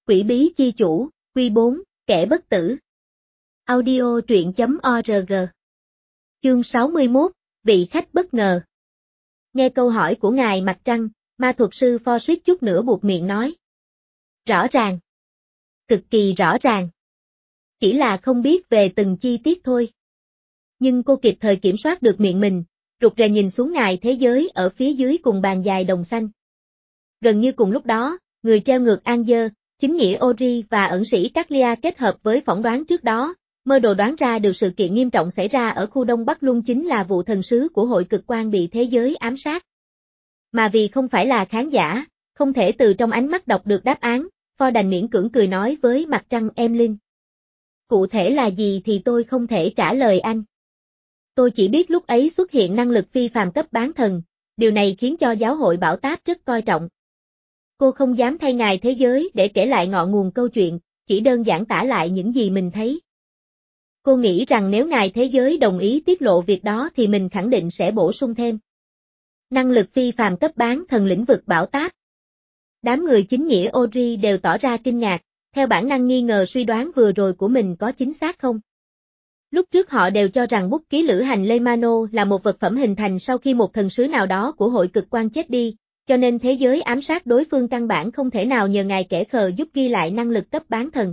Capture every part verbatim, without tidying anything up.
Quỷ bí chi chủ, Quy bốn, kẻ bất tử. Audio truyện chấm org. Chương sáu mươi mốt, vị khách bất ngờ. Nghe câu hỏi của ngài Mặt Trăng, ma thuật sư Pho suýt chút nữa buột miệng nói. Rõ ràng. Cực kỳ rõ ràng. Chỉ là không biết về từng chi tiết thôi. Nhưng cô kịp thời kiểm soát được miệng mình, rụt rè nhìn xuống ngài thế giới ở phía dưới cùng bàn dài đồng xanh. Gần như cùng lúc đó, người treo ngược Anger, chính nghĩa Ori và ẩn sĩ Caglia kết hợp với phỏng đoán trước đó, mơ đồ đoán ra được sự kiện nghiêm trọng xảy ra ở khu Đông Bắc Luân chính là vụ thần sứ của hội cực quang bị thế giới ám sát. Mà vì không phải là khán giả, không thể từ trong ánh mắt đọc được đáp án, Pho đành miễn cưỡng cười nói với Mặt Trăng Emlyn. Cụ thể là gì thì tôi không thể trả lời anh. Tôi chỉ biết lúc ấy xuất hiện năng lực phi phàm cấp bán thần, điều này khiến cho giáo hội Bảo Táp rất coi trọng. Cô không dám thay ngài thế giới để kể lại ngọn nguồn câu chuyện, chỉ đơn giản tả lại những gì mình thấy. Cô nghĩ rằng nếu ngài thế giới đồng ý tiết lộ việc đó thì mình khẳng định sẽ bổ sung thêm. Năng lực phi phàm cấp bán thần lĩnh vực Bảo Táp. Đám người chính nghĩa Ori đều tỏ ra kinh ngạc, theo bản năng nghi ngờ suy đoán vừa rồi của mình có chính xác không. Lúc trước họ đều cho rằng bút ký lữ hành Leymano là một vật phẩm hình thành sau khi một thần sứ nào đó của hội cực quang chết đi, cho nên thế giới ám sát đối phương căn bản không thể nào nhờ ngài kẻ khờ giúp ghi lại năng lực cấp bán thần.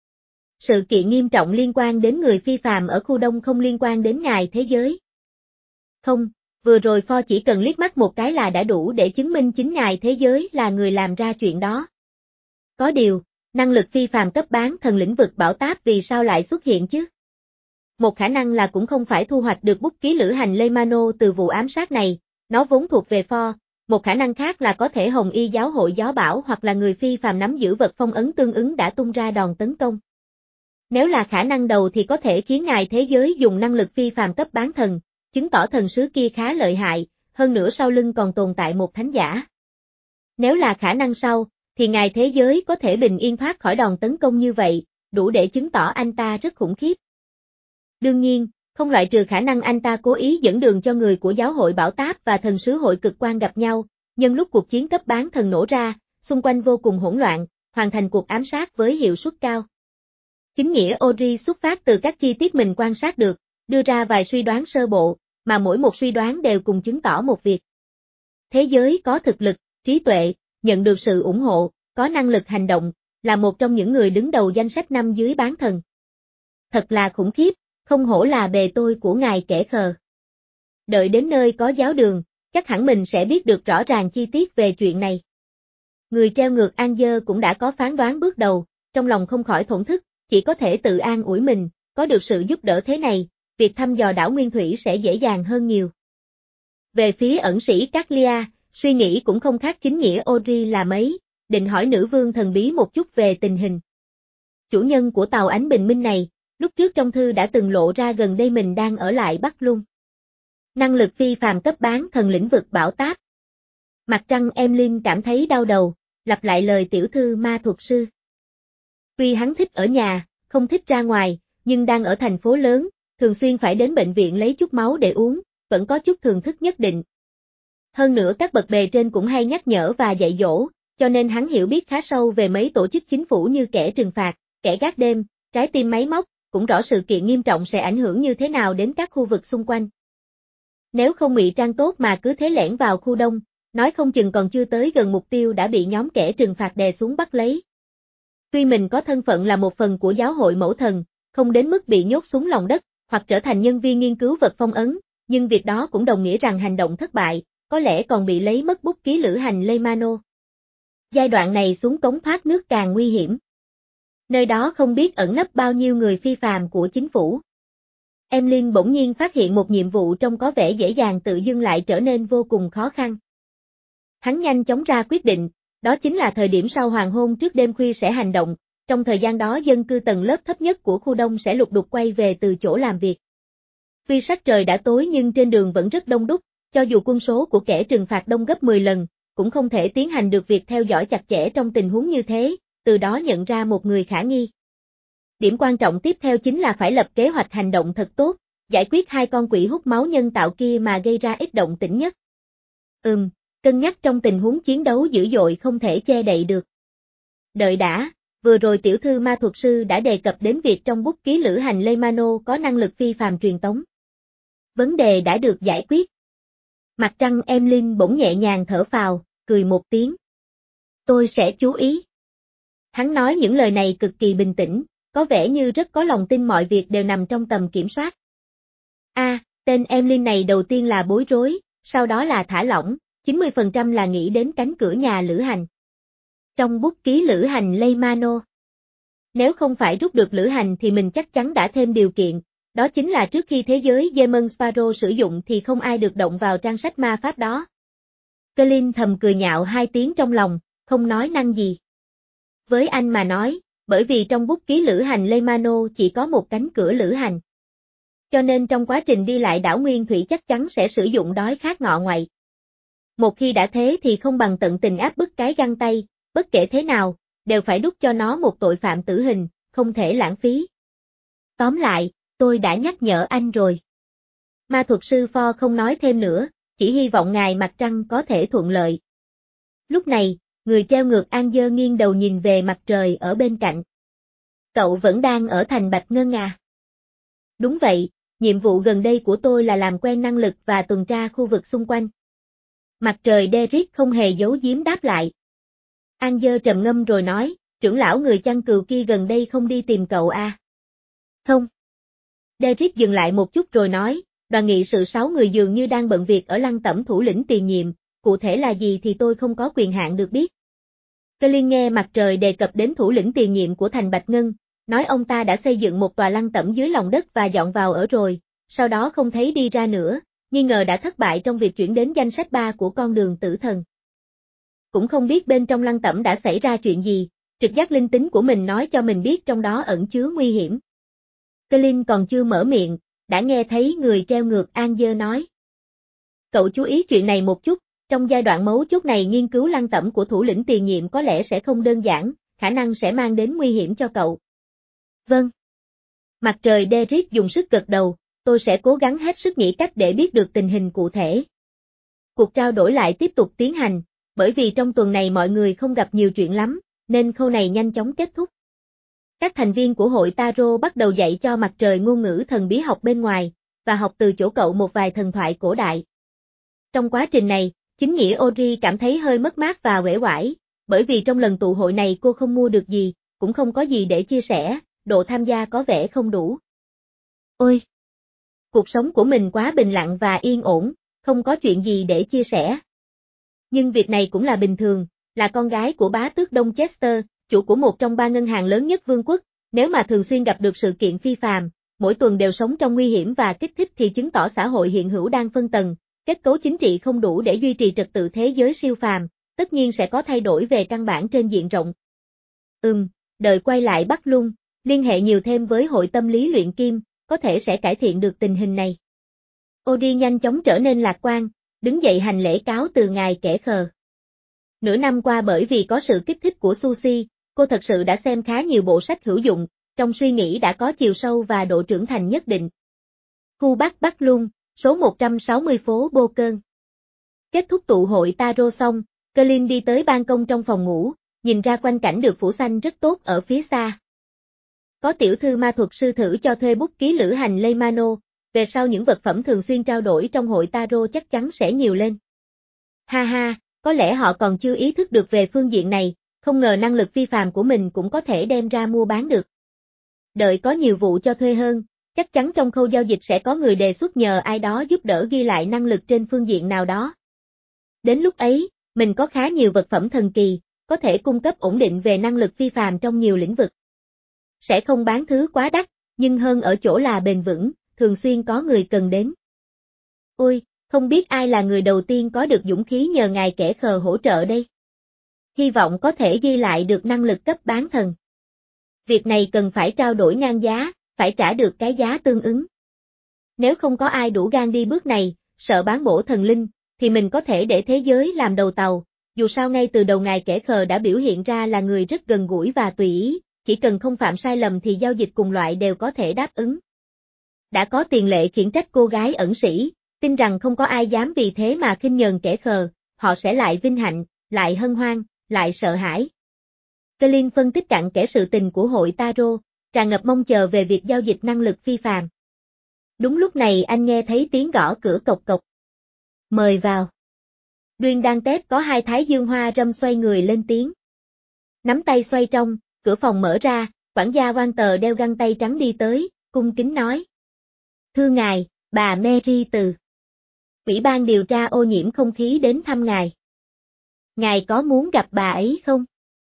Sự kiện nghiêm trọng liên quan đến người phi phàm ở khu Đông không liên quan đến ngài thế giới. Không, vừa rồi Pho chỉ cần liếc mắt một cái là đã đủ để chứng minh chính ngài thế giới là người làm ra chuyện đó. Có điều, năng lực phi phàm cấp bán thần lĩnh vực Bảo Táp vì sao lại xuất hiện chứ? Một khả năng là cũng không phải thu hoạch được bút ký lữ hành Leymano từ vụ ám sát này, nó vốn thuộc về Pho. Một khả năng khác là có thể Hồng Y giáo hội Gió Bão hoặc là người phi phàm nắm giữ vật phong ấn tương ứng đã tung ra đòn tấn công. Nếu là khả năng đầu thì có thể khiến ngài thế giới dùng năng lực phi phàm cấp bán thần, chứng tỏ thần sứ kia khá lợi hại, hơn nữa sau lưng còn tồn tại một thánh giả. Nếu là khả năng sau, thì ngài thế giới có thể bình yên thoát khỏi đòn tấn công như vậy, đủ để chứng tỏ anh ta rất khủng khiếp. Đương nhiên, không loại trừ khả năng anh ta cố ý dẫn đường cho người của giáo hội Bảo Táp và thần sứ hội cực quang gặp nhau, nhân lúc cuộc chiến cấp bán thần nổ ra, xung quanh vô cùng hỗn loạn, hoàn thành cuộc ám sát với hiệu suất cao. Chính nghĩa Ori xuất phát từ các chi tiết mình quan sát được, đưa ra vài suy đoán sơ bộ, mà mỗi một suy đoán đều cùng chứng tỏ một việc. Thế giới có thực lực, trí tuệ, nhận được sự ủng hộ, có năng lực hành động, là một trong những người đứng đầu danh sách năm dưới bán thần. Thật là khủng khiếp. Không hổ là bề tôi của ngài kẻ khờ. Đợi đến nơi có giáo đường, chắc hẳn mình sẽ biết được rõ ràng chi tiết về chuyện này. Người treo ngược Anger cũng đã có phán đoán bước đầu, trong lòng không khỏi thổn thức, chỉ có thể tự an ủi mình, có được sự giúp đỡ thế này, việc thăm dò đảo Nguyên Thủy sẽ dễ dàng hơn nhiều. Về phía ẩn sĩ Caglia, suy nghĩ cũng không khác chính nghĩa Ori là mấy, định hỏi nữ vương thần bí một chút về tình hình. Chủ nhân của tàu ánh bình minh này, lúc trước trong thư đã từng lộ ra gần đây mình đang ở lại Bắc Luân. Năng lực phi phàm cấp bán thần lĩnh vực Bảo Táp. Mặt Trăng Emlyn cảm thấy đau đầu, lặp lại lời tiểu thư ma thuật sư. Tuy hắn thích ở nhà, không thích ra ngoài, nhưng đang ở thành phố lớn, thường xuyên phải đến bệnh viện lấy chút máu để uống, vẫn có chút thưởng thức nhất định. Hơn nữa các bậc bề trên cũng hay nhắc nhở và dạy dỗ, cho nên hắn hiểu biết khá sâu về mấy tổ chức chính phủ như kẻ trừng phạt, kẻ gác đêm, trái tim máy móc, cũng rõ sự kiện nghiêm trọng sẽ ảnh hưởng như thế nào đến các khu vực xung quanh. Nếu không ngụy trang tốt mà cứ thế lẻn vào khu Đông, nói không chừng còn chưa tới gần mục tiêu đã bị nhóm kẻ trừng phạt đè xuống bắt lấy. Tuy mình có thân phận là một phần của giáo hội mẫu thần, không đến mức bị nhốt xuống lòng đất, hoặc trở thành nhân viên nghiên cứu vật phong ấn, nhưng việc đó cũng đồng nghĩa rằng hành động thất bại, có lẽ còn bị lấy mất bút ký lữ hành Leymano. Giai đoạn này xuống cống thoát nước càng nguy hiểm. Nơi đó không biết ẩn nấp bao nhiêu người phi phàm của chính phủ. Emlyn bỗng nhiên phát hiện một nhiệm vụ trông có vẻ dễ dàng tự dưng lại trở nên vô cùng khó khăn. Hắn nhanh chóng ra quyết định, đó chính là thời điểm sau hoàng hôn trước đêm khuya sẽ hành động, trong thời gian đó dân cư tầng lớp thấp nhất của khu Đông sẽ lục đục quay về từ chỗ làm việc. Tuy sắc trời đã tối nhưng trên đường vẫn rất đông đúc, cho dù quân số của kẻ trừng phạt đông gấp mười lần, cũng không thể tiến hành được việc theo dõi chặt chẽ trong tình huống như thế, từ đó nhận ra một người khả nghi. Điểm quan trọng tiếp theo chính là phải lập kế hoạch hành động thật tốt, giải quyết hai con quỷ hút máu nhân tạo kia mà gây ra ít động tĩnh nhất. Ừm, cân nhắc trong tình huống chiến đấu dữ dội không thể che đậy được. Đợi đã, vừa rồi tiểu thư ma thuật sư đã đề cập đến việc trong bút ký lữ hành Leymano có năng lực phi phàm truyền tống. Vấn đề đã được giải quyết. Mặt trăng Emlyn bỗng nhẹ nhàng thở phào, cười một tiếng. Tôi sẽ chú ý. Hắn nói những lời này cực kỳ bình tĩnh, có vẻ như rất có lòng tin mọi việc đều nằm trong tầm kiểm soát. A, à, tên Emlyn này đầu tiên là bối rối, sau đó là thả lỏng, chín mươi phần trăm là nghĩ đến cánh cửa nhà lữ hành. Trong bút ký lữ hành Leymano, nếu không phải rút được lữ hành thì mình chắc chắn đã thêm điều kiện, đó chính là trước khi thế giới Demon Sparrow sử dụng thì không ai được động vào trang sách ma pháp đó. Colin thầm cười nhạo hai tiếng trong lòng, không nói năng gì. Với anh mà nói, bởi vì trong bút ký lữ hành Leymano chỉ có một cánh cửa lữ hành. Cho nên trong quá trình đi lại đảo Nguyên Thủy chắc chắn sẽ sử dụng đói khát ngọ ngoại. Một khi đã thế thì không bằng tận tình áp bức cái găng tay, bất kể thế nào, đều phải đút cho nó một tội phạm tử hình, không thể lãng phí. Tóm lại, tôi đã nhắc nhở anh rồi. Ma thuật sư Ford không nói thêm nữa, chỉ hy vọng ngài mặt trăng có thể thuận lợi. Lúc này, người treo ngược An Dơ nghiêng đầu nhìn về mặt trời ở bên cạnh. Cậu vẫn đang ở thành Bạch Ngân à? Đúng vậy, nhiệm vụ gần đây của tôi là làm quen năng lực và tuần tra khu vực xung quanh. Mặt trời Derek không hề giấu giếm đáp lại. An Dơ trầm ngâm rồi nói, trưởng lão người chăn cừu kia gần đây không đi tìm cậu à? Không. Derek dừng lại một chút rồi nói, đoàn nghị sự sáu người dường như đang bận việc ở lăng tẩm thủ lĩnh tiền nhiệm, cụ thể là gì thì tôi không có quyền hạn được biết. Colin nghe mặt trời đề cập đến thủ lĩnh tiền nhiệm của thành Bạch Ngân, nói ông ta đã xây dựng một tòa lăng tẩm dưới lòng đất và dọn vào ở rồi, sau đó không thấy đi ra nữa, nghi ngờ đã thất bại trong việc chuyển đến danh sách ba của con đường tử thần. Cũng không biết bên trong lăng tẩm đã xảy ra chuyện gì, trực giác linh tính của mình nói cho mình biết trong đó ẩn chứa nguy hiểm. Colin còn chưa mở miệng, đã nghe thấy người treo ngược An Dơ nói. Cậu chú ý chuyện này một chút, trong giai đoạn mấu chốt này nghiên cứu lăng tẩm của thủ lĩnh tiền nhiệm có lẽ sẽ không đơn giản, khả năng sẽ mang đến nguy hiểm cho cậu. Vâng. Mặt trời Derek dùng sức gật đầu, tôi sẽ cố gắng hết sức nghĩ cách để biết được tình hình cụ thể. Cuộc trao đổi lại tiếp tục tiến hành, bởi vì trong tuần này mọi người không gặp nhiều chuyện lắm, nên khâu này nhanh chóng kết thúc. Các thành viên của hội Tarot bắt đầu dạy cho mặt trời ngôn ngữ thần bí học bên ngoài, và học từ chỗ cậu một vài thần thoại cổ đại. Trong quá trình này, chính nghĩa Ori cảm thấy hơi mất mát và uể oải, bởi vì trong lần tụ hội này cô không mua được gì, cũng không có gì để chia sẻ, độ tham gia có vẻ không đủ. Ôi! Cuộc sống của mình quá bình lặng và yên ổn, không có chuyện gì để chia sẻ. Nhưng việc này cũng là bình thường, là con gái của bá tước Đông Chester, chủ của một trong ba ngân hàng lớn nhất vương quốc, nếu mà thường xuyên gặp được sự kiện phi phàm, mỗi tuần đều sống trong nguy hiểm và kích thích thì chứng tỏ xã hội hiện hữu đang phân tầng, kết cấu chính trị không đủ để duy trì trật tự thế giới siêu phàm, tất nhiên sẽ có thay đổi về căn bản trên diện rộng. Ừm, đợi quay lại Bắc Luân, liên hệ nhiều thêm với hội tâm lý luyện kim, có thể sẽ cải thiện được tình hình này. Odi nhanh chóng trở nên lạc quan, đứng dậy hành lễ cáo từ ngài kẻ khờ. Nửa năm qua bởi vì có sự kích thích của Sushi, cô thật sự đã xem khá nhiều bộ sách hữu dụng, trong suy nghĩ đã có chiều sâu và độ trưởng thành nhất định. Khu Bắc Bắc Luân, số một trăm sáu mươi phố Bô Cơn. Kết thúc tụ hội Tarot xong, Colin đi tới ban công trong phòng ngủ, nhìn ra quanh cảnh được phủ xanh rất tốt ở phía xa. Có tiểu thư ma thuật sư thử cho thuê bút ký lữ hành Leymano, về sau những vật phẩm thường xuyên trao đổi trong hội Tarot chắc chắn sẽ nhiều lên. Ha ha, có lẽ họ còn chưa ý thức được về phương diện này, không ngờ năng lực phi phàm của mình cũng có thể đem ra mua bán được. Đợi có nhiều vụ cho thuê hơn, chắc chắn trong khâu giao dịch sẽ có người đề xuất nhờ ai đó giúp đỡ ghi lại năng lực trên phương diện nào đó. Đến lúc ấy, mình có khá nhiều vật phẩm thần kỳ, có thể cung cấp ổn định về năng lực phi phàm trong nhiều lĩnh vực. Sẽ không bán thứ quá đắt, nhưng hơn ở chỗ là bền vững, thường xuyên có người cần đến. Ôi, không biết ai là người đầu tiên có được dũng khí nhờ ngài kẻ khờ hỗ trợ đây. Hy vọng có thể ghi lại được năng lực cấp bán thần. Việc này cần phải trao đổi ngang giá, phải trả được cái giá tương ứng. Nếu không có ai đủ gan đi bước này, sợ bán bổ thần linh, thì mình có thể để thế giới làm đầu tàu, dù sao ngay từ đầu ngài kẻ khờ đã biểu hiện ra là người rất gần gũi và tùy ý, chỉ cần không phạm sai lầm thì giao dịch cùng loại đều có thể đáp ứng. Đã có tiền lệ khiển trách cô gái ẩn sĩ, tin rằng không có ai dám vì thế mà khinh nhờn kẻ khờ, họ sẽ lại vinh hạnh, lại hân hoan, lại sợ hãi. Colin phân tích cặn kẽ sự tình của hội Taro, tràn ngập mong chờ về việc giao dịch năng lực phi phàm. Đúng lúc này anh nghe thấy tiếng gõ cửa cộc cộc. Mời vào. Duyên đang tép có hai thái dương hoa râm xoay người lên tiếng. Nắm tay xoay trong, cửa phòng mở ra, quản gia quan tờ đeo găng tay trắng đi tới, cung kính nói. Thưa ngài, bà Mary từ Ủy ban điều tra ô nhiễm không khí đến thăm ngài. Ngài có muốn gặp bà ấy không?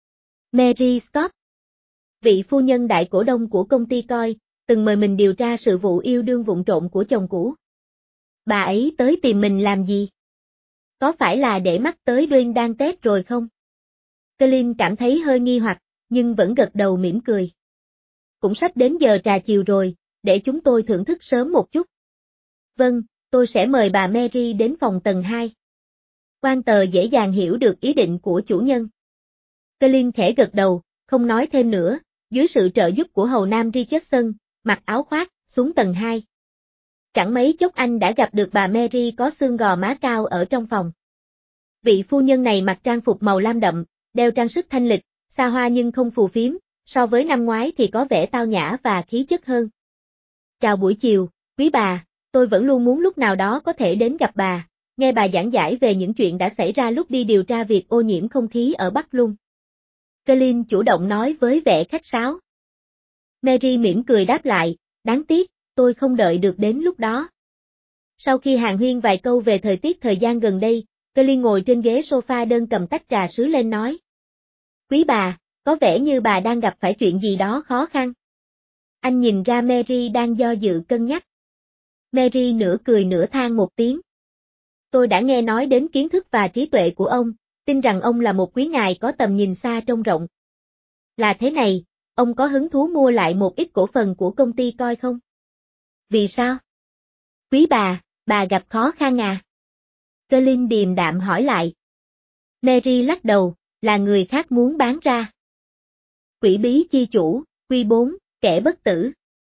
Mary Scott, vị phu nhân đại cổ đông của công ty Coi, từng mời mình điều tra sự vụ yêu đương vụng trộm của chồng cũ. Bà ấy tới tìm mình làm gì? Có phải là để mắt tới Duyên đang tét rồi không? Colin cảm thấy hơi nghi hoặc, nhưng vẫn gật đầu mỉm cười. Cũng sắp đến giờ trà chiều rồi, để chúng tôi thưởng thức sớm một chút. Vâng, tôi sẽ mời bà Mary đến phòng tầng hai. Quan tờ dễ dàng hiểu được ý định của chủ nhân. Colin khẽ gật đầu, không nói thêm nữa, dưới sự trợ giúp của hầu nam Richardson, mặc áo khoác, xuống tầng hai. Chẳng mấy chốc anh đã gặp được bà Mary có xương gò má cao ở trong phòng. Vị phu nhân này mặc trang phục màu lam đậm, đeo trang sức thanh lịch, xa hoa nhưng không phù phiếm, so với năm ngoái thì có vẻ tao nhã và khí chất hơn. Chào buổi chiều, quý bà, tôi vẫn luôn muốn lúc nào đó có thể đến gặp bà, nghe bà giảng giải về những chuyện đã xảy ra lúc đi điều tra việc ô nhiễm không khí ở Bắc Lung. Colin chủ động nói với vẻ khách sáo. Mary mỉm cười đáp lại, đáng tiếc, tôi không đợi được đến lúc đó. Sau khi hàn huyên vài câu về thời tiết thời gian gần đây, Colin ngồi trên ghế sofa đơn cầm tách trà sứ lên nói. Quý bà, có vẻ như bà đang gặp phải chuyện gì đó khó khăn. Anh nhìn ra Mary đang do dự cân nhắc. Mary nửa cười nửa than một tiếng. Tôi đã nghe nói đến kiến thức và trí tuệ của ông, tin rằng ông là một quý ngài có tầm nhìn xa trông rộng. Là thế này, ông có hứng thú mua lại một ít cổ phần của công ty Coi không? Vì sao? Quý bà, bà gặp khó khăn à? Colin điềm đạm hỏi lại. Mary lắc đầu, là người khác muốn bán ra. Quỷ bí chi chủ, quy bốn, kẻ bất tử.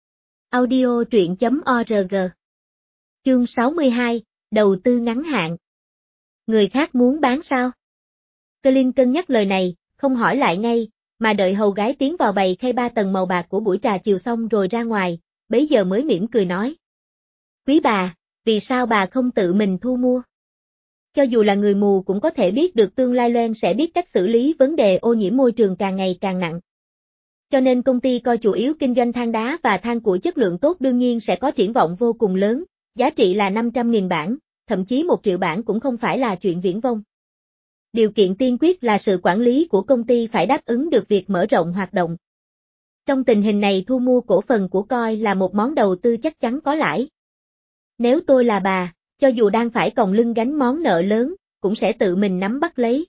Audio truyện chấm org. Chương sáu mươi hai, đầu tư ngắn hạn. Người khác muốn bán sao? Colin cân nhắc lời này, không hỏi lại ngay, mà đợi hầu gái tiến vào bày khay ba tầng màu bạc của buổi trà chiều xong rồi ra ngoài, bấy giờ mới mỉm cười nói. Quý bà, vì sao bà không tự mình thu mua? Cho dù là người mù cũng có thể biết được tương lai Loan sẽ biết cách xử lý vấn đề ô nhiễm môi trường càng ngày càng nặng. Cho nên công ty Coi chủ yếu kinh doanh than đá và than của chất lượng tốt đương nhiên sẽ có triển vọng vô cùng lớn, giá trị là năm trăm nghìn bảng, thậm chí một triệu bảng cũng không phải là chuyện viển vông. Điều kiện tiên quyết là sự quản lý của công ty phải đáp ứng được việc mở rộng hoạt động. Trong tình hình này thu mua cổ phần của Coi là một món đầu tư chắc chắn có lãi. Nếu tôi là bà, cho dù đang phải còng lưng gánh món nợ lớn, cũng sẽ tự mình nắm bắt lấy.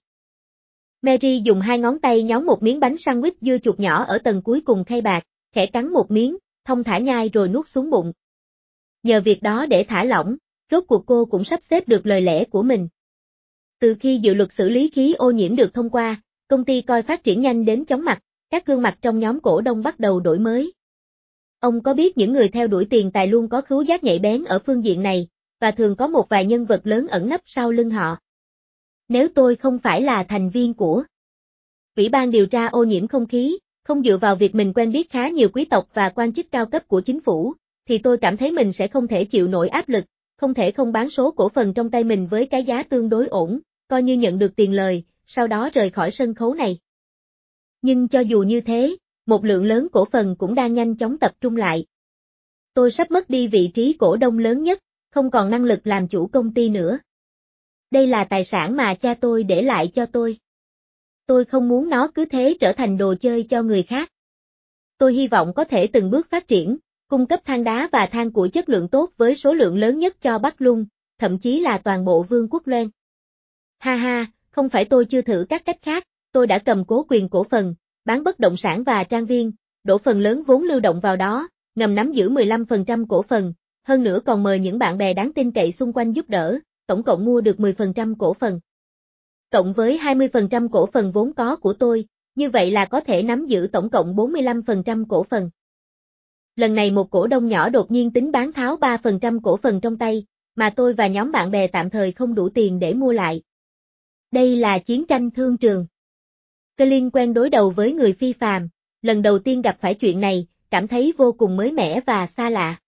Mary dùng hai ngón tay nhón một miếng bánh sandwich dưa chuột nhỏ ở tầng cuối cùng khay bạc, khẽ cắn một miếng, thong thả nhai rồi nuốt xuống bụng. Nhờ việc đó để thả lỏng, rốt cuộc cô cũng sắp xếp được lời lẽ của mình. Từ khi dự luật xử lý khí ô nhiễm được thông qua, công ty Coi phát triển nhanh đến chóng mặt, các gương mặt trong nhóm cổ đông bắt đầu đổi mới. Ông có biết những người theo đuổi tiền tài luôn có khứu giác nhạy bén ở phương diện này, và thường có một vài nhân vật lớn ẩn nấp sau lưng họ. Nếu tôi không phải là thành viên của Ủy ban điều tra ô nhiễm không khí, không dựa vào việc mình quen biết khá nhiều quý tộc và quan chức cao cấp của chính phủ, thì tôi cảm thấy mình sẽ không thể chịu nổi áp lực, không thể không bán số cổ phần trong tay mình với cái giá tương đối ổn, coi như nhận được tiền lời, sau đó rời khỏi sân khấu này. Nhưng cho dù như thế, một lượng lớn cổ phần cũng đang nhanh chóng tập trung lại. Tôi sắp mất đi vị trí cổ đông lớn nhất, không còn năng lực làm chủ công ty nữa. Đây là tài sản mà cha tôi để lại cho tôi. Tôi không muốn nó cứ thế trở thành đồ chơi cho người khác. Tôi hy vọng có thể từng bước phát triển, cung cấp than đá và than của chất lượng tốt với số lượng lớn nhất cho Bắc Lung, thậm chí là toàn bộ Vương quốc Loan. Ha ha, không phải tôi chưa thử các cách khác, tôi đã cầm cố quyền cổ phần, bán bất động sản và trang viên, đổ phần lớn vốn lưu động vào đó, ngầm nắm giữ mười lăm phần trăm cổ phần, hơn nữa còn mời những bạn bè đáng tin cậy xung quanh giúp đỡ, tổng cộng mua được mười phần trăm cổ phần. Cộng với hai mươi phần trăm cổ phần vốn có của tôi, như vậy là có thể nắm giữ tổng cộng bốn mươi lăm phần trăm cổ phần. Lần này một cổ đông nhỏ đột nhiên tính bán tháo ba phần trăm cổ phần trong tay, mà tôi và nhóm bạn bè tạm thời không đủ tiền để mua lại. Đây là chiến tranh thương trường. Colin quen đối đầu với người phi phàm, lần đầu tiên gặp phải chuyện này, cảm thấy vô cùng mới mẻ và xa lạ.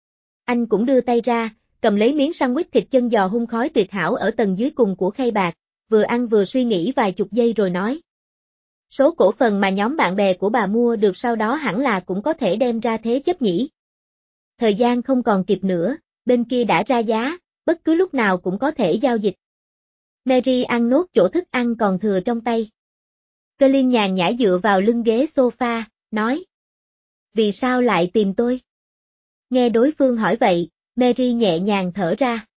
Anh cũng đưa tay ra, cầm lấy miếng sandwich thịt chân giò hun khói tuyệt hảo ở tầng dưới cùng của khay bạc, vừa ăn vừa suy nghĩ vài chục giây rồi nói. Số cổ phần mà nhóm bạn bè của bà mua được sau đó hẳn là cũng có thể đem ra thế chấp nhỉ. Thời gian không còn kịp nữa, bên kia đã ra giá, bất cứ lúc nào cũng có thể giao dịch. Mary ăn nốt chỗ thức ăn còn thừa trong tay. Colin nhàn nhã dựa vào lưng ghế sofa, nói. Vì sao lại tìm tôi? Nghe đối phương hỏi vậy, Mary nhẹ nhàng thở ra.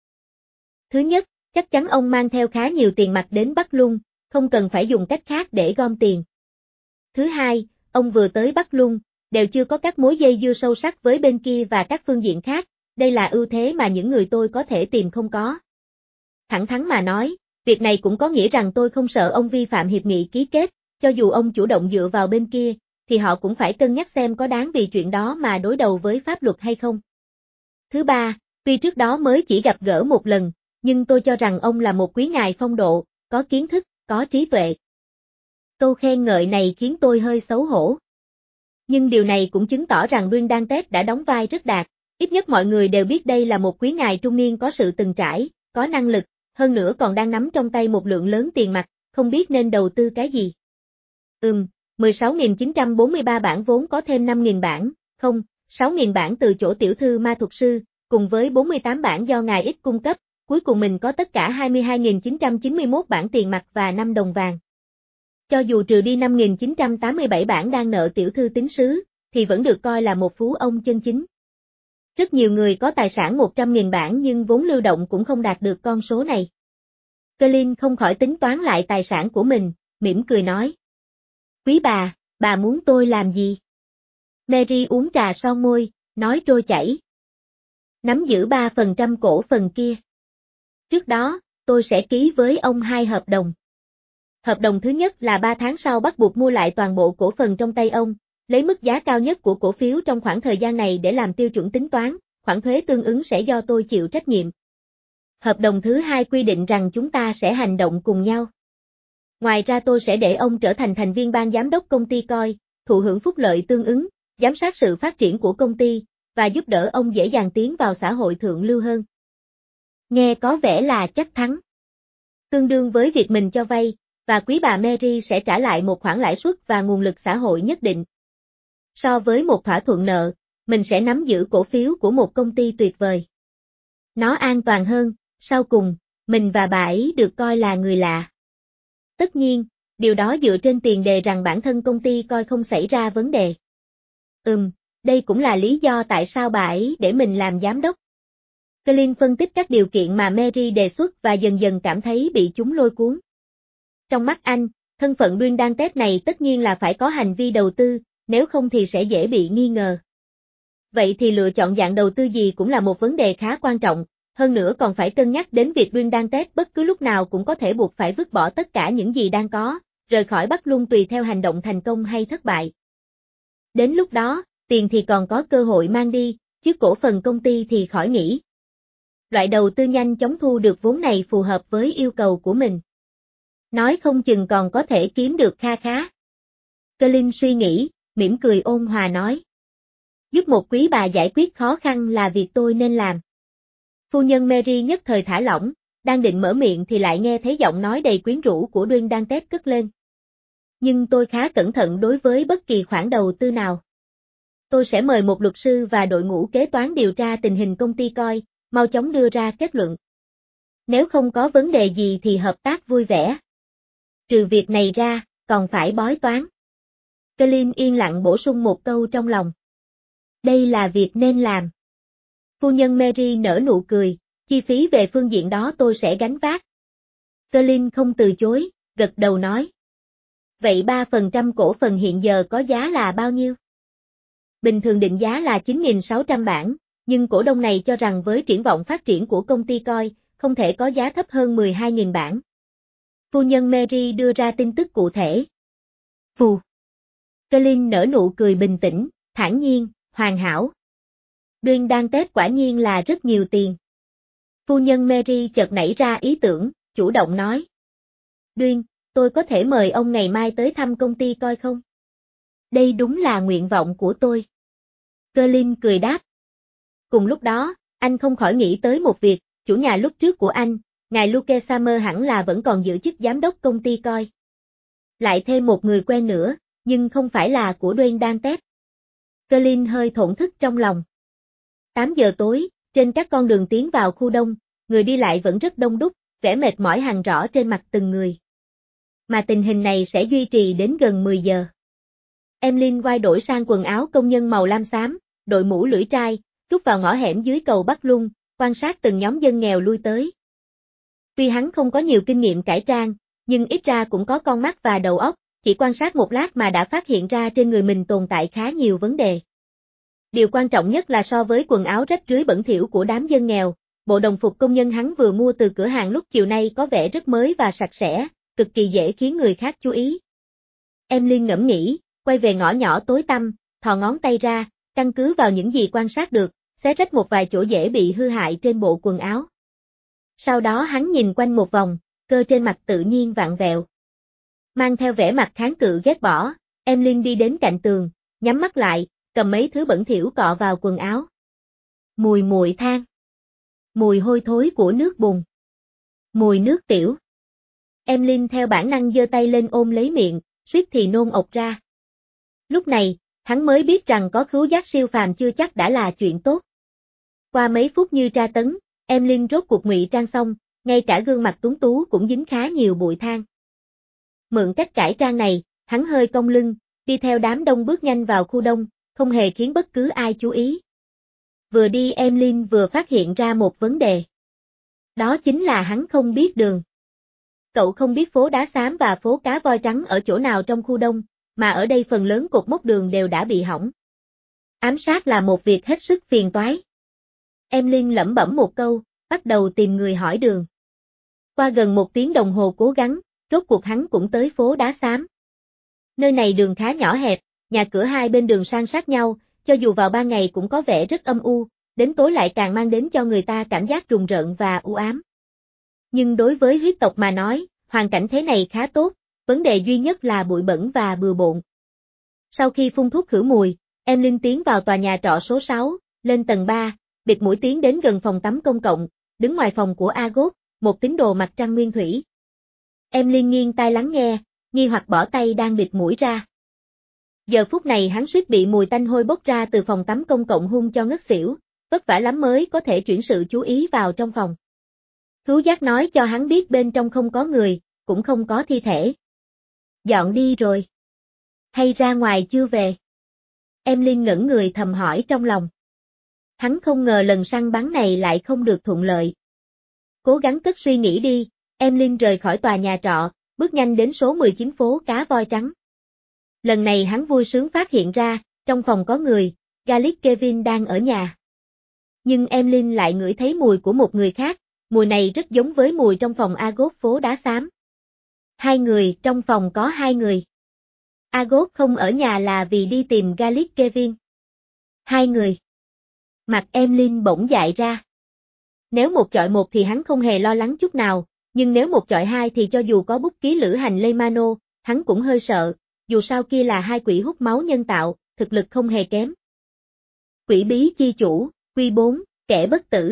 Thứ nhất, chắc chắn ông mang theo khá nhiều tiền mặt đến Bắc Lung, không cần phải dùng cách khác để gom tiền. Thứ hai, ông vừa tới Bắc Lung, đều chưa có các mối dây dưa sâu sắc với bên kia và các phương diện khác, đây là ưu thế mà những người tôi có thể tìm không có. Thẳng thắn mà nói, việc này cũng có nghĩa rằng tôi không sợ ông vi phạm hiệp nghị ký kết, cho dù ông chủ động dựa vào bên kia, thì họ cũng phải cân nhắc xem có đáng vì chuyện đó mà đối đầu với pháp luật hay không. Thứ ba, tuy trước đó mới chỉ gặp gỡ một lần, nhưng tôi cho rằng ông là một quý ngài phong độ, có kiến thức, có trí tuệ. Câu khen ngợi này khiến tôi hơi xấu hổ. Nhưng điều này cũng chứng tỏ rằng Duyên Đan Tết đã đóng vai rất đạt, ít nhất mọi người đều biết đây là một quý ngài trung niên có sự từng trải, có năng lực, hơn nữa còn đang nắm trong tay một lượng lớn tiền mặt, không biết nên đầu tư cái gì. Ừm, mười sáu nghìn chín trăm bốn mươi ba bản vốn có thêm năm nghìn bản, không, sáu nghìn bản từ chỗ tiểu thư ma thuật sư, cùng với bốn mươi tám bản do ngài ít cung cấp, cuối cùng mình có tất cả hai mươi hai nghìn chín trăm chín mươi mốt bản tiền mặt và năm đồng vàng. Cho dù trừ đi năm nghìn chín trăm tám mươi bảy bản đang nợ tiểu thư tín sứ, thì vẫn được coi là một phú ông chân chính. Rất nhiều người có tài sản một trăm nghìn bản nhưng vốn lưu động cũng không đạt được con số này. Colin không khỏi tính toán lại tài sản của mình, mỉm cười nói. Quý bà, bà muốn tôi làm gì? Mary uống trà son môi, nói trôi chảy. Nắm giữ ba phần trăm cổ phần kia. Trước đó, tôi sẽ ký với ông hai hợp đồng. Hợp đồng thứ nhất là ba tháng sau bắt buộc mua lại toàn bộ cổ phần trong tay ông, lấy mức giá cao nhất của cổ phiếu trong khoảng thời gian này để làm tiêu chuẩn tính toán, khoản thuế tương ứng sẽ do tôi chịu trách nhiệm. Hợp đồng thứ hai quy định rằng chúng ta sẽ hành động cùng nhau. Ngoài ra tôi sẽ để ông trở thành thành viên ban giám đốc công ty coi, thụ hưởng phúc lợi tương ứng, giám sát sự phát triển của công ty, và giúp đỡ ông dễ dàng tiến vào xã hội thượng lưu hơn. Nghe có vẻ là chắc thắng. Tương đương với việc mình cho vay, và quý bà Mary sẽ trả lại một khoản lãi suất và nguồn lực xã hội nhất định. So với một thỏa thuận nợ, mình sẽ nắm giữ cổ phiếu của một công ty tuyệt vời. Nó an toàn hơn, sau cùng, mình và bà ấy được coi là người lạ. Tất nhiên, điều đó dựa trên tiền đề rằng bản thân công ty coi không xảy ra vấn đề. Ừm, đây cũng là lý do tại sao bà ấy để mình làm giám đốc. Colin phân tích các điều kiện mà Mary đề xuất và dần dần cảm thấy bị chúng lôi cuốn. Trong mắt anh, thân phận Duyên Đan Tết này tất nhiên là phải có hành vi đầu tư, nếu không thì sẽ dễ bị nghi ngờ. Vậy thì lựa chọn dạng đầu tư gì cũng là một vấn đề khá quan trọng, hơn nữa còn phải cân nhắc đến việc Duyên Đan Tết bất cứ lúc nào cũng có thể buộc phải vứt bỏ tất cả những gì đang có, rời khỏi Bắc Lung tùy theo hành động thành công hay thất bại. Đến lúc đó, tiền thì còn có cơ hội mang đi, chứ cổ phần công ty thì khỏi nghĩ. Loại đầu tư nhanh chóng thu được vốn này phù hợp với yêu cầu của mình. Nói không chừng còn có thể kiếm được kha khá. Colin suy nghĩ, mỉm cười ôn hòa nói. Giúp một quý bà giải quyết khó khăn là việc tôi nên làm. Phu nhân Mary nhất thời thả lỏng, đang định mở miệng thì lại nghe thấy giọng nói đầy quyến rũ của Duyên Đan Tết cất lên. Nhưng tôi khá cẩn thận đối với bất kỳ khoản đầu tư nào. Tôi sẽ mời một luật sư và đội ngũ kế toán điều tra tình hình công ty coi, mau chóng đưa ra kết luận. Nếu không có vấn đề gì thì hợp tác vui vẻ. Trừ việc này ra, còn phải bói toán. Colin yên lặng bổ sung một câu trong lòng. Đây là việc nên làm. Phu nhân Mary nở nụ cười, chi phí về phương diện đó tôi sẽ gánh vác. Colin không từ chối, gật đầu nói. Vậy ba phần trăm cổ phần hiện giờ có giá là bao nhiêu? Bình thường định giá là chín nghìn sáu trăm bản, nhưng cổ đông này cho rằng với triển vọng phát triển của công ty coi, không thể có giá thấp hơn mười hai nghìn bản. Phu nhân Mary đưa ra tin tức cụ thể. Phù. Colin nở nụ cười bình tĩnh, thản nhiên, hoàn hảo. Duyên Đan Tết quả nhiên là rất nhiều tiền. Phu nhân Mary chợt nảy ra ý tưởng, chủ động nói. Duyên, tôi có thể mời ông ngày mai tới thăm công ty coi không? Đây đúng là nguyện vọng của tôi. Colin cười đáp. Cùng lúc đó, anh không khỏi nghĩ tới một việc, chủ nhà lúc trước của anh, ngài Luke Summer hẳn là vẫn còn giữ chức giám đốc công ty coi. Lại thêm một người quen nữa, nhưng không phải là của Dwayne Dantès. Colin hơi thổn thức trong lòng. tám giờ tối, trên các con đường tiến vào khu đông, người đi lại vẫn rất đông đúc, vẻ mệt mỏi hằn rõ trên mặt từng người. Mà tình hình này sẽ duy trì đến gần mười giờ. Emlyn quay đổi sang quần áo công nhân màu lam xám, đội mũ lưỡi trai, rút vào ngõ hẻm dưới cầu Bắc Luân, quan sát từng nhóm dân nghèo lui tới. Tuy hắn không có nhiều kinh nghiệm cải trang, nhưng ít ra cũng có con mắt và đầu óc, chỉ quan sát một lát mà đã phát hiện ra trên người mình tồn tại khá nhiều vấn đề. Điều quan trọng nhất là so với quần áo rách rưới bẩn thỉu của đám dân nghèo, bộ đồng phục công nhân hắn vừa mua từ cửa hàng lúc chiều nay có vẻ rất mới và sạch sẽ, cực kỳ dễ khiến người khác chú ý. Emlyn ngẫm nghĩ, quay về ngõ nhỏ tối tăm, thò ngón tay ra, căn cứ vào những gì quan sát được, xé rách một vài chỗ dễ bị hư hại trên bộ quần áo. Sau đó hắn nhìn quanh một vòng, cơ trên mặt tự nhiên vặn vẹo. Mang theo vẻ mặt kháng cự ghét bỏ, Emlyn đi đến cạnh tường, nhắm mắt lại, cầm mấy thứ bẩn thỉu cọ vào quần áo. Mùi muội than. Mùi hôi thối của nước bùn. Mùi nước tiểu. Emlyn theo bản năng giơ tay lên ôm lấy miệng, suýt thì nôn ộc ra. Lúc này, hắn mới biết rằng có khứu giác siêu phàm chưa chắc đã là chuyện tốt. Qua mấy phút như tra tấn, Emlyn rốt cuộc ngụy trang xong, ngay cả gương mặt tuấn tú cũng dính khá nhiều bụi than. Mượn cách cải trang này, hắn hơi cong lưng, đi theo đám đông bước nhanh vào khu đông, không hề khiến bất cứ ai chú ý. Vừa đi Emlyn vừa phát hiện ra một vấn đề. Đó chính là hắn không biết đường. Cậu không biết phố Đá Xám và phố Cá Voi Trắng ở chỗ nào trong khu đông, mà ở đây phần lớn cột mốc đường đều đã bị hỏng. Ám sát là một việc hết sức phiền toái. Emlyn lẩm bẩm một câu, bắt đầu tìm người hỏi đường. Qua gần một tiếng đồng hồ cố gắng, rốt cuộc hắn cũng tới phố Đá Xám. Nơi này đường khá nhỏ hẹp, nhà cửa hai bên đường san sát nhau, cho dù vào ban ngày cũng có vẻ rất âm u, đến tối lại càng mang đến cho người ta cảm giác rùng rợn và u ám. Nhưng đối với huyết tộc mà nói, hoàn cảnh thế này khá tốt, vấn đề duy nhất là bụi bẩn và bừa bộn. Sau khi phun thuốc khử mùi, Emlyn tiến vào tòa nhà trọ số sáu, lên tầng ba, bịt mũi tiến đến gần phòng tắm công cộng, đứng ngoài phòng của Agot, một tín đồ mặt trăng nguyên thủy. Emlyn nghiêng tai lắng nghe, nghi hoặc bỏ tay đang bịt mũi ra. Giờ phút này hắn suýt bị mùi tanh hôi bốc ra từ phòng tắm công cộng hung cho ngất xỉu, vất vả lắm mới có thể chuyển sự chú ý vào trong phòng. Khứu giác nói cho hắn biết bên trong không có người, cũng không có thi thể. Dọn đi rồi. Hay ra ngoài chưa về? Emlyn ngẩn người thầm hỏi trong lòng. Hắn không ngờ lần săn bắn này lại không được thuận lợi. Cố gắng cất suy nghĩ đi, Emlyn rời khỏi tòa nhà trọ, bước nhanh đến số mười chín phố Cá Voi Trắng. Lần này hắn vui sướng phát hiện ra, trong phòng có người, Garlic Kevin đang ở nhà. Nhưng Emlyn lại ngửi thấy mùi của một người khác, mùi này rất giống với mùi trong phòng Agot phố Đá Xám. Hai người, trong phòng có hai người. Agot không ở nhà là vì đi tìm Garlic Kevin. Hai người. Mặt Emlyn bỗng dại ra. Nếu một chọi một thì hắn không hề lo lắng chút nào, nhưng nếu một chọi hai thì cho dù có bút ký lữ hành Leymano, hắn cũng hơi sợ, dù sao kia là hai quỷ hút máu nhân tạo, thực lực không hề kém. Quỷ bí chi chủ, Quy bốn, kẻ bất tử.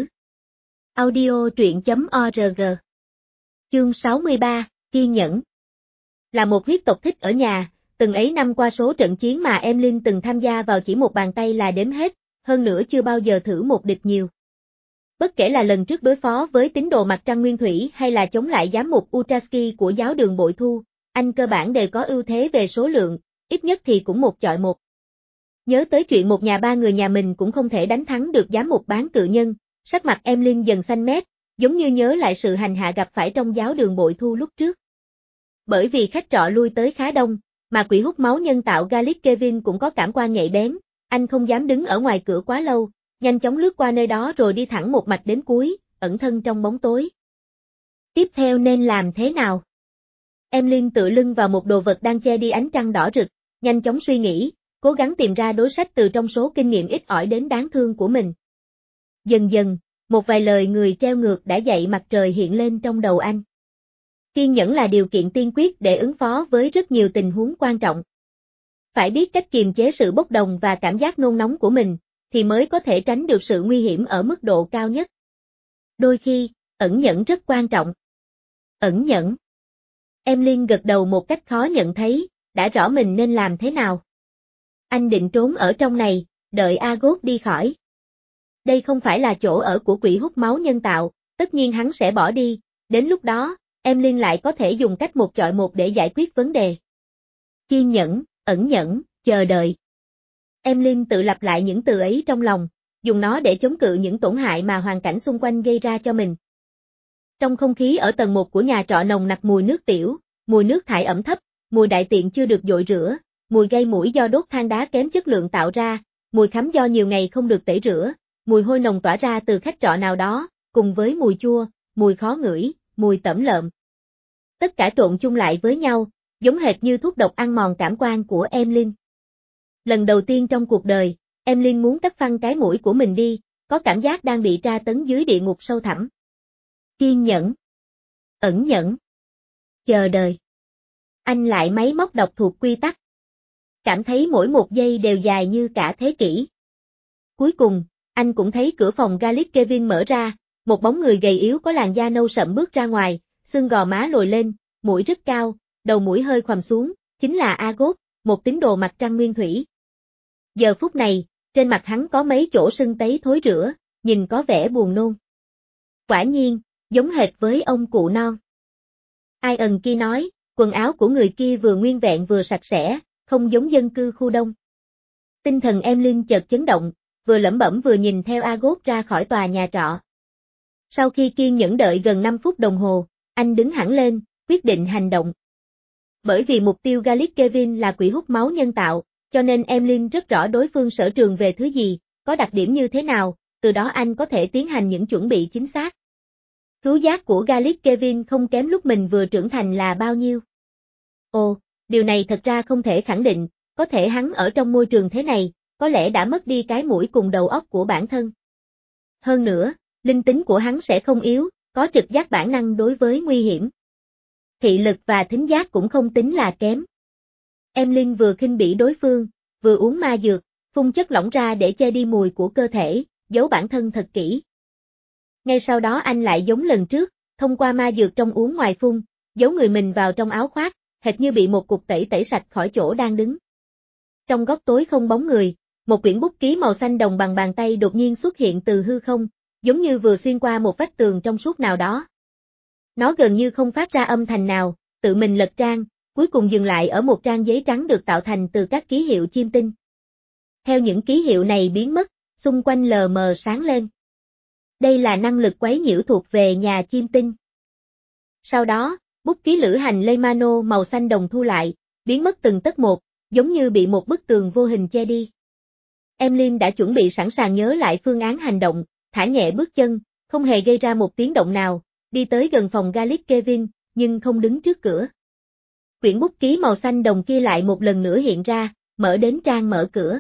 Audio truyện chấm org. Chương sáu mươi ba, Kiên nhẫn. Là một huyết tộc thích ở nhà, từng ấy năm qua số trận chiến mà Emlyn từng tham gia vào chỉ một bàn tay là đếm hết, hơn nữa chưa bao giờ thử một địch nhiều. Bất kể là lần trước đối phó với tín đồ mặt trăng nguyên thủy hay là chống lại giám mục Utraski của giáo đường bội thu, anh cơ bản đều có ưu thế về số lượng, ít nhất thì cũng một chọi một. Nhớ tới chuyện một nhà ba người nhà mình cũng không thể đánh thắng được giám mục bán cự nhân, sắc mặt Emlyn dần xanh mét, giống như nhớ lại sự hành hạ gặp phải trong giáo đường bội thu lúc trước. Bởi vì khách trọ lui tới khá đông, mà quỷ hút máu nhân tạo Garlic Kevin cũng có cảm quan nhạy bén, anh không dám đứng ở ngoài cửa quá lâu, nhanh chóng lướt qua nơi đó rồi đi thẳng một mạch đến cuối, ẩn thân trong bóng tối. Tiếp theo nên làm thế nào? Emlyn tựa lưng vào một đồ vật đang che đi ánh trăng đỏ rực, nhanh chóng suy nghĩ, cố gắng tìm ra đối sách từ trong số kinh nghiệm ít ỏi đến đáng thương của mình. Dần dần, một vài lời người treo ngược đã dậy mặt trời hiện lên trong đầu anh. Kiên nhẫn là điều kiện tiên quyết để ứng phó với rất nhiều tình huống quan trọng. Phải biết cách kiềm chế sự bốc đồng và cảm giác nôn nóng của mình, thì mới có thể tránh được sự nguy hiểm ở mức độ cao nhất. Đôi khi, ẩn nhẫn rất quan trọng. Ẩn nhẫn. Emlyn gật đầu một cách khó nhận thấy, đã rõ mình nên làm thế nào. Anh định trốn ở trong này, đợi Agot đi khỏi. Đây không phải là chỗ ở của quỷ hút máu nhân tạo, tất nhiên hắn sẽ bỏ đi, đến lúc đó, Emlyn lại có thể dùng cách một chọi một để giải quyết vấn đề. Kiên nhẫn, ẩn nhẫn, chờ đợi. Emlyn tự lặp lại những từ ấy trong lòng, dùng nó để chống cự những tổn hại mà hoàn cảnh xung quanh gây ra cho mình. Trong không khí ở tầng một của nhà trọ nồng nặc mùi nước tiểu, mùi nước thải ẩm thấp, mùi đại tiện chưa được dội rửa, mùi gây mũi do đốt than đá kém chất lượng tạo ra, mùi khắm do nhiều ngày không được tẩy rửa, mùi hôi nồng tỏa ra từ khách trọ nào đó, cùng với mùi chua, mùi khó ngửi, mùi tẩm lợm. Tất cả trộn chung lại với nhau, giống hệt như thuốc độc ăn mòn cảm quan của Emlyn. Lần đầu tiên trong cuộc đời, Emlyn muốn cắt phăng cái mũi của mình đi, có cảm giác đang bị tra tấn dưới địa ngục sâu thẳm. Kiên nhẫn. Ẩn nhẫn. Chờ đợi. Anh lại máy móc đọc thuộc quy tắc. Cảm thấy mỗi một giây đều dài như cả thế kỷ. Cuối cùng, anh cũng thấy cửa phòng Garlic Kevin mở ra, một bóng người gầy yếu có làn da nâu sậm bước ra ngoài, xương gò má lồi lên, mũi rất cao, đầu mũi hơi khoằm xuống, chính là Agot, một tín đồ mặt trăng nguyên thủy. Giờ phút này, trên mặt hắn có mấy chỗ sưng tấy thối rữa, nhìn có vẻ buồn nôn. Quả nhiên, giống hệt với ông cụ non. Ian kia nói, quần áo của người kia vừa nguyên vẹn vừa sạch sẽ, không giống dân cư khu đông. Tinh thần Emlyn chợt chấn động, vừa lẩm bẩm vừa nhìn theo Agot ra khỏi tòa nhà trọ. Sau khi kiên nhẫn đợi gần năm phút đồng hồ, anh đứng hẳn lên, quyết định hành động. Bởi vì mục tiêu Garlic Kevin là quỷ hút máu nhân tạo, cho nên Emlyn rất rõ đối phương sở trường về thứ gì, có đặc điểm như thế nào, từ đó anh có thể tiến hành những chuẩn bị chính xác. Khứu giác của Garlic Kevin không kém lúc mình vừa trưởng thành là bao nhiêu. Ồ, điều này thật ra không thể khẳng định, có thể hắn ở trong môi trường thế này, có lẽ đã mất đi cái mũi cùng đầu óc của bản thân. Hơn nữa, linh tính của hắn sẽ không yếu, có trực giác bản năng đối với nguy hiểm. Thị lực và thính giác cũng không tính là kém. Emlyn vừa khinh bỉ đối phương, vừa uống ma dược, phun chất lỏng ra để che đi mùi của cơ thể, giấu bản thân thật kỹ. Ngay sau đó anh lại giống lần trước, thông qua ma dược trong uống ngoài phun, giấu người mình vào trong áo khoác, hệt như bị một cục tẩy tẩy sạch khỏi chỗ đang đứng. Trong góc tối không bóng người, một quyển bút ký màu xanh đồng bằng bàn tay đột nhiên xuất hiện từ hư không, giống như vừa xuyên qua một vách tường trong suốt nào đó. Nó gần như không phát ra âm thanh nào, tự mình lật trang, cuối cùng dừng lại ở một trang giấy trắng được tạo thành từ các ký hiệu chim tinh. Theo những ký hiệu này biến mất, xung quanh lờ mờ sáng lên. Đây là năng lực quấy nhiễu thuộc về nhà chim tinh. Sau đó, bút ký lữ hành Leymano màu xanh đồng thu lại, biến mất từng tấc một, giống như bị một bức tường vô hình che đi. Emlyn đã chuẩn bị sẵn sàng nhớ lại phương án hành động, thả nhẹ bước chân, không hề gây ra một tiếng động nào, đi tới gần phòng Garlic Kevin, nhưng không đứng trước cửa. Quyển bút ký màu xanh đồng kia lại một lần nữa hiện ra, mở đến trang mở cửa.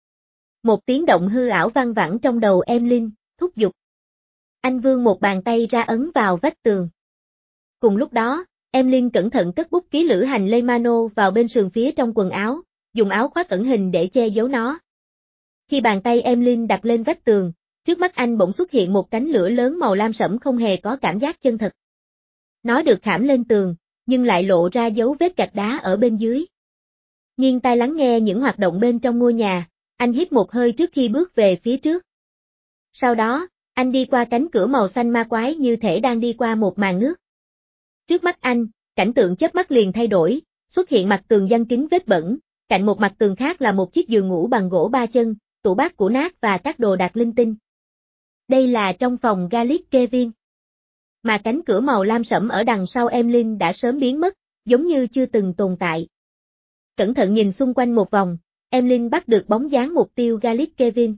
Một tiếng động hư ảo vang vẳng trong đầu Emlyn, thúc giục. Anh vươn một bàn tay ra ấn vào vách tường. Cùng lúc đó, Emlyn cẩn thận cất bút ký lữ hành Leymano vào bên sườn phía trong quần áo, dùng áo khoác ẩn hình để che giấu nó. Khi bàn tay Emlyn đặt lên vách tường, trước mắt anh bỗng xuất hiện một cánh lửa lớn màu lam sẫm không hề có cảm giác chân thật. Nó được khảm lên tường, nhưng lại lộ ra dấu vết gạch đá ở bên dưới. Nghiêng tai lắng nghe những hoạt động bên trong ngôi nhà, anh hít một hơi trước khi bước về phía trước. Sau đó, anh đi qua cánh cửa màu xanh ma quái như thể đang đi qua một màn nước. Trước mắt anh, cảnh tượng chớp mắt liền thay đổi, xuất hiện mặt tường giăng kín vết bẩn, cạnh một mặt tường khác là một chiếc giường ngủ bằng gỗ ba chân, tủ bát cũ nát và các đồ đạc linh tinh. Đây là trong phòng Garlic Kevin. Mà cánh cửa màu lam sẫm ở đằng sau Emlyn đã sớm biến mất, giống như chưa từng tồn tại. Cẩn thận nhìn xung quanh một vòng, Emlyn bắt được bóng dáng mục tiêu Garlic Kevin.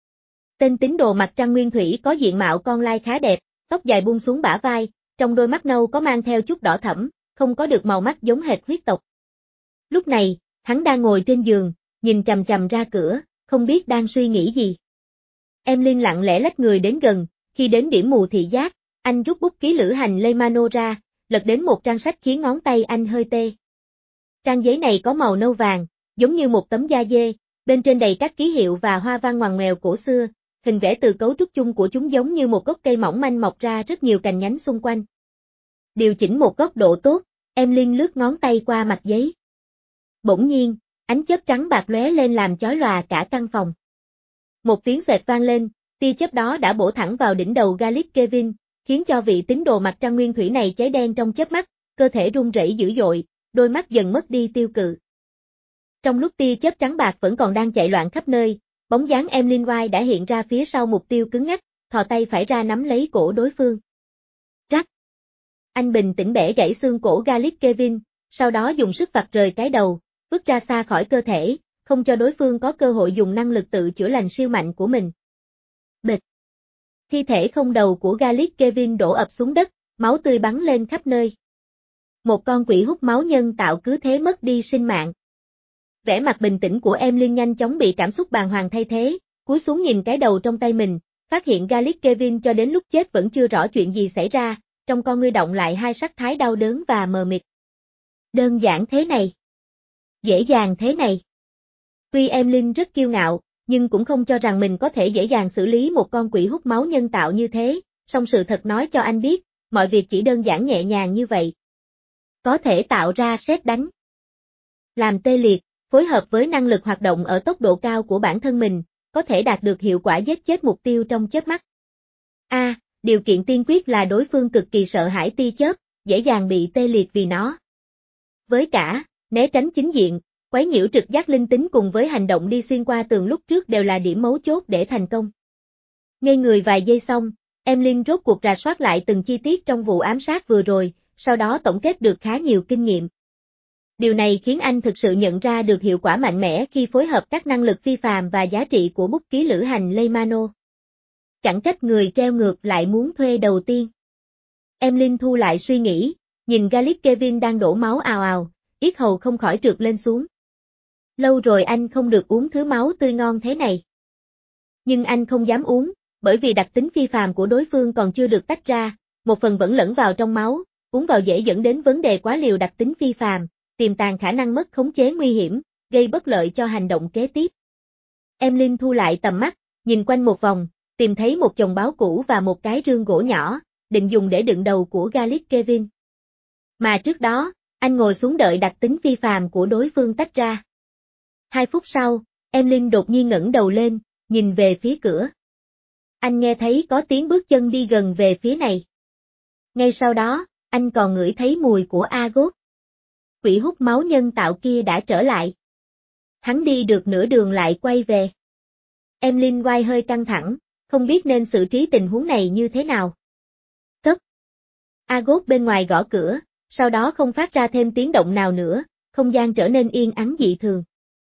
Tên tín đồ mặt trăng nguyên thủy có diện mạo con lai khá đẹp, tóc dài buông xuống bả vai, trong đôi mắt nâu có mang theo chút đỏ thẫm, không có được màu mắt giống hệt huyết tộc. Lúc này, hắn đang ngồi trên giường, nhìn chằm chằm ra cửa, không biết đang suy nghĩ gì. Emlyn lặng lẽ lách người đến gần, khi đến điểm mù thị giác, anh rút bút ký lữ hành Leymano ra, lật đến một trang sách khiến ngón tay anh hơi tê. Trang giấy này có màu nâu vàng, giống như một tấm da dê, bên trên đầy các ký hiệu và hoa văn ngoằn ngoèo cổ xưa, hình vẽ từ cấu trúc chung của chúng giống như một gốc cây mỏng manh mọc ra rất nhiều cành nhánh xung quanh. Điều chỉnh một góc độ tốt, Emlyn lướt ngón tay qua mặt giấy. Bỗng nhiên, ánh chớp trắng bạc lóe lên làm chói lòa cả căn phòng. Một tiếng xoẹt vang lên, tia chớp đó đã bổ thẳng vào đỉnh đầu Garlic Kevin, khiến cho vị tín đồ mặt trăng nguyên thủy này cháy đen trong chớp mắt, cơ thể run rẩy dữ dội, đôi mắt dần mất đi tiêu cự. Trong lúc tia chớp trắng bạc vẫn còn đang chạy loạn khắp nơi, bóng dáng Emlyn White đã hiện ra phía sau mục tiêu cứng ngắc, thò tay phải ra nắm lấy cổ đối phương. Rắc! Anh bình tĩnh bẻ gãy xương cổ Garlic Kevin, sau đó dùng sức vặt rời cái đầu, vứt ra xa khỏi cơ thể, không cho đối phương có cơ hội dùng năng lực tự chữa lành siêu mạnh của mình. Bịch! Thi thể không đầu của Garlic Kevin đổ ập xuống đất, máu tươi bắn lên khắp nơi. Một con quỷ hút máu nhân tạo cứ thế mất đi sinh mạng. Vẻ mặt bình tĩnh của Emlyn nhanh chóng bị cảm xúc bàng hoàng thay thế, cúi xuống nhìn cái đầu trong tay mình, phát hiện Garlic Kevin cho đến lúc chết vẫn chưa rõ chuyện gì xảy ra, trong con ngươi động lại hai sắc thái đau đớn và mờ mịt. Đơn giản thế này. Dễ dàng thế này. Tuy Emlyn rất kiêu ngạo, nhưng cũng không cho rằng mình có thể dễ dàng xử lý một con quỷ hút máu nhân tạo như thế, song sự thật nói cho anh biết, mọi việc chỉ đơn giản nhẹ nhàng như vậy. Có thể tạo ra sét đánh. Làm tê liệt, phối hợp với năng lực hoạt động ở tốc độ cao của bản thân mình, có thể đạt được hiệu quả giết chết mục tiêu trong chớp mắt. A, à, điều kiện tiên quyết là đối phương cực kỳ sợ hãi tia chớp, dễ dàng bị tê liệt vì nó. Với cả, né tránh chính diện, quấy nhiễu trực giác linh tính cùng với hành động đi xuyên qua tường lúc trước đều là điểm mấu chốt để thành công. Ngây người vài giây xong, Emlyn rốt cuộc rà soát lại từng chi tiết trong vụ ám sát vừa rồi, sau đó tổng kết được khá nhiều kinh nghiệm. Điều này khiến anh thực sự nhận ra được hiệu quả mạnh mẽ khi phối hợp các năng lực phi phàm và giá trị của bút ký lữ hành Leymano. Chẳng trách người treo ngược lại muốn thuê đầu tiên. Emlyn thu lại suy nghĩ, nhìn Garlic Kevin đang đổ máu ào ào, yết hầu không khỏi trượt lên xuống. Lâu rồi anh không được uống thứ máu tươi ngon thế này. Nhưng anh không dám uống, bởi vì đặc tính phi phàm của đối phương còn chưa được tách ra, một phần vẫn lẫn vào trong máu, uống vào dễ dẫn đến vấn đề quá liều đặc tính phi phàm, tiềm tàng khả năng mất khống chế nguy hiểm, gây bất lợi cho hành động kế tiếp. Emlyn thu lại tầm mắt, nhìn quanh một vòng, tìm thấy một chồng báo cũ và một cái rương gỗ nhỏ, định dùng để đựng đầu của Garlic Kevin. Mà trước đó, anh ngồi xuống đợi đặc tính phi phàm của đối phương tách ra. Hai phút sau, Emlyn đột nhiên ngẩng đầu lên, nhìn về phía cửa. Anh nghe thấy có tiếng bước chân đi gần về phía này. Ngay sau đó, anh còn ngửi thấy mùi của Agot. Quỷ hút máu nhân tạo kia đã trở lại. Hắn đi được nửa đường lại quay về. Emlyn White hơi căng thẳng, không biết nên xử trí tình huống này như thế nào. Cất. Agot bên ngoài gõ cửa, sau đó không phát ra thêm tiếng động nào nữa, không gian trở nên yên ắng dị thường.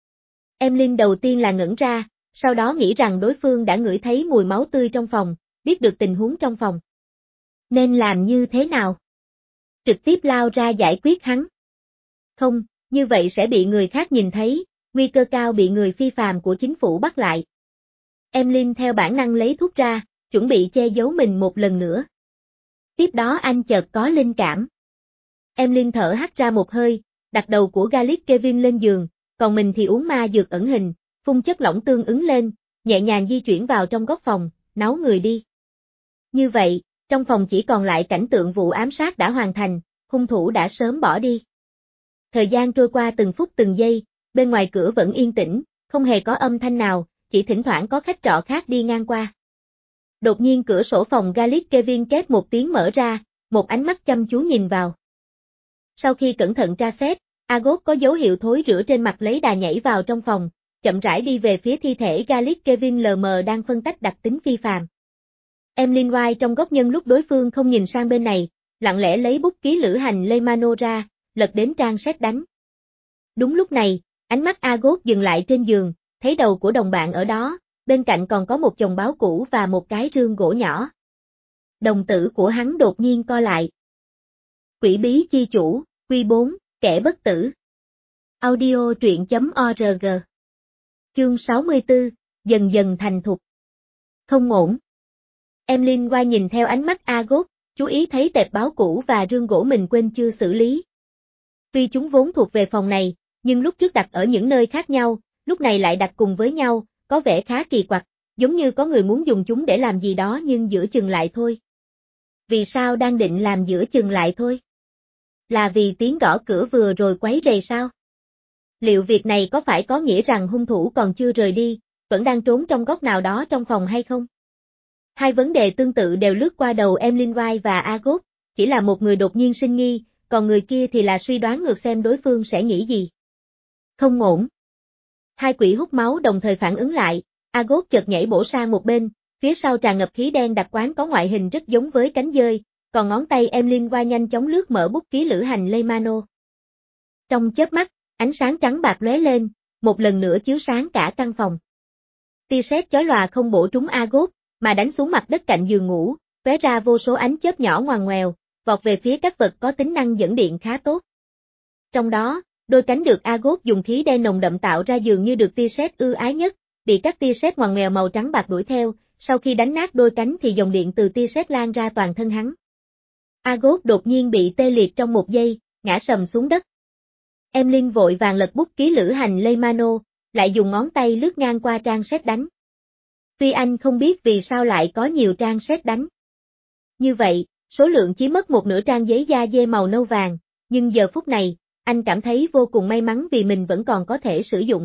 Emlyn đầu tiên là ngẩn ra, sau đó nghĩ rằng đối phương đã ngửi thấy mùi máu tươi trong phòng, biết được tình huống trong phòng. Nên làm như thế nào? Trực tiếp lao ra giải quyết hắn. Không, như vậy sẽ bị người khác nhìn thấy, nguy cơ cao bị người phi phàm của chính phủ bắt lại. Emlyn theo bản năng lấy thuốc ra, chuẩn bị che giấu mình một lần nữa. Tiếp đó anh chợt có linh cảm. Emlyn thở hắt ra một hơi, đặt đầu của Garlic Kevin lên giường, còn mình thì uống ma dược ẩn hình, phun chất lỏng tương ứng lên, nhẹ nhàng di chuyển vào trong góc phòng, náu người đi. Như vậy, trong phòng chỉ còn lại cảnh tượng vụ ám sát đã hoàn thành, hung thủ đã sớm bỏ đi. Thời gian trôi qua từng phút từng giây, bên ngoài cửa vẫn yên tĩnh, không hề có âm thanh nào, chỉ thỉnh thoảng có khách trọ khác đi ngang qua. Đột nhiên cửa sổ phòng Garlic Kevin két một tiếng mở ra, một ánh mắt chăm chú nhìn vào. Sau khi cẩn thận tra xét, Agot có dấu hiệu thối rữa trên mặt lấy đà nhảy vào trong phòng, chậm rãi đi về phía thi thể Garlic Kevin lờ mờ đang phân tách đặc tính phi phàm. Emlyn White trong góc nhân lúc đối phương không nhìn sang bên này, lặng lẽ lấy bút ký lữ hành Leymano ra, lật đến trang sét đánh. Đúng lúc này, ánh mắt Agot dừng lại trên giường, thấy đầu của đồng bạn ở đó, bên cạnh còn có một chồng báo cũ và một cái rương gỗ nhỏ. Đồng tử của hắn đột nhiên co lại. Quỷ bí chi chủ, Quy bốn, kẻ bất tử. Audio truyện chấm org. Chương sáu mươi tư, dần dần thành thục. Không ổn. Emlyn White nhìn theo ánh mắt Agot, chú ý thấy tệp báo cũ và rương gỗ mình quên chưa xử lý. Tuy chúng vốn thuộc về phòng này, nhưng lúc trước đặt ở những nơi khác nhau, lúc này lại đặt cùng với nhau, có vẻ khá kỳ quặc, giống như có người muốn dùng chúng để làm gì đó nhưng giữa chừng lại thôi. Vì sao đang định làm giữa chừng lại thôi? Là vì tiếng gõ cửa vừa rồi quấy rầy sao? Liệu việc này có phải có nghĩa rằng hung thủ còn chưa rời đi, vẫn đang trốn trong góc nào đó trong phòng hay không? Hai vấn đề tương tự đều lướt qua đầu Emlyn White và Agot, chỉ là một người đột nhiên sinh nghi, còn người kia thì là suy đoán ngược xem đối phương sẽ nghĩ gì. Không ổn. Hai quỷ hút máu đồng thời phản ứng lại, Agot chợt nhảy bổ sang một bên, phía sau tràn ngập khí đen đặc quán có ngoại hình rất giống với cánh dơi, còn ngón tay Emlyn White nhanh chóng lướt mở bút ký lữ hành Leymano. Trong chớp mắt, ánh sáng trắng bạc lóe lên, một lần nữa chiếu sáng cả căn phòng. Tia sét chói lòa không bổ trúng Agot, mà đánh xuống mặt đất cạnh giường ngủ, tóe ra vô số ánh chớp nhỏ ngoằn ngoèo, vọt về phía các vật có tính năng dẫn điện khá tốt. Trong đó, đôi cánh được Agot dùng khí đen nồng đậm tạo ra dường như được tia sét ưu ái nhất, bị các tia sét ngoằn ngoèo màu trắng bạc đuổi theo, sau khi đánh nát đôi cánh thì dòng điện từ tia sét lan ra toàn thân hắn. Agot đột nhiên bị tê liệt trong một giây, ngã sầm xuống đất. Emlyn vội vàng lật bút ký lữ hành Leymano, lại dùng ngón tay lướt ngang qua trang sét đánh. Tuy anh không biết vì sao lại có nhiều trang sét đánh. Như vậy, số lượng chỉ mất một nửa trang giấy da dê màu nâu vàng, nhưng giờ phút này, anh cảm thấy vô cùng may mắn vì mình vẫn còn có thể sử dụng.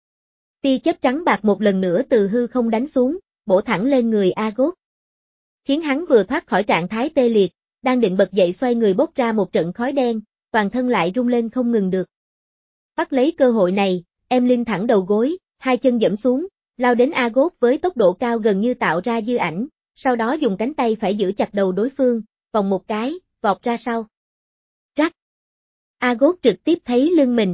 Tia chớp trắng bạc một lần nữa từ hư không đánh xuống, bổ thẳng lên người Agot. Khiến hắn vừa thoát khỏi trạng thái tê liệt, đang định bật dậy xoay người bốc ra một trận khói đen, toàn thân lại rung lên không ngừng được. Bắt lấy cơ hội này, Emlyn thẳng đầu gối, hai chân giẫm xuống, lao đến Agot với tốc độ cao gần như tạo ra dư ảnh, sau đó dùng cánh tay phải giữ chặt đầu đối phương, vòng một cái, vọt ra sau. Rắc! Agot trực tiếp thấy lưng mình.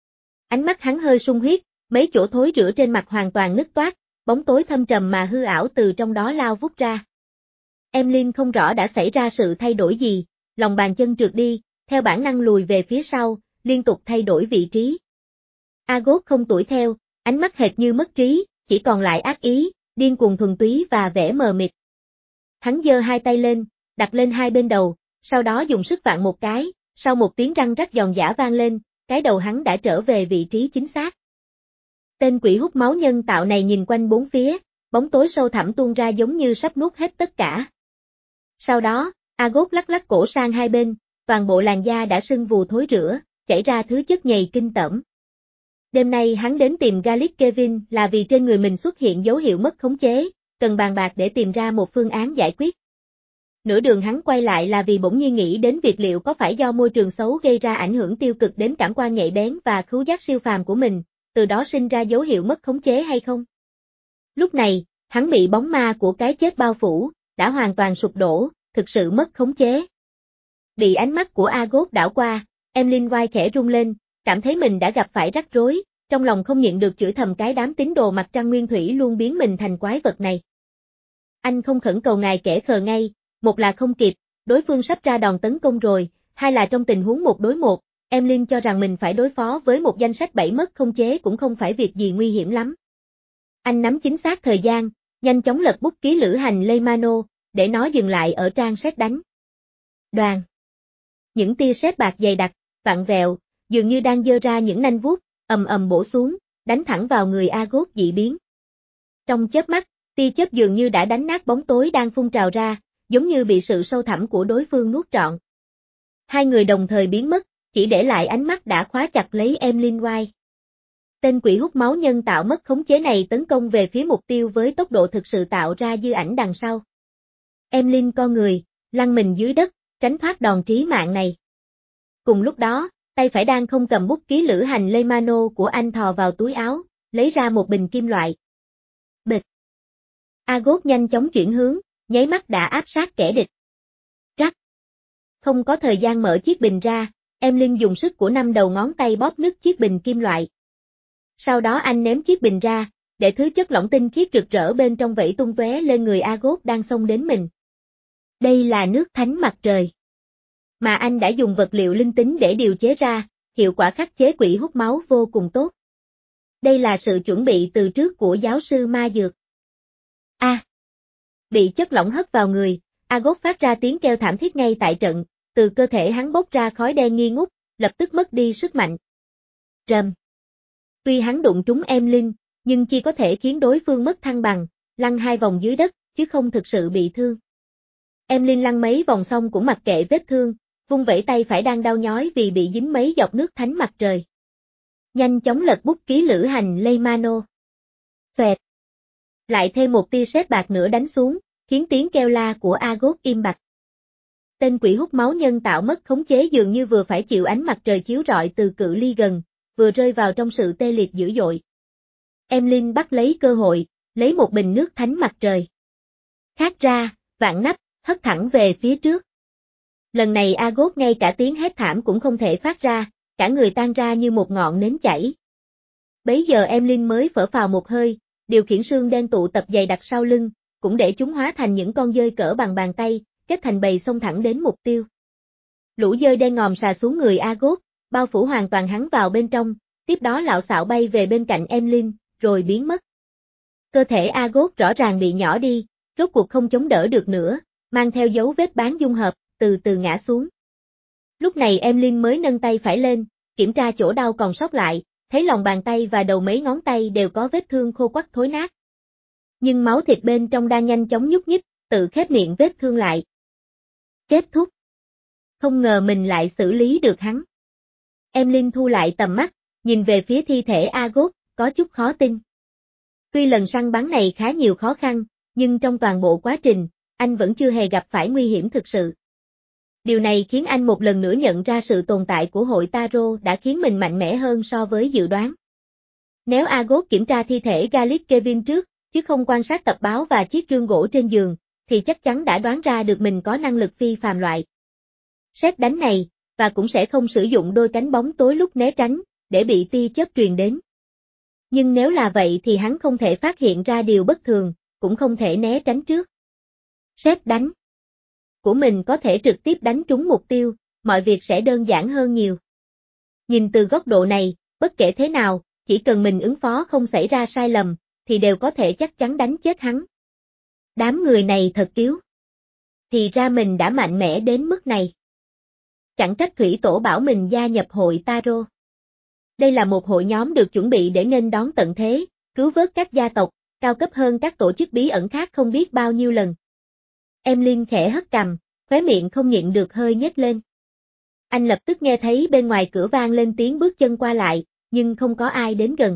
Ánh mắt hắn hơi sung huyết, mấy chỗ thối rữa trên mặt hoàn toàn nứt toát, bóng tối thâm trầm mà hư ảo từ trong đó lao vút ra. Emlyn không rõ đã xảy ra sự thay đổi gì, lòng bàn chân trượt đi, theo bản năng lùi về phía sau, liên tục thay đổi vị trí. Agot không đuổi theo, ánh mắt hệt như mất trí, chỉ còn lại ác ý, điên cuồng thuần túy và vẻ mờ mịt. Hắn giơ hai tay lên, đặt lên hai bên đầu, sau đó dùng sức vặn một cái, sau một tiếng răng rắc giòn giã vang lên, cái đầu hắn đã trở về vị trí chính xác. Tên quỷ hút máu nhân tạo này nhìn quanh bốn phía, bóng tối sâu thẳm tuôn ra giống như sắp nuốt hết tất cả. Sau đó, Agot lắc lắc cổ sang hai bên, toàn bộ làn da đã sưng vù thối rữa, chảy ra thứ chất nhầy kinh tởm. Đêm nay hắn đến tìm Garlic Kevin là vì trên người mình xuất hiện dấu hiệu mất khống chế, cần bàn bạc để tìm ra một phương án giải quyết. Nửa đường hắn quay lại là vì bỗng nhiên nghĩ đến việc liệu có phải do môi trường xấu gây ra ảnh hưởng tiêu cực đến cảm quan nhạy bén và khứu giác siêu phàm của mình, từ đó sinh ra dấu hiệu mất khống chế hay không. Lúc này, hắn bị bóng ma của cái chết bao phủ, đã hoàn toàn sụp đổ, thực sự mất khống chế. Bị ánh mắt của Agot đảo qua, Emlyn White khẽ rung lên, cảm thấy mình đã gặp phải rắc rối, trong lòng không nhịn được chửi thầm cái đám tín đồ mặt trăng nguyên thủy luôn biến mình thành quái vật này. Anh không khẩn cầu ngài kẻ khờ ngay, một là không kịp, đối phương sắp ra đòn tấn công rồi, hai là trong tình huống một đối một, Emlyn cho rằng mình phải đối phó với một danh sách bảy mất khống chế cũng không phải việc gì nguy hiểm lắm. Anh nắm chính xác thời gian, nhanh chóng lật bút ký lữ hành Leymano, để nó dừng lại ở trang sét đánh. Đoàn. Những tia sét bạc dày đặc, vặn vẹo, dường như đang giơ ra những nanh vuốt, ầm ầm bổ xuống, đánh thẳng vào người Agot dị biến. Trong chớp mắt, tia chớp dường như đã đánh nát bóng tối đang phun trào ra, giống như bị sự sâu thẳm của đối phương nuốt trọn. Hai người đồng thời biến mất, chỉ để lại ánh mắt đã khóa chặt lấy Emlyn White. Tên quỷ hút máu nhân tạo mất khống chế này tấn công về phía mục tiêu với tốc độ thực sự tạo ra dư ảnh đằng sau. Emlyn co người, lăn mình dưới đất, tránh thoát đòn trí mạng này. Cùng lúc đó, tay phải đang không cầm bút ký lữ hành Leymano của anh thò vào túi áo, lấy ra một bình kim loại. Bịch. Agot nhanh chóng chuyển hướng, nháy mắt đã áp sát kẻ địch. Rắc. Không có thời gian mở chiếc bình ra, Emlyn dùng sức của năm đầu ngón tay bóp nứt chiếc bình kim loại. Sau đó anh ném chiếc bình ra, để thứ chất lỏng tinh khiết rực rỡ bên trong vẩy tung tóe lên người Agot đang xông đến mình. Đây là nước thánh mặt trời. Mà anh đã dùng vật liệu linh tính để điều chế ra, hiệu quả khắc chế quỷ hút máu vô cùng tốt. Đây là sự chuẩn bị từ trước của giáo sư ma dược. A. À, bị chất lỏng hất vào người, Agot phát ra tiếng kêu thảm thiết ngay tại trận, từ cơ thể hắn bốc ra khói đen nghi ngút, lập tức mất đi sức mạnh. Rầm. Tuy hắn đụng trúng Emlyn, nhưng chỉ có thể khiến đối phương mất thăng bằng, lăn hai vòng dưới đất, chứ không thực sự bị thương. Emlyn lăn mấy vòng xong cũng mặc kệ vết thương, vung vẩy tay phải đang đau nhói vì bị dính mấy giọt nước thánh mặt trời. Nhanh chóng lật bút ký lữ hành Leymano. Xoẹt. Lại thêm một tia sét bạc nữa đánh xuống, khiến tiếng kêu la của Agot im bặt. Tên quỷ hút máu nhân tạo mất khống chế dường như vừa phải chịu ánh mặt trời chiếu rọi từ cự ly gần, vừa rơi vào trong sự tê liệt dữ dội. Emlyn bắt lấy cơ hội, lấy một bình nước thánh mặt trời. Khát ra, vạn nắp, hất thẳng về phía trước. Lần này Agot ngay cả tiếng hét thảm cũng không thể phát ra, cả người tan ra như một ngọn nến chảy. Bấy giờ Emlyn mới phở phào một hơi, điều khiển xương đen tụ tập dày đặc sau lưng, cũng để chúng hóa thành những con dơi cỡ bằng bàn tay, kết thành bầy xông thẳng đến mục tiêu. Lũ dơi đen ngòm xà xuống người Agot, bao phủ hoàn toàn hắn vào bên trong, tiếp đó lạo xạo bay về bên cạnh Emlyn, rồi biến mất. Cơ thể Agot rõ ràng bị nhỏ đi, rốt cuộc không chống đỡ được nữa, mang theo dấu vết bán dung hợp, từ từ ngã xuống. Lúc này Emlyn mới nâng tay phải lên, kiểm tra chỗ đau còn sót lại, thấy lòng bàn tay và đầu mấy ngón tay đều có vết thương khô quắt thối nát. Nhưng máu thịt bên trong đang nhanh chóng nhúc nhích, tự khép miệng vết thương lại. Kết thúc. Không ngờ mình lại xử lý được hắn. Emlyn thu lại tầm mắt, nhìn về phía thi thể Agot, có chút khó tin. Tuy lần săn bắn này khá nhiều khó khăn, nhưng trong toàn bộ quá trình, anh vẫn chưa hề gặp phải nguy hiểm thực sự. Điều này khiến anh một lần nữa nhận ra sự tồn tại của hội Tarot đã khiến mình mạnh mẽ hơn so với dự đoán. Nếu Agot kiểm tra thi thể Garlic Kevin trước, chứ không quan sát tập báo và chiếc rương gỗ trên giường, thì chắc chắn đã đoán ra được mình có năng lực phi phàm loại sét đánh này, và cũng sẽ không sử dụng đôi cánh bóng tối lúc né tránh, để bị tia chớp truyền đến. Nhưng nếu là vậy thì hắn không thể phát hiện ra điều bất thường, cũng không thể né tránh trước. Sét đánh của mình có thể trực tiếp đánh trúng mục tiêu, mọi việc sẽ đơn giản hơn nhiều. Nhìn từ góc độ này, bất kể thế nào, chỉ cần mình ứng phó không xảy ra sai lầm, thì đều có thể chắc chắn đánh chết hắn. Đám người này thật yếu. Thì ra mình đã mạnh mẽ đến mức này. Chẳng trách Thủy Tổ bảo mình gia nhập hội Tarot. Đây là một hội nhóm được chuẩn bị để nghênh đón tận thế, cứu vớt các gia tộc, cao cấp hơn các tổ chức bí ẩn khác không biết bao nhiêu lần. Emlyn khẽ hất cằm, khóe miệng không nhịn được hơi nhếch lên. Anh lập tức nghe thấy bên ngoài cửa vang lên tiếng bước chân qua lại, nhưng không có ai đến gần.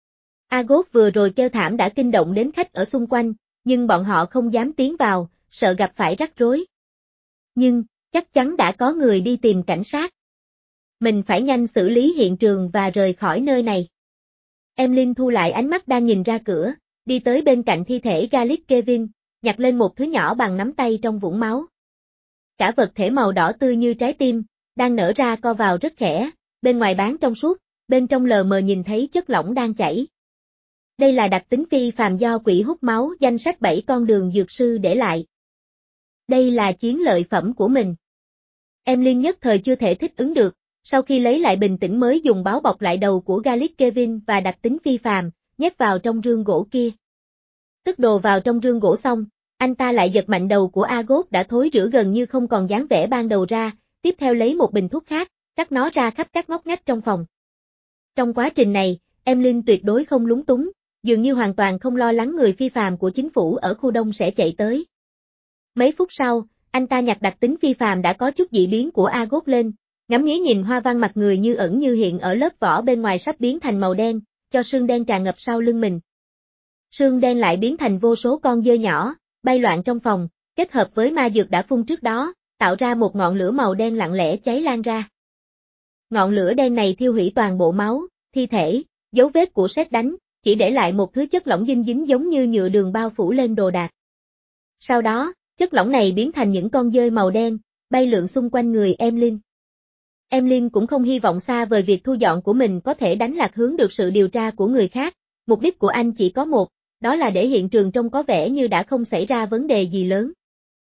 Agot vừa rồi kêu thảm đã kinh động đến khách ở xung quanh, nhưng bọn họ không dám tiến vào, sợ gặp phải rắc rối. Nhưng, chắc chắn đã có người đi tìm cảnh sát. Mình phải nhanh xử lý hiện trường và rời khỏi nơi này. Emlyn thu lại ánh mắt đang nhìn ra cửa, đi tới bên cạnh thi thể Garlic Kevin, nhặt lên một thứ nhỏ bằng nắm tay trong vũng máu. Cả vật thể màu đỏ tươi như trái tim, đang nở ra co vào rất khẽ, bên ngoài bán trong suốt, bên trong lờ mờ nhìn thấy chất lỏng đang chảy. Đây là đặc tính phi phàm do quỷ hút máu danh sách bảy con đường dược sư để lại. Đây là chiến lợi phẩm của mình. Emlyn nhất thời chưa thể thích ứng được, sau khi lấy lại bình tĩnh mới dùng báo bọc lại đầu của Garlic Kevin và đặc tính phi phàm, nhét vào trong rương gỗ kia. Cất đồ vào trong rương gỗ xong, anh ta lại giật mạnh đầu của Agot đã thối rữa gần như không còn dáng vẻ ban đầu ra, tiếp theo lấy một bình thuốc khác, cắt nó ra khắp các ngóc ngách trong phòng. Trong quá trình này, Emlyn tuyệt đối không lúng túng, dường như hoàn toàn không lo lắng người phi phàm của chính phủ ở khu đông sẽ chạy tới. Mấy phút sau, anh ta nhặt đặc tính phi phàm đã có chút dị biến của Agot lên, ngắm nghía nhìn hoa văn mặt người như ẩn như hiện ở lớp vỏ bên ngoài sắp biến thành màu đen, cho sương đen tràn ngập sau lưng mình. Sương đen lại biến thành vô số con dơi nhỏ, bay loạn trong phòng, kết hợp với ma dược đã phun trước đó, tạo ra một ngọn lửa màu đen lặng lẽ cháy lan ra. Ngọn lửa đen này thiêu hủy toàn bộ máu, thi thể, dấu vết của sét đánh, chỉ để lại một thứ chất lỏng dinh dính giống như nhựa đường bao phủ lên đồ đạc. Sau đó, chất lỏng này biến thành những con dơi màu đen, bay lượn xung quanh người Emlyn. Emlyn cũng không hy vọng xa vời việc thu dọn của mình có thể đánh lạc hướng được sự điều tra của người khác, mục đích của anh chỉ có một, đó là để hiện trường trông có vẻ như đã không xảy ra vấn đề gì lớn.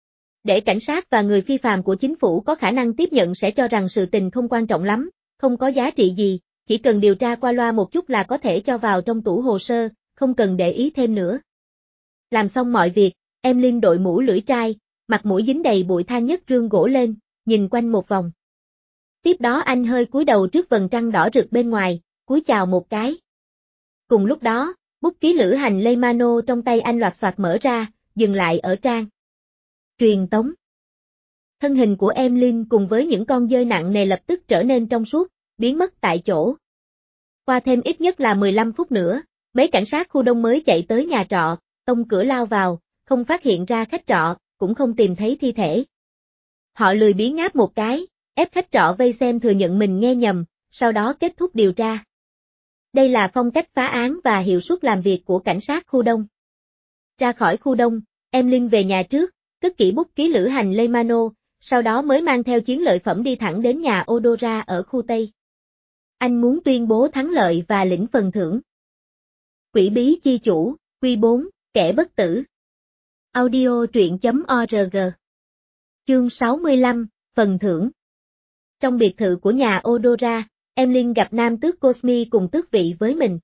Để cảnh sát và người phi phàm của chính phủ có khả năng tiếp nhận sẽ cho rằng sự tình không quan trọng lắm, không có giá trị gì, chỉ cần điều tra qua loa một chút là có thể cho vào trong tủ hồ sơ, không cần để ý thêm nữa. Làm xong mọi việc, Emlyn đội mũ lưỡi trai, mặt mũi dính đầy bụi than nhấc rương gỗ lên, nhìn quanh một vòng. Tiếp đó anh hơi cúi đầu trước vầng trăng đỏ rực bên ngoài, cúi chào một cái. Cùng lúc đó, bút ký lữ hành Leymano trong tay anh loạt soạt mở ra, dừng lại ở trang truyền tống. Thân hình của Emlyn cùng với những con dơi nặng nề lập tức trở nên trong suốt, biến mất tại chỗ. Qua thêm ít nhất là mười lăm phút nữa, mấy cảnh sát khu đông mới chạy tới nhà trọ, tông cửa lao vào, không phát hiện ra khách trọ, cũng không tìm thấy thi thể. Họ lười biếng ngáp một cái, ép khách trọ vây xem thừa nhận mình nghe nhầm, sau đó kết thúc điều tra. Đây là phong cách phá án và hiệu suất làm việc của cảnh sát khu đông. Ra khỏi khu đông, Emlyn về nhà trước, cất kỹ bút ký lữ hành Leymano, sau đó mới mang theo chiến lợi phẩm đi thẳng đến nhà Odora ở khu Tây. Anh muốn tuyên bố thắng lợi và lĩnh phần thưởng. Quỷ bí chi chủ, Quy bốn, kẻ bất tử. Audio truyện chấm org. Chương sáu mươi lăm, phần thưởng. Trong biệt thự của nhà Odora, Emlyn gặp nam tước Cosmi cùng tước vị với mình.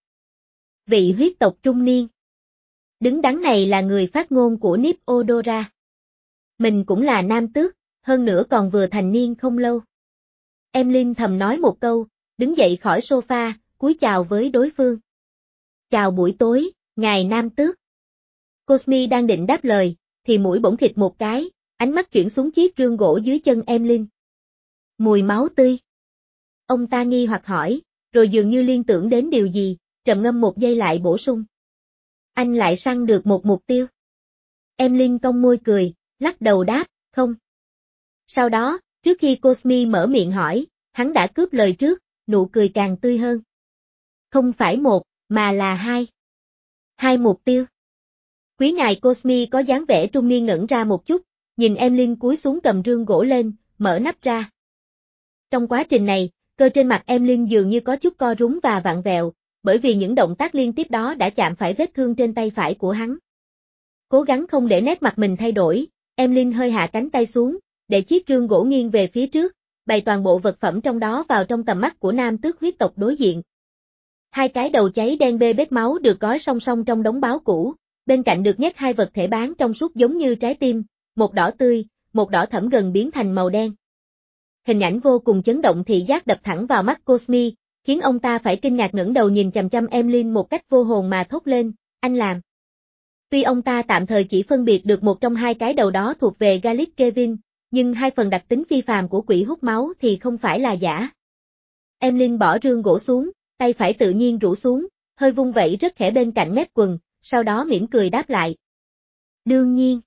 Vị huyết tộc trung niên. Đứng đắn này là người phát ngôn của Nip Odora. Mình cũng là nam tước, hơn nữa còn vừa thành niên không lâu. Emlyn thầm nói một câu, đứng dậy khỏi sofa, cúi chào với đối phương. Chào buổi tối, ngài nam tước. Cosmi đang định đáp lời, thì mũi bỗng khịt một cái, ánh mắt chuyển xuống chiếc rương gỗ dưới chân Emlyn. Mùi máu tươi. Ông ta nghi hoặc hỏi, rồi dường như liên tưởng đến điều gì, trầm ngâm một giây lại bổ sung. Anh lại săn được một mục tiêu. Emlyn cong môi cười, lắc đầu đáp, không. Sau đó, trước khi Cosmi mở miệng hỏi, hắn đã cướp lời trước, nụ cười càng tươi hơn. Không phải một, mà là hai. Hai mục tiêu. Quý ngài Cosmi có dáng vẻ trung niên ngẩn ra một chút, nhìn Emlyn cúi xuống cầm rương gỗ lên, mở nắp ra. Trong quá trình này, cơ trên mặt Emlyn dường như có chút co rúm và vặn vẹo, bởi vì những động tác liên tiếp đó đã chạm phải vết thương trên tay phải của hắn. Cố gắng không để nét mặt mình thay đổi, Emlyn hơi hạ cánh tay xuống, để chiếc rương gỗ nghiêng về phía trước, bày toàn bộ vật phẩm trong đó vào trong tầm mắt của nam tước huyết tộc đối diện. Hai cái đầu cháy đen bê bết máu được gói song song trong đống báo cũ, bên cạnh được nhét hai vật thể bán trong suốt giống như trái tim, một đỏ tươi, một đỏ thẫm gần biến thành màu đen. Hình ảnh vô cùng chấn động thị giác đập thẳng vào mắt Cosmi, khiến ông ta phải kinh ngạc ngẩng đầu nhìn chằm chằm Emlyn một cách vô hồn mà thốt lên, anh làm. Tuy ông ta tạm thời chỉ phân biệt được một trong hai cái đầu đó thuộc về Garlic Kevin, nhưng hai phần đặc tính phi phàm của quỷ hút máu thì không phải là giả. Emlyn bỏ rương gỗ xuống, tay phải tự nhiên rũ xuống, hơi vung vẩy rất khẽ bên cạnh mép quần, sau đó mỉm cười đáp lại. Đương nhiên.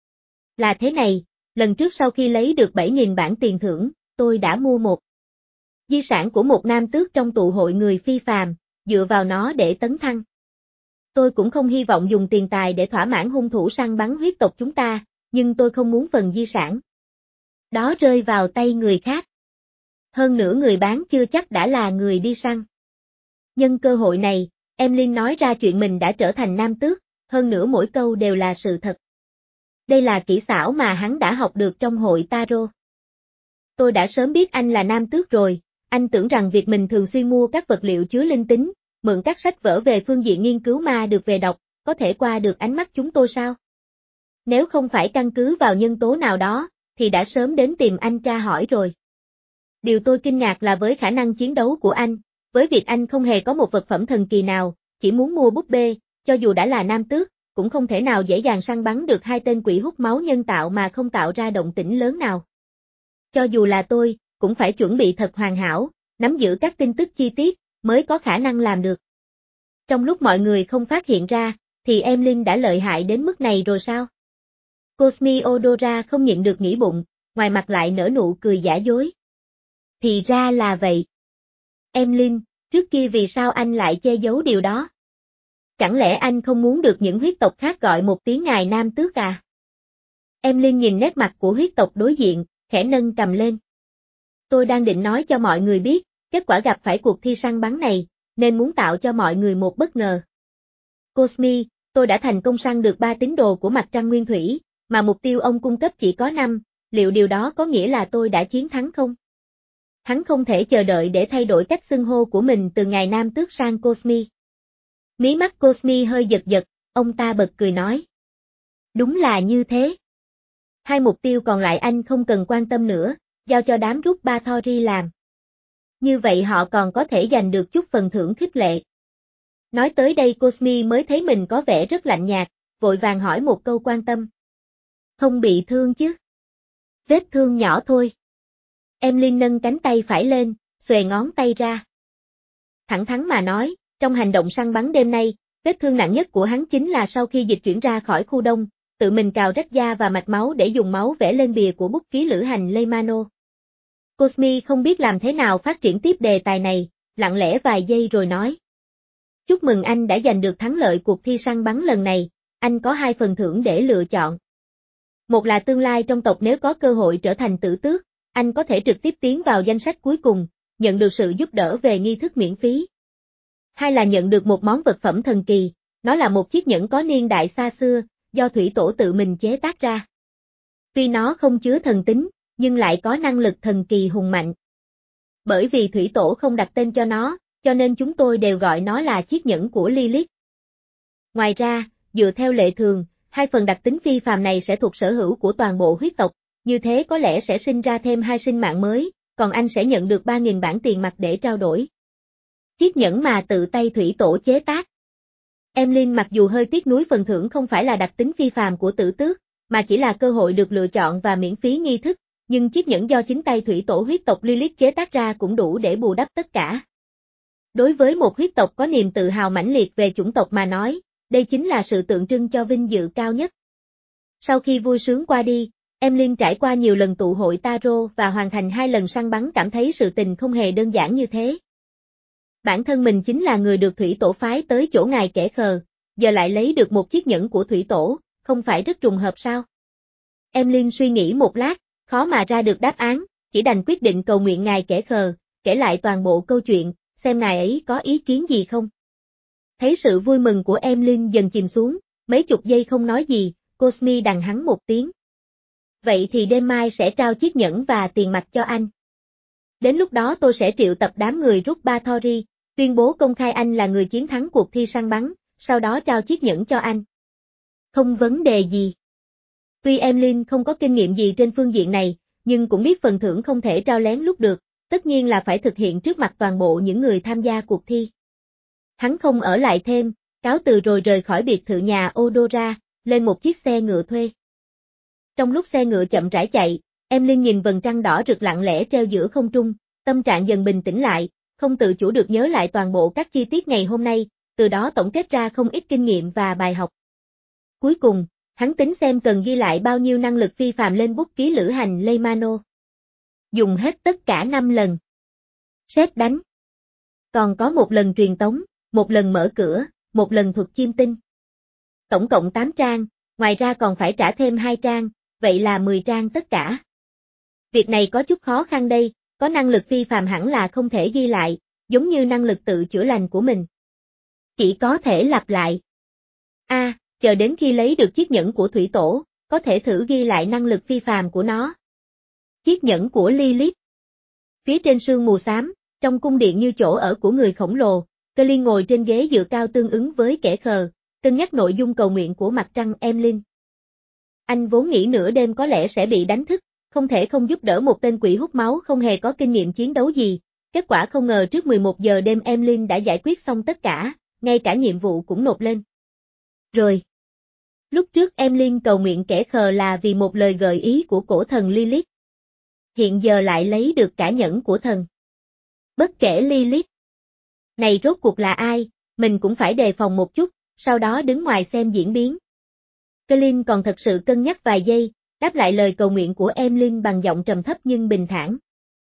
Là thế này, lần trước sau khi lấy được bảy nghìn bảng tiền thưởng, tôi đã mua một di sản của một nam tước trong tụ hội người phi phàm, dựa vào nó để tấn thăng. Tôi cũng không hy vọng dùng tiền tài để thỏa mãn hung thủ săn bắn huyết tộc chúng ta, nhưng tôi không muốn phần di sản đó rơi vào tay người khác. Hơn nữa người bán chưa chắc đã là người đi săn. Nhân cơ hội này, Emlyn nói ra chuyện mình đã trở thành nam tước, hơn nữa mỗi câu đều là sự thật. Đây là kỹ xảo mà hắn đã học được trong hội tarot. Tôi đã sớm biết anh là nam tước rồi, anh tưởng rằng việc mình thường xuyên mua các vật liệu chứa linh tính, mượn các sách vở về phương diện nghiên cứu ma được về đọc, có thể qua được ánh mắt chúng tôi sao? Nếu không phải căn cứ vào nhân tố nào đó, thì đã sớm đến tìm anh tra hỏi rồi. Điều tôi kinh ngạc là với khả năng chiến đấu của anh, với việc anh không hề có một vật phẩm thần kỳ nào, chỉ muốn mua búp bê, cho dù đã là nam tước, cũng không thể nào dễ dàng săn bắn được hai tên quỷ hút máu nhân tạo mà không tạo ra động tĩnh lớn nào. Cho dù là tôi, cũng phải chuẩn bị thật hoàn hảo, nắm giữ các tin tức chi tiết, mới có khả năng làm được. Trong lúc mọi người không phát hiện ra, thì Emlyn đã lợi hại đến mức này rồi sao? Cosmi Odora không nhịn được nghĩ bụng, ngoài mặt lại nở nụ cười giả dối. Thì ra là vậy. Emlyn, trước kia vì sao anh lại che giấu điều đó? Chẳng lẽ anh không muốn được những huyết tộc khác gọi một tiếng ngài nam tước à? Emlyn nhìn nét mặt của huyết tộc đối diện, khẽ nâng cầm lên. Tôi đang định nói cho mọi người biết, kết quả gặp phải cuộc thi săn bắn này, nên muốn tạo cho mọi người một bất ngờ. Cosmi, tôi đã thành công săn được ba tín đồ của mặt trăng nguyên thủy, mà mục tiêu ông cung cấp chỉ có năm, liệu điều đó có nghĩa là tôi đã chiến thắng không? Hắn không thể chờ đợi để thay đổi cách xưng hô của mình từ ngài nam tước sang Cosmi. Mí mắt Cosmi hơi giật giật, ông ta bật cười nói. Đúng là như thế. Hai mục tiêu còn lại anh không cần quan tâm nữa, giao cho đám rút Bathory làm. Như vậy họ còn có thể giành được chút phần thưởng khích lệ. Nói tới đây Cosmi mới thấy mình có vẻ rất lạnh nhạt, vội vàng hỏi một câu quan tâm. Không bị thương chứ? Vết thương nhỏ thôi. Emlyn nâng cánh tay phải lên, xuề ngón tay ra. Thẳng thắn mà nói, trong hành động săn bắn đêm nay, vết thương nặng nhất của hắn chính là sau khi dịch chuyển ra khỏi khu đông, tự mình cào rách da và mạch máu để dùng máu vẽ lên bìa của bút ký lữ hành Leymano. Cosmi không biết làm thế nào phát triển tiếp đề tài này, lặng lẽ vài giây rồi nói. Chúc mừng anh đã giành được thắng lợi cuộc thi săn bắn lần này, anh có hai phần thưởng để lựa chọn. Một là tương lai trong tộc nếu có cơ hội trở thành tử tước, anh có thể trực tiếp tiến vào danh sách cuối cùng, nhận được sự giúp đỡ về nghi thức miễn phí. Hai là nhận được một món vật phẩm thần kỳ, nó là một chiếc nhẫn có niên đại xa xưa, do thủy tổ tự mình chế tác ra. Tuy nó không chứa thần tính, nhưng lại có năng lực thần kỳ hùng mạnh. Bởi vì thủy tổ không đặt tên cho nó, cho nên chúng tôi đều gọi nó là chiếc nhẫn của Lilith. Ngoài ra, dựa theo lệ thường, hai phần đặc tính phi phàm này sẽ thuộc sở hữu của toàn bộ huyết tộc, như thế có lẽ sẽ sinh ra thêm hai sinh mạng mới, còn anh sẽ nhận được ba nghìn bảng tiền mặt để trao đổi. Chiếc nhẫn mà tự tay thủy tổ chế tác. Emlyn mặc dù hơi tiếc nuối phần thưởng không phải là đặc tính phi phàm của tử tước, mà chỉ là cơ hội được lựa chọn và miễn phí nghi thức, nhưng chiếc nhẫn do chính tay thủy tổ huyết tộc Lilith chế tác ra cũng đủ để bù đắp tất cả. Đối với một huyết tộc có niềm tự hào mãnh liệt về chủng tộc mà nói, đây chính là sự tượng trưng cho vinh dự cao nhất. Sau khi vui sướng qua đi, Emlyn trải qua nhiều lần tụ hội Tarot và hoàn thành hai lần săn bắn cảm thấy sự tình không hề đơn giản như thế. Bản thân mình chính là người được thủy tổ phái tới chỗ ngài kẻ khờ, giờ lại lấy được một chiếc nhẫn của thủy tổ, không phải rất trùng hợp sao? Emlyn suy nghĩ một lát, khó mà ra được đáp án, chỉ đành quyết định cầu nguyện ngài kẻ khờ, kể lại toàn bộ câu chuyện, xem ngài ấy có ý kiến gì không. Thấy sự vui mừng của Emlyn dần chìm xuống, mấy chục giây không nói gì, Cosmi đằng hắn một tiếng. Vậy thì đêm mai sẽ trao chiếc nhẫn và tiền mặt cho anh. Đến lúc đó tôi sẽ triệu tập đám người rút Bathory, tuyên bố công khai anh là người chiến thắng cuộc thi săn bắn, sau đó trao chiếc nhẫn cho anh. Không vấn đề gì. Tuy Emlyn không có kinh nghiệm gì trên phương diện này, nhưng cũng biết phần thưởng không thể trao lén lút được, tất nhiên là phải thực hiện trước mặt toàn bộ những người tham gia cuộc thi. Hắn không ở lại thêm, cáo từ rồi rời khỏi biệt thự nhà Odora, lên một chiếc xe ngựa thuê. Trong lúc xe ngựa chậm rãi chạy, Emlyn nhìn vầng trăng đỏ rực lặng lẽ treo giữa không trung, tâm trạng dần bình tĩnh lại, không tự chủ được nhớ lại toàn bộ các chi tiết ngày hôm nay, từ đó tổng kết ra không ít kinh nghiệm và bài học. Cuối cùng, hắn tính xem cần ghi lại bao nhiêu năng lực phi phàm lên bút ký lữ hành Leymano. Dùng hết tất cả năm lần. Sét đánh. Còn có một lần truyền tống, một lần mở cửa, một lần thuật chiêm tinh. Tổng cộng tám trang, ngoài ra còn phải trả thêm hai trang, vậy là mười trang tất cả. Việc này có chút khó khăn đây, có năng lực phi phàm hẳn là không thể ghi lại, giống như năng lực tự chữa lành của mình. Chỉ có thể lặp lại. A, à, chờ đến khi lấy được chiếc nhẫn của thủy tổ, có thể thử ghi lại năng lực phi phàm của nó. Chiếc nhẫn của Lilith. Phía trên sương mù xám, trong cung điện như chỗ ở của người khổng lồ, Cơ Liên ngồi trên ghế dựa cao tương ứng với kẻ khờ, cân nhắc nội dung cầu nguyện của mặt trăng Emlyn. Anh vốn nghĩ nửa đêm có lẽ sẽ bị đánh thức, không thể không giúp đỡ một tên quỷ hút máu không hề có kinh nghiệm chiến đấu gì, kết quả không ngờ trước mười một giờ đêm Emlyn đã giải quyết xong tất cả, ngay cả nhiệm vụ cũng nộp lên. Rồi. Lúc trước Emlyn cầu nguyện kẻ khờ là vì một lời gợi ý của cổ thần Lilith. Hiện giờ lại lấy được cả nhẫn của thần. Bất kể Lilith này rốt cuộc là ai, mình cũng phải đề phòng một chút, sau đó đứng ngoài xem diễn biến. Colin còn thật sự cân nhắc vài giây, đáp lại lời cầu nguyện của Emlyn bằng giọng trầm thấp nhưng bình thản.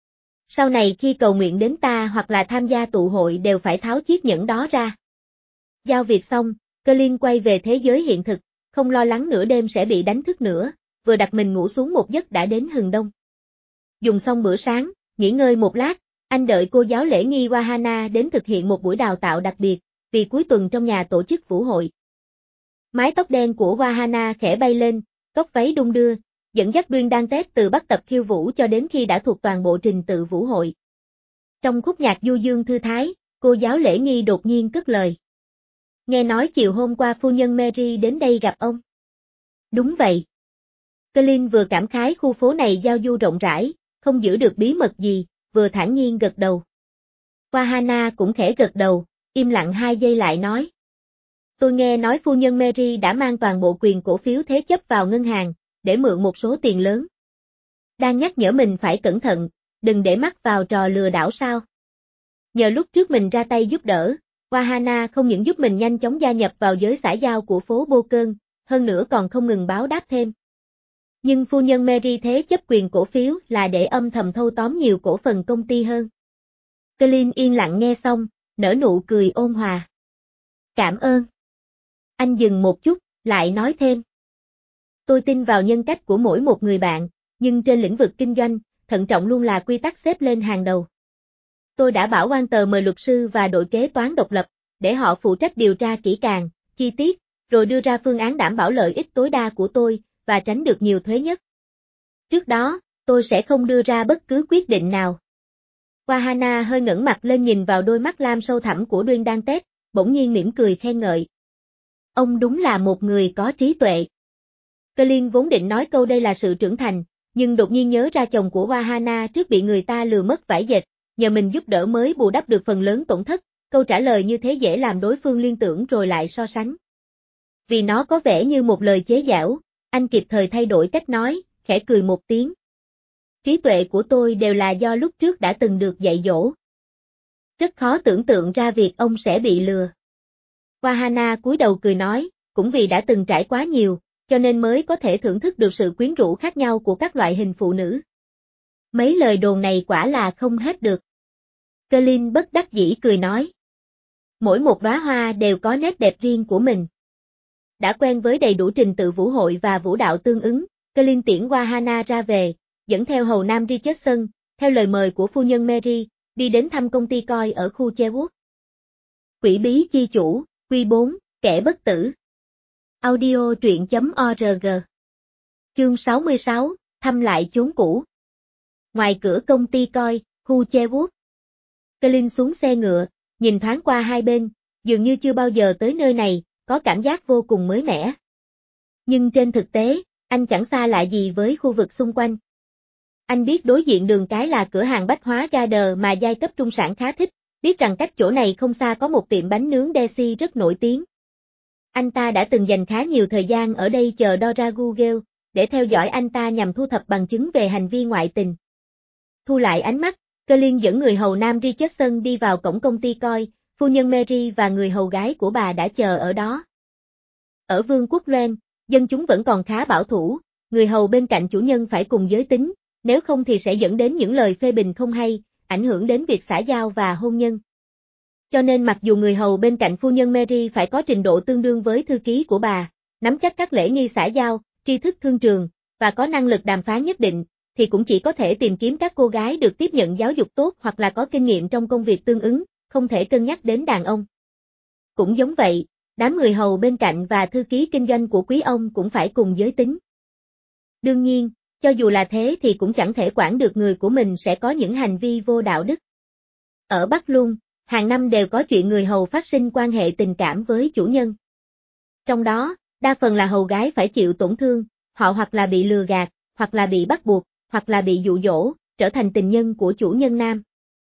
Sau này khi cầu nguyện đến ta hoặc là tham gia tụ hội đều phải tháo chiếc nhẫn đó ra. Giao việc xong, Colin quay về thế giới hiện thực, không lo lắng nửa đêm sẽ bị đánh thức nữa, vừa đặt mình ngủ xuống một giấc đã đến hừng đông. Dùng xong bữa sáng, nghỉ ngơi một lát, anh đợi cô giáo lễ nghi Wahana đến thực hiện một buổi đào tạo đặc biệt, vì cuối tuần trong nhà tổ chức vũ hội. Mái tóc đen của Wahana khẽ bay lên, góc váy đung đưa, dẫn dắt Duyên đang tết từ bắt tập khiêu vũ cho đến khi đã thuộc toàn bộ trình tự vũ hội. Trong khúc nhạc du dương thư thái, cô giáo lễ nghi đột nhiên cất lời. Nghe nói chiều hôm qua phu nhân Mary đến đây gặp ông. Đúng vậy. Colin vừa cảm khái khu phố này giao du rộng rãi, không giữ được bí mật gì, vừa thản nhiên gật đầu. Wahana cũng khẽ gật đầu, im lặng hai giây lại nói. Tôi nghe nói phu nhân Mary đã mang toàn bộ quyền cổ phiếu thế chấp vào ngân hàng, để mượn một số tiền lớn. Đang nhắc nhở mình phải cẩn thận, đừng để mắc vào trò lừa đảo sao. Nhờ lúc trước mình ra tay giúp đỡ, Wahana không những giúp mình nhanh chóng gia nhập vào giới xã giao của phố Bocơn, hơn nữa còn không ngừng báo đáp thêm. Nhưng phu nhân Mary thế chấp quyền cổ phiếu là để âm thầm thâu tóm nhiều cổ phần công ty hơn. Colin yên lặng nghe xong, nở nụ cười ôn hòa. Cảm ơn. Anh dừng một chút, lại nói thêm. Tôi tin vào nhân cách của mỗi một người bạn, nhưng trên lĩnh vực kinh doanh, thận trọng luôn là quy tắc xếp lên hàng đầu. Tôi đã bảo Walter mời luật sư và đội kế toán độc lập, để họ phụ trách điều tra kỹ càng, chi tiết, rồi đưa ra phương án đảm bảo lợi ích tối đa của tôi, và tránh được nhiều thuế nhất. Trước đó, tôi sẽ không đưa ra bất cứ quyết định nào. Wahana hơi ngẩng mặt lên nhìn vào đôi mắt lam sâu thẳm của Duyên Đan Tết, bỗng nhiên mỉm cười khen ngợi. Ông đúng là một người có trí tuệ. Colin vốn định nói câu đây là sự trưởng thành, nhưng đột nhiên nhớ ra chồng của Wahana trước bị người ta lừa mất vải dệt, nhờ mình giúp đỡ mới bù đắp được phần lớn tổn thất, câu trả lời như thế dễ làm đối phương liên tưởng rồi lại so sánh. Vì nó có vẻ như một lời chế giễu, anh kịp thời thay đổi cách nói, khẽ cười một tiếng. Trí tuệ của tôi đều là do lúc trước đã từng được dạy dỗ. Rất khó tưởng tượng ra việc ông sẽ bị lừa. Wahana cúi đầu cười nói, cũng vì đã từng trải quá nhiều, cho nên mới có thể thưởng thức được sự quyến rũ khác nhau của các loại hình phụ nữ. Mấy lời đồn này quả là không hết được. Colin bất đắc dĩ cười nói. Mỗi một đóa hoa đều có nét đẹp riêng của mình. Đã quen với đầy đủ trình tự vũ hội và vũ đạo tương ứng, Colin tiễn Wahana ra về, dẫn theo hầu nam Richardson, theo lời mời của phu nhân Mary, đi đến thăm công ty coi ở khu Cherwood. Quỷ bí chi chủ, Quy bốn, kẻ bất tử. Audio truyện chấm org. Chương sáu mươi sáu, thăm lại chốn cũ. Ngoài cửa công ty coi, khu Cherwood. Colin xuống xe ngựa, nhìn thoáng qua hai bên, dường như chưa bao giờ tới nơi này, có cảm giác vô cùng mới mẻ. Nhưng trên thực tế, anh chẳng xa lạ gì với khu vực xung quanh. Anh biết đối diện đường cái là cửa hàng bách hóa Gardner mà giai cấp trung sản khá thích, biết rằng cách chỗ này không xa có một tiệm bánh nướng Desi rất nổi tiếng. Anh ta đã từng dành khá nhiều thời gian ở đây chờ Dora Google, để theo dõi anh ta nhằm thu thập bằng chứng về hành vi ngoại tình. Thu lại ánh mắt, Colin dẫn người hầu nam Richardson đi vào cổng công ty coi, phu nhân Mary và người hầu gái của bà đã chờ ở đó. Ở Vương quốc Loen, dân chúng vẫn còn khá bảo thủ, người hầu bên cạnh chủ nhân phải cùng giới tính, nếu không thì sẽ dẫn đến những lời phê bình không hay, ảnh hưởng đến việc xã giao và hôn nhân. Cho nên mặc dù người hầu bên cạnh phu nhân Mary phải có trình độ tương đương với thư ký của bà, nắm chắc các lễ nghi xã giao, tri thức thương trường, và có năng lực đàm phán nhất định, thì cũng chỉ có thể tìm kiếm các cô gái được tiếp nhận giáo dục tốt hoặc là có kinh nghiệm trong công việc tương ứng, không thể cân nhắc đến đàn ông. Cũng giống vậy, đám người hầu bên cạnh và thư ký kinh doanh của quý ông cũng phải cùng giới tính. Đương nhiên, cho dù là thế thì cũng chẳng thể quản được người của mình sẽ có những hành vi vô đạo đức. Ở Bắc Luân, hàng năm đều có chuyện người hầu phát sinh quan hệ tình cảm với chủ nhân. Trong đó, đa phần là hầu gái phải chịu tổn thương, họ hoặc là bị lừa gạt, hoặc là bị bắt buộc, hoặc là bị dụ dỗ, trở thành tình nhân của chủ nhân nam.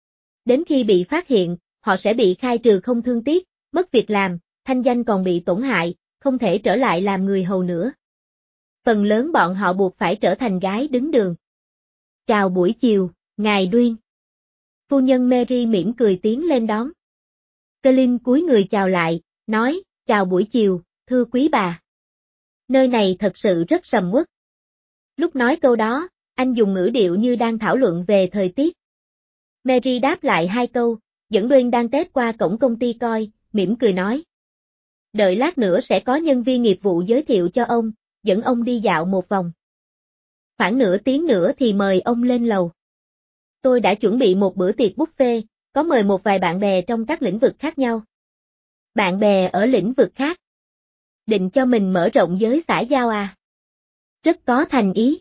Đến khi bị phát hiện, họ sẽ bị khai trừ không thương tiếc, mất việc làm, thanh danh còn bị tổn hại, không thể trở lại làm người hầu nữa. Phần lớn bọn họ buộc phải trở thành gái đứng đường. Chào buổi chiều, ngài Duyên. Phu nhân Mary mỉm cười tiến lên đón. Colin cúi người chào lại, nói, chào buổi chiều, thưa quý bà. Nơi này thật sự rất sầm uất. Lúc nói câu đó, anh dùng ngữ điệu như đang thảo luận về thời tiết. Mary đáp lại hai câu, dẫn Duyên đang tết qua cổng công ty coi, mỉm cười nói. Đợi lát nữa sẽ có nhân viên nghiệp vụ giới thiệu cho ông, dẫn ông đi dạo một vòng. Khoảng nửa tiếng nữa thì mời ông lên lầu. Tôi đã chuẩn bị một bữa tiệc buffet, có mời một vài bạn bè trong các lĩnh vực khác nhau. Bạn bè ở lĩnh vực khác. Định cho mình mở rộng giới xã giao à? Rất có thành ý.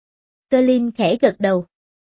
Colin khẽ gật đầu.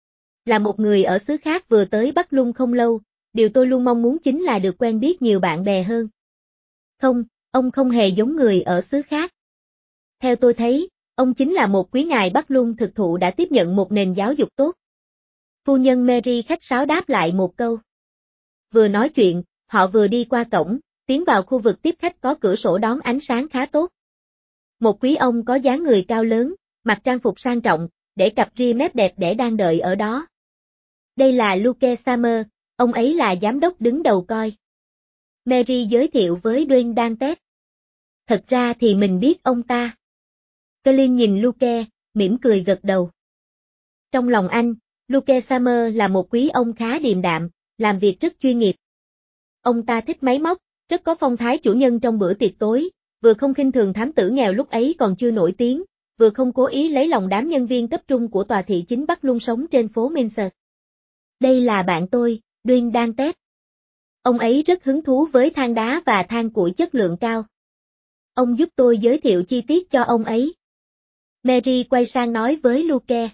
Là một người ở xứ khác vừa tới Bắc Luân không lâu, điều tôi luôn mong muốn chính là được quen biết nhiều bạn bè hơn. Không, ông không hề giống người ở xứ khác. Theo tôi thấy, Ông chính là một quý ngài Bắc Luân thực thụ đã tiếp nhận một nền giáo dục tốt. Phu nhân Mary khách sáo đáp lại một câu. Vừa nói chuyện, họ vừa đi qua cổng, tiến vào khu vực tiếp khách có cửa sổ đón ánh sáng khá tốt. Một quý ông có dáng người cao lớn, mặc trang phục sang trọng, để cặp ria mép đẹp đẽ đang đợi ở đó. Đây là Luke Summer, ông ấy là giám đốc đứng đầu coi. Mary giới thiệu với Dwayne Dantes. Thật ra thì mình biết ông ta. Colin nhìn Luke, mỉm cười gật đầu. Trong lòng anh, Luke Summer là một quý ông khá điềm đạm, làm việc rất chuyên nghiệp. Ông ta thích máy móc, rất có phong thái chủ nhân trong bữa tiệc tối, vừa không khinh thường thám tử nghèo lúc ấy còn chưa nổi tiếng, vừa không cố ý lấy lòng đám nhân viên cấp trung của tòa thị chính Bắc Luân sống trên phố Minster. Đây là bạn tôi, Dwayne Dantes. Ông ấy rất hứng thú với than đá và than củi chất lượng cao. Ông giúp tôi giới thiệu chi tiết cho ông ấy. Mary quay sang nói với Luke.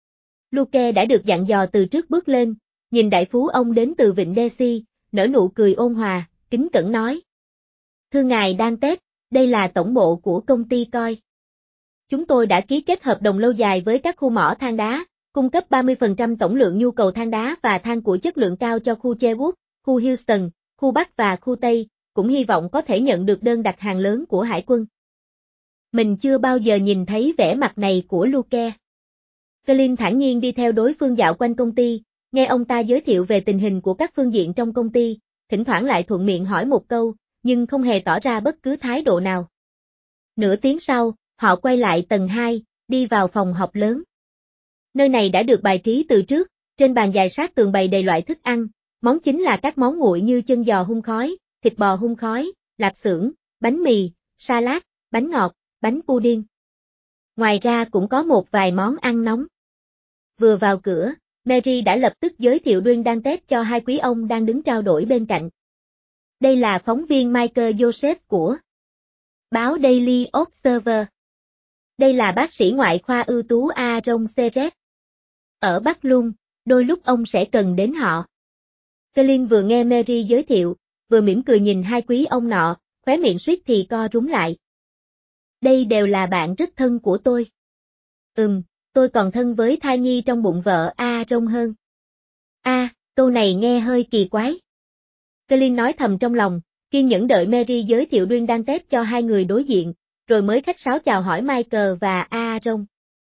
Luke đã được dặn dò từ trước bước lên, nhìn đại phú ông đến từ Vịnh Daisy, nở nụ cười ôn hòa, kính cẩn nói. Thưa ngài Dantes, đây là tổng bộ của công ty coi. Chúng tôi đã ký kết hợp đồng lâu dài với các khu mỏ than đá, cung cấp ba mươi phần trăm tổng lượng nhu cầu than đá và than củi chất lượng cao cho khu Cherwood, khu Houston, khu Bắc và khu Tây, cũng hy vọng có thể nhận được đơn đặt hàng lớn của Hải quân. Mình chưa bao giờ nhìn thấy vẻ mặt này của Luke. Colin thản nhiên đi theo đối phương dạo quanh công ty, nghe ông ta giới thiệu về tình hình của các phương diện trong công ty, thỉnh thoảng lại thuận miệng hỏi một câu, nhưng không hề tỏ ra bất cứ thái độ nào. Nửa tiếng sau, họ quay lại tầng hai, đi vào phòng họp lớn. Nơi này đã được bài trí từ trước, trên bàn dài sát tường bày đầy loại thức ăn, món chính là các món nguội như chân giò hun khói, thịt bò hun khói, lạp xưởng, bánh mì, salad, bánh ngọt, bánh pudding. Ngoài ra cũng có một vài món ăn nóng. Vừa vào cửa, Mary đã lập tức giới thiệu Dwayne Dantes cho hai quý ông đang đứng trao đổi bên cạnh. Đây là phóng viên Michael Joseph của báo Daily Observer. Đây là bác sĩ ngoại khoa ưu tú Aaron Seret. Ở Bắc Luân, đôi lúc ông sẽ cần đến họ. Colin vừa nghe Mary giới thiệu, vừa mỉm cười nhìn hai quý ông nọ, khóe miệng suýt thì co rúm lại. Đây đều là bạn rất thân của tôi. Ừm, tôi còn thân với thai nhi trong bụng vợ Aaron hơn. A, à, câu này nghe hơi kỳ quái. Colin nói thầm trong lòng, kiên nhẫn đợi Mary giới thiệu Dwayne Dantes cho hai người đối diện, rồi mới khách sáo chào hỏi Michael và Aaron.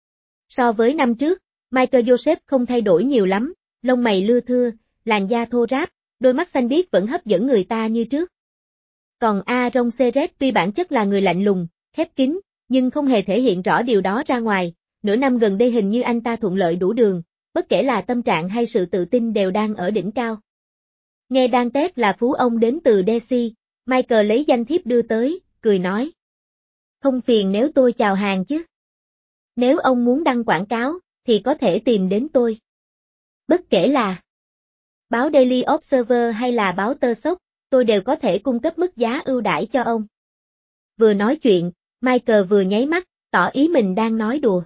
So với năm trước, Michael Joseph không thay đổi nhiều lắm, lông mày lưa thưa, làn da thô ráp, đôi mắt xanh biếc vẫn hấp dẫn người ta như trước. Còn Aaron Seret tuy bản chất là người lạnh lùng, khép kín, nhưng không hề thể hiện rõ điều đó ra ngoài, nửa năm gần đây hình như anh ta thuận lợi đủ đường, bất kể là tâm trạng hay sự tự tin đều đang ở đỉnh cao. Nghe Dantes là phú ông đến từ Daisy, Michael lấy danh thiếp đưa tới, cười nói. Không phiền nếu tôi chào hàng chứ. Nếu ông muốn đăng quảng cáo, thì có thể tìm đến tôi. Bất kể là báo Daily Observer hay là báo Tơ Sốc, tôi đều có thể cung cấp mức giá ưu đãi cho ông. Vừa nói chuyện, Michael vừa nháy mắt, tỏ ý mình đang nói đùa.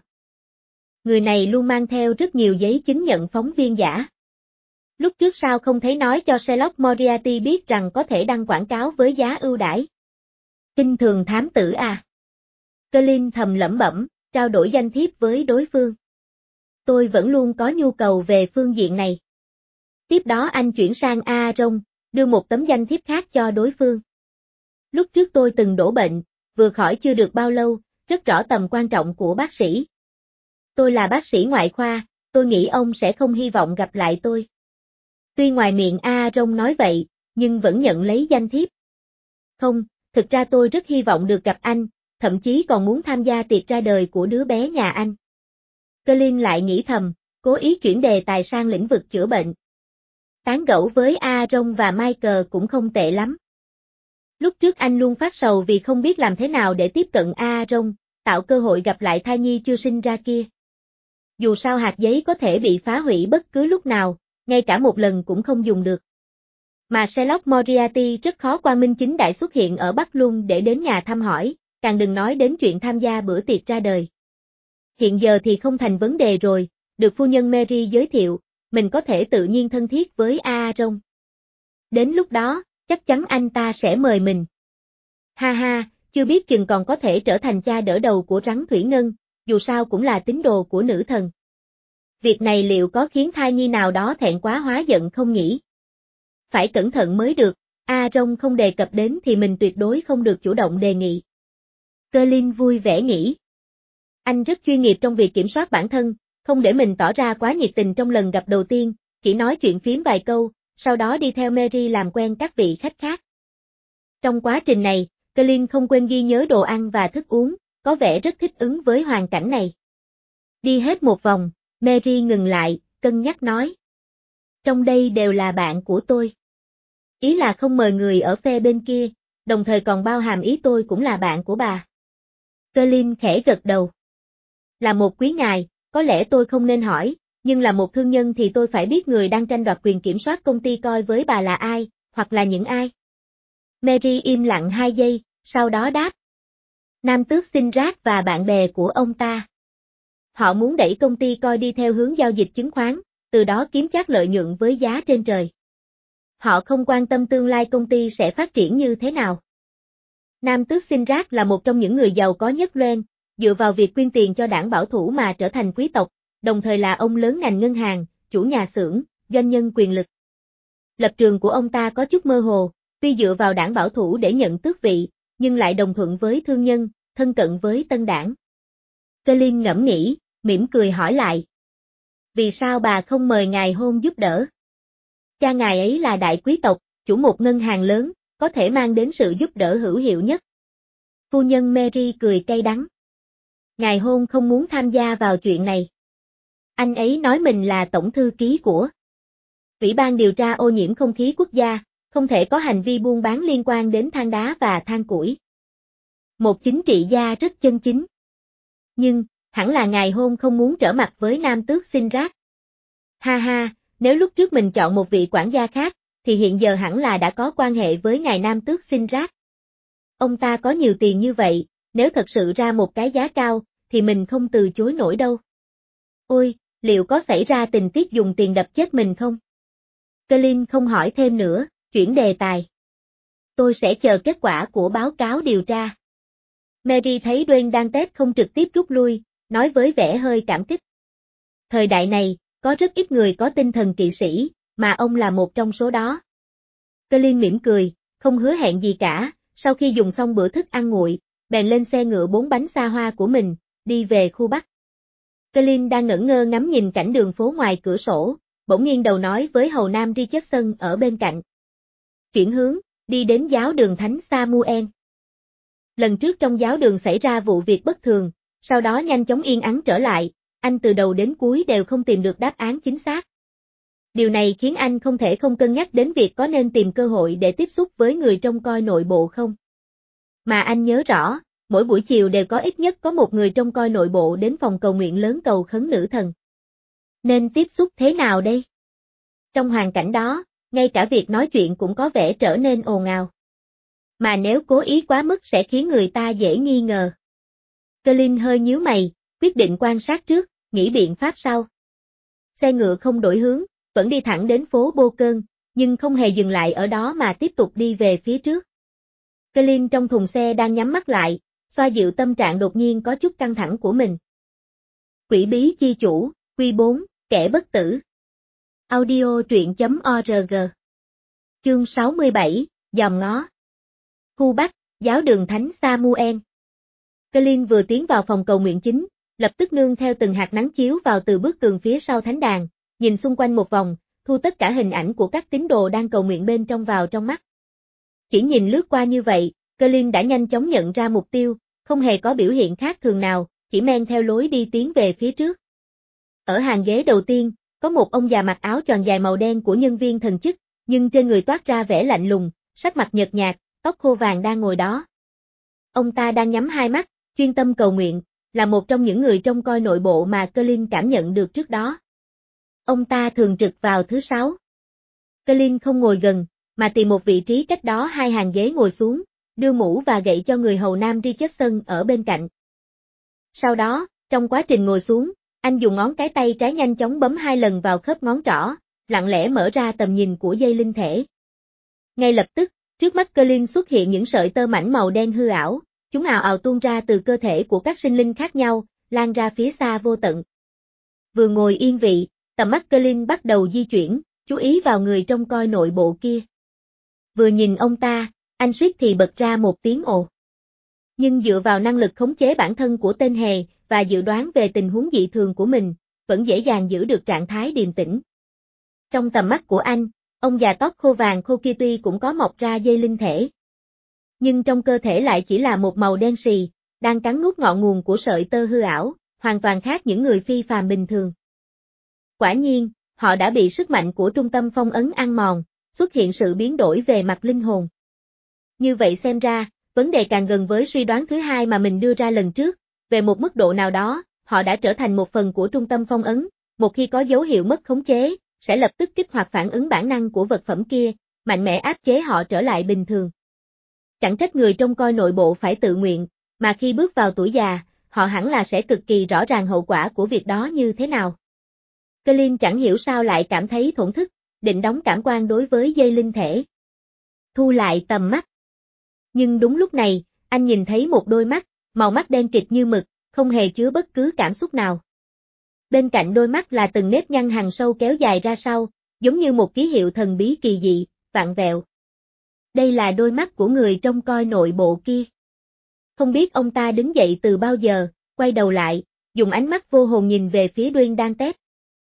Người này luôn mang theo rất nhiều giấy chứng nhận phóng viên giả. Lúc trước sao không thấy nói cho Sherlock Moriarty biết rằng có thể đăng quảng cáo với giá ưu đãi. Kinh thường thám tử à. Colin thầm lẩm bẩm, trao đổi danh thiếp với đối phương. Tôi vẫn luôn có nhu cầu về phương diện này. Tiếp đó anh chuyển sang Aaron, đưa một tấm danh thiếp khác cho đối phương. Lúc trước tôi từng đổ bệnh, vừa khỏi chưa được bao lâu, rất rõ tầm quan trọng của bác sĩ. Tôi là bác sĩ ngoại khoa, tôi nghĩ ông sẽ không hy vọng gặp lại tôi. Tuy ngoài miệng Aaron nói vậy, nhưng vẫn nhận lấy danh thiếp. Không, thực ra tôi rất hy vọng được gặp anh, thậm chí còn muốn tham gia tiệc ra đời của đứa bé nhà anh. Colin lại nghĩ thầm, cố ý chuyển đề tài sang lĩnh vực chữa bệnh. Tán gẫu với Aaron và Michael cũng không tệ lắm. Lúc trước anh luôn phát sầu vì không biết làm thế nào để tiếp cận Aaron, tạo cơ hội gặp lại thai nhi chưa sinh ra kia. Dù sao hạt giấy có thể bị phá hủy bất cứ lúc nào, ngay cả một lần cũng không dùng được. Mà Sherlock Moriarty rất khó qua minh chính đại xuất hiện ở Bắc Luân để đến nhà thăm hỏi, càng đừng nói đến chuyện tham gia bữa tiệc ra đời. Hiện giờ thì không thành vấn đề rồi, được phu nhân Mary giới thiệu, mình có thể tự nhiên thân thiết với Aaron. Đến lúc đó, chắc chắn anh ta sẽ mời mình. Ha ha, chưa biết chừng còn có thể trở thành cha đỡ đầu của rắn thủy ngân, dù sao cũng là tín đồ của nữ thần. Việc này liệu có khiến thai nhi nào đó thẹn quá hóa giận không nhỉ? Phải cẩn thận mới được, Aaron không đề cập đến thì mình tuyệt đối không được chủ động đề nghị. Colin vui vẻ nghĩ. Anh rất chuyên nghiệp trong việc kiểm soát bản thân, không để mình tỏ ra quá nhiệt tình trong lần gặp đầu tiên, chỉ nói chuyện phím vài câu, sau đó đi theo Mary làm quen các vị khách khác. Trong quá trình này, Colin không quên ghi nhớ đồ ăn và thức uống, có vẻ rất thích ứng với hoàn cảnh này. Đi hết một vòng, Mary ngừng lại, cân nhắc nói. Trong đây đều là bạn của tôi. Ý là không mời người ở phe bên kia, đồng thời còn bao hàm ý tôi cũng là bạn của bà. Colin khẽ gật đầu. Là một quý ngài, có lẽ tôi không nên hỏi, nhưng là một thương nhân thì tôi phải biết người đang tranh đoạt quyền kiểm soát công ty coi với bà là ai, hoặc là những ai. Mary im lặng hai giây, sau đó đáp. Nam tước Sinrad và bạn bè của ông ta. Họ muốn đẩy công ty coi đi theo hướng giao dịch chứng khoán, từ đó kiếm chắc lợi nhuận với giá trên trời. Họ không quan tâm tương lai công ty sẽ phát triển như thế nào. Nam tước Sinrad là một trong những người giàu có nhất Loen, dựa vào việc quyên tiền cho đảng bảo thủ mà trở thành quý tộc, đồng thời là ông lớn ngành ngân hàng, chủ nhà xưởng, doanh nhân quyền lực. Lập trường của ông ta có chút mơ hồ, tuy dựa vào đảng bảo thủ để nhận tước vị, nhưng lại đồng thuận với thương nhân, thân cận với tân đảng. Colin ngẫm nghĩ, mỉm cười hỏi lại. Vì sao bà không mời ngài hôn giúp đỡ? Cha ngài ấy là đại quý tộc, chủ một ngân hàng lớn, có thể mang đến sự giúp đỡ hữu hiệu nhất. Phu nhân Mary cười cay đắng. Ngài hôn không muốn tham gia vào chuyện này. Anh ấy nói mình là tổng thư ký của Ủy ban điều tra ô nhiễm không khí quốc gia, không thể có hành vi buôn bán liên quan đến than đá và than củi. Một chính trị gia rất chân chính. Nhưng, hẳn là ngài hôn không muốn trở mặt với nam tước Sinrad. Ha ha, nếu lúc trước mình chọn một vị quản gia khác, thì hiện giờ hẳn là đã có quan hệ với ngài nam tước Sinrad. Ông ta có nhiều tiền như vậy, nếu thật sự ra một cái giá cao, thì mình không từ chối nổi đâu. Ôi, liệu có xảy ra tình tiết dùng tiền đập chết mình không? Colin không hỏi thêm nữa, chuyển đề tài. Tôi sẽ chờ kết quả của báo cáo điều tra. Mary thấy Dwayne đang tét không trực tiếp rút lui, nói với vẻ hơi cảm kích. Thời đại này, có rất ít người có tinh thần kỵ sĩ, mà ông là một trong số đó. Colin mỉm cười, không hứa hẹn gì cả, sau khi dùng xong bữa thức ăn nguội, bèn lên xe ngựa bốn bánh xa hoa của mình, đi về khu Bắc. Colin đang ngẩn ngơ ngắm nhìn cảnh đường phố ngoài cửa sổ, bỗng nghiêng đầu nói với hầu nam Richardson ở bên cạnh. Chuyển hướng, đi đến giáo đường Thánh Samuel. Lần trước trong giáo đường xảy ra vụ việc bất thường, sau đó nhanh chóng yên ắng trở lại, anh từ đầu đến cuối đều không tìm được đáp án chính xác. Điều này khiến anh không thể không cân nhắc đến việc có nên tìm cơ hội để tiếp xúc với người trông coi nội bộ không. Mà anh nhớ rõ, mỗi buổi chiều đều có ít nhất có một người trông coi nội bộ đến phòng cầu nguyện lớn cầu khấn nữ thần. Nên tiếp xúc thế nào đây? Trong hoàn cảnh đó, ngay cả việc nói chuyện cũng có vẻ trở nên ồn ào. Mà nếu cố ý quá mức sẽ khiến người ta dễ nghi ngờ. Colin hơi nhíu mày, quyết định quan sát trước, nghĩ biện pháp sau. Xe ngựa không đổi hướng, vẫn đi thẳng đến phố Bô Cơn, nhưng không hề dừng lại ở đó mà tiếp tục đi về phía trước. Colin trong thùng xe đang nhắm mắt lại, xoa dịu tâm trạng đột nhiên có chút căng thẳng của mình. Quỷ bí chi chủ, Quy bốn, kẻ bất tử. Audio truyện chấm org. Chương sáu mươi bảy, dòm ngó. Khu Bắc, giáo đường Thánh Samuel. Colin vừa tiến vào phòng cầu nguyện chính, lập tức nương theo từng hạt nắng chiếu vào từ bức tường phía sau thánh đàn, nhìn xung quanh một vòng, thu tất cả hình ảnh của các tín đồ đang cầu nguyện bên trong vào trong mắt. Chỉ nhìn lướt qua như vậy, Colin đã nhanh chóng nhận ra mục tiêu, không hề có biểu hiện khác thường nào, chỉ men theo lối đi tiến về phía trước. Ở hàng ghế đầu tiên, có một ông già mặc áo tròn dài màu đen của nhân viên thần chức, nhưng trên người toát ra vẻ lạnh lùng, sắc mặt nhợt nhạt, tóc khô vàng đang ngồi đó. Ông ta đang nhắm hai mắt, chuyên tâm cầu nguyện, là một trong những người trông coi nội bộ mà Colin cảm nhận được trước đó. Ông ta thường trực vào thứ sáu. Colin không ngồi gần, mà tìm một vị trí cách đó hai hàng ghế ngồi xuống, đưa mũ và gậy cho người hầu nam Richardson ở bên cạnh. Sau đó, trong quá trình ngồi xuống, anh dùng ngón cái tay trái nhanh chóng bấm hai lần vào khớp ngón trỏ, lặng lẽ mở ra tầm nhìn của dây linh thể. Ngay lập tức, trước mắt Colin xuất hiện những sợi tơ mảnh màu đen hư ảo, chúng ào ào tuôn ra từ cơ thể của các sinh linh khác nhau, lan ra phía xa vô tận. Vừa ngồi yên vị, tầm mắt Colin bắt đầu di chuyển, chú ý vào người trông coi nội bộ kia. Vừa nhìn ông ta, anh suýt thì bật ra một tiếng ồ. Nhưng dựa vào năng lực khống chế bản thân của tên hề, và dự đoán về tình huống dị thường của mình, vẫn dễ dàng giữ được trạng thái điềm tĩnh. Trong tầm mắt của anh, ông già tóc khô vàng khô kia tuy cũng có mọc ra dây linh thể. Nhưng trong cơ thể lại chỉ là một màu đen sì, đang cắn nuốt ngọn nguồn của sợi tơ hư ảo, hoàn toàn khác những người phi phàm bình thường. Quả nhiên, họ đã bị sức mạnh của trung tâm phong ấn ăn mòn, xuất hiện sự biến đổi về mặt linh hồn. Như vậy xem ra, vấn đề càng gần với suy đoán thứ hai mà mình đưa ra lần trước, về một mức độ nào đó, họ đã trở thành một phần của trung tâm phong ấn, một khi có dấu hiệu mất khống chế, sẽ lập tức kích hoạt phản ứng bản năng của vật phẩm kia, mạnh mẽ áp chế họ trở lại bình thường. Chẳng trách người trông coi nội bộ phải tự nguyện, mà khi bước vào tuổi già, họ hẳn là sẽ cực kỳ rõ ràng hậu quả của việc đó như thế nào. Colin chẳng hiểu sao lại cảm thấy thổn thức, định đóng cảm quan đối với dây linh thể. Thu lại tầm mắt. Nhưng đúng lúc này, anh nhìn thấy một đôi mắt, màu mắt đen kịt như mực, không hề chứa bất cứ cảm xúc nào. Bên cạnh đôi mắt là từng nếp nhăn hằn sâu kéo dài ra sau, giống như một ký hiệu thần bí kỳ dị, vặn vẹo. Đây là đôi mắt của người trông coi nội bộ kia. Không biết ông ta đứng dậy từ bao giờ, quay đầu lại, dùng ánh mắt vô hồn nhìn về phía Duyên đang tét.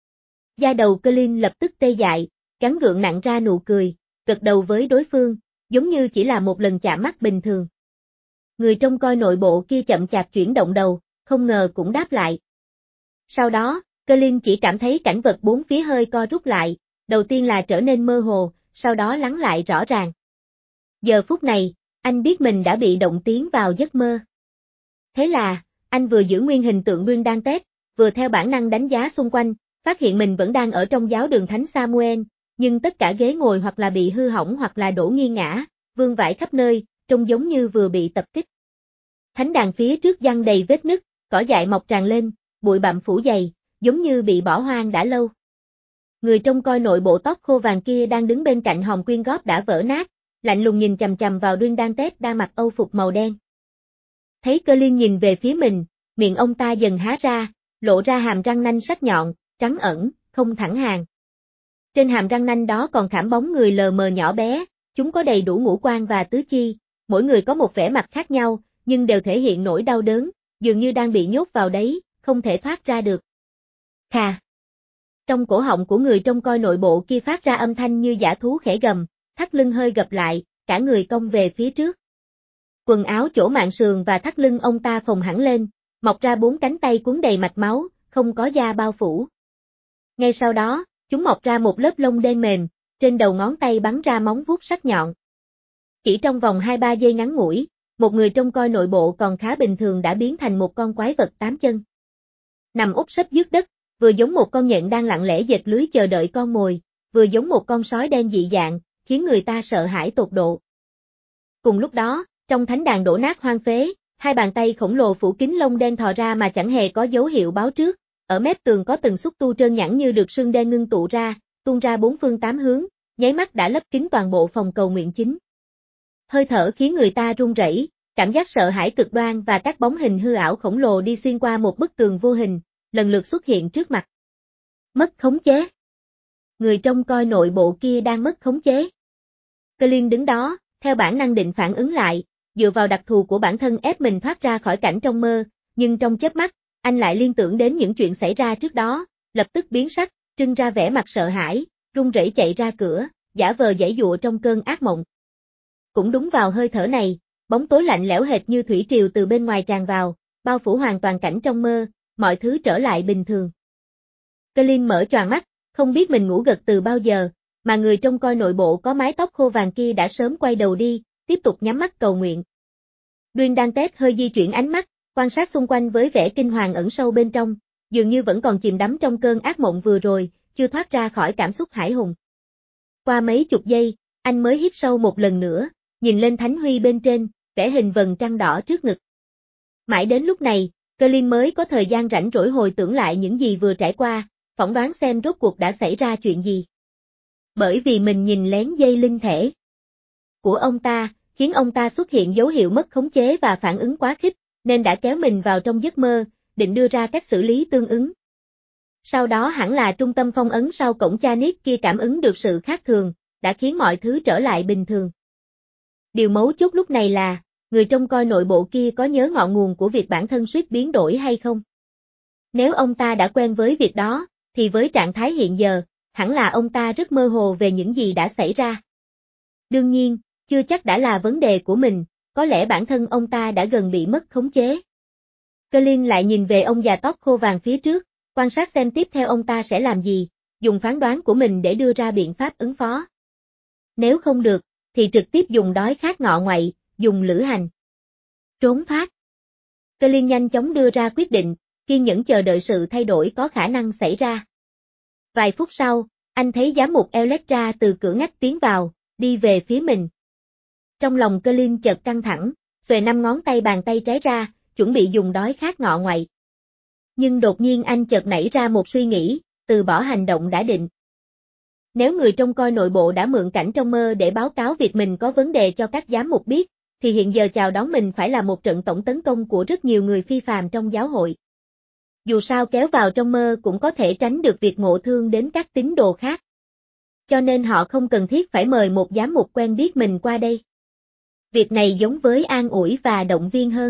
Da đầu Colin lập tức tê dại, gắng gượng nặn ra nụ cười, gật đầu với đối phương, giống như chỉ là một lần chạm mắt bình thường. Người trông coi nội bộ kia chậm chạp chuyển động đầu, không ngờ cũng đáp lại. Sau đó, Colin chỉ cảm thấy cảnh vật bốn phía hơi co rút lại, đầu tiên là trở nên mơ hồ, sau đó lắng lại rõ ràng. Giờ phút này, anh biết mình đã bị động tiến vào giấc mơ. Thế là, anh vừa giữ nguyên hình tượng Duyên đang tét, vừa theo bản năng đánh giá xung quanh, phát hiện mình vẫn đang ở trong giáo đường Thánh Samuel, nhưng tất cả ghế ngồi hoặc là bị hư hỏng hoặc là đổ nghiêng ngã, vương vãi khắp nơi, trông giống như vừa bị tập kích. Thánh đàn phía trước giăng đầy vết nứt, cỏ dại mọc tràn lên, bụi bặm phủ dày, giống như bị bỏ hoang đã lâu. Người trông coi nội bộ tóc khô vàng kia đang đứng bên cạnh hòm quyên góp đã vỡ nát, lạnh lùng nhìn chằm chằm vào Duyên đang tét đang mặc âu phục màu đen. Thấy Colin nhìn về phía mình, miệng ông ta dần há ra, lộ ra hàm răng nanh sắc nhọn, trắng ẩn, không thẳng hàng. Trên hàm răng nanh đó còn khảm bóng người lờ mờ nhỏ bé, chúng có đầy đủ ngũ quan và tứ chi, mỗi người có một vẻ mặt khác nhau, nhưng đều thể hiện nỗi đau đớn, dường như đang bị nhốt vào đấy, không thể thoát ra được. Khà. Trong cổ họng của người trông coi nội bộ kia phát ra âm thanh như dã thú khẽ gầm, thắt lưng hơi gập lại, cả người cong về phía trước. Quần áo chỗ mạn sườn và thắt lưng ông ta phồng hẳn lên, mọc ra bốn cánh tay cuốn đầy mạch máu, không có da bao phủ. Ngay sau đó, chúng mọc ra một lớp lông đen mềm, trên đầu ngón tay bắn ra móng vuốt sắc nhọn. Chỉ trong vòng hai ba giây ngắn ngủi, một người trông coi nội bộ còn khá bình thường đã biến thành một con quái vật tám chân. Nằm úp sấp dưới đất, vừa giống một con nhện đang lặng lẽ dệt lưới chờ đợi con mồi, vừa giống một con sói đen dị dạng, khiến người ta sợ hãi tột độ. Cùng lúc đó, trong thánh đàn đổ nát hoang phế, hai bàn tay khổng lồ phủ kín lông đen thò ra mà chẳng hề có dấu hiệu báo trước, ở mép tường có từng xúc tu trơn nhẵn như được sương đen ngưng tụ ra, tuôn ra bốn phương tám hướng, nháy mắt đã lấp kín toàn bộ phòng cầu nguyện chính. Hơi thở khiến người ta run rẩy, cảm giác sợ hãi cực đoan và các bóng hình hư ảo khổng lồ đi xuyên qua một bức tường vô hình, lần lượt xuất hiện trước mặt. Mất khống chế. Người trông coi nội bộ kia đang mất khống chế. Colin đứng đó, theo bản năng định phản ứng lại, dựa vào đặc thù của bản thân ép mình thoát ra khỏi cảnh trong mơ, nhưng trong chớp mắt, anh lại liên tưởng đến những chuyện xảy ra trước đó, lập tức biến sắc, trưng ra vẻ mặt sợ hãi, run rẩy chạy ra cửa, giả vờ giãy giụa trong cơn ác mộng. Cũng đúng vào hơi thở này, bóng tối lạnh lẽo hệt như thủy triều từ bên ngoài tràn vào, bao phủ hoàn toàn cảnh trong mơ, mọi thứ trở lại bình thường. Colin mở choàng mắt, không biết mình ngủ gật từ bao giờ, mà người trông coi nội bộ có mái tóc khô vàng kia đã sớm quay đầu đi, tiếp tục nhắm mắt cầu nguyện. Duyên đang tét hơi di chuyển ánh mắt, quan sát xung quanh với vẻ kinh hoàng ẩn sâu bên trong, dường như vẫn còn chìm đắm trong cơn ác mộng vừa rồi, chưa thoát ra khỏi cảm xúc hãi hùng. Qua mấy chục giây, anh mới hít sâu một lần nữa, nhìn lên thánh huy bên trên, vẽ hình vầng trăng đỏ trước ngực. Mãi đến lúc này, Colin mới có thời gian rảnh rỗi hồi tưởng lại những gì vừa trải qua, phỏng đoán xem rốt cuộc đã xảy ra chuyện gì. Bởi vì mình nhìn lén dây linh thể của ông ta, khiến ông ta xuất hiện dấu hiệu mất khống chế và phản ứng quá khích, nên đã kéo mình vào trong giấc mơ, định đưa ra cách xử lý tương ứng. Sau đó hẳn là trung tâm phong ấn sau cổng Chanis kia cảm ứng được sự khác thường, đã khiến mọi thứ trở lại bình thường. Điều mấu chốt lúc này là, người trông coi nội bộ kia có nhớ ngọn nguồn của việc bản thân suýt biến đổi hay không? Nếu ông ta đã quen với việc đó, thì với trạng thái hiện giờ, hẳn là ông ta rất mơ hồ về những gì đã xảy ra. Đương nhiên, chưa chắc đã là vấn đề của mình, có lẽ bản thân ông ta đã gần bị mất khống chế. Colin lại nhìn về ông già tóc khô vàng phía trước, quan sát xem tiếp theo ông ta sẽ làm gì, dùng phán đoán của mình để đưa ra biện pháp ứng phó. Nếu không được, thì trực tiếp dùng đói khát ngọ ngoại, dùng lữ hành. Trốn thoát. Colin nhanh chóng đưa ra quyết định, kiên nhẫn chờ đợi sự thay đổi có khả năng xảy ra. Vài phút sau, anh thấy giám mục Electra từ cửa ngách tiến vào, đi về phía mình. Trong lòng Colin chợt căng thẳng, xuề năm ngón tay bàn tay trái ra, chuẩn bị dùng đói khát ngọ ngoại. Nhưng đột nhiên anh chợt nảy ra một suy nghĩ, từ bỏ hành động đã định. Nếu người trông coi nội bộ đã mượn cảnh trong mơ để báo cáo việc mình có vấn đề cho các giám mục biết, thì hiện giờ chào đón mình phải là một trận tổng tấn công của rất nhiều người phi phàm trong giáo hội. Dù sao kéo vào trong mơ cũng có thể tránh được việc ngộ thương đến các tín đồ khác. Cho nên họ không cần thiết phải mời một giám mục quen biết mình qua đây. Việc này giống với an ủi và động viên hơn.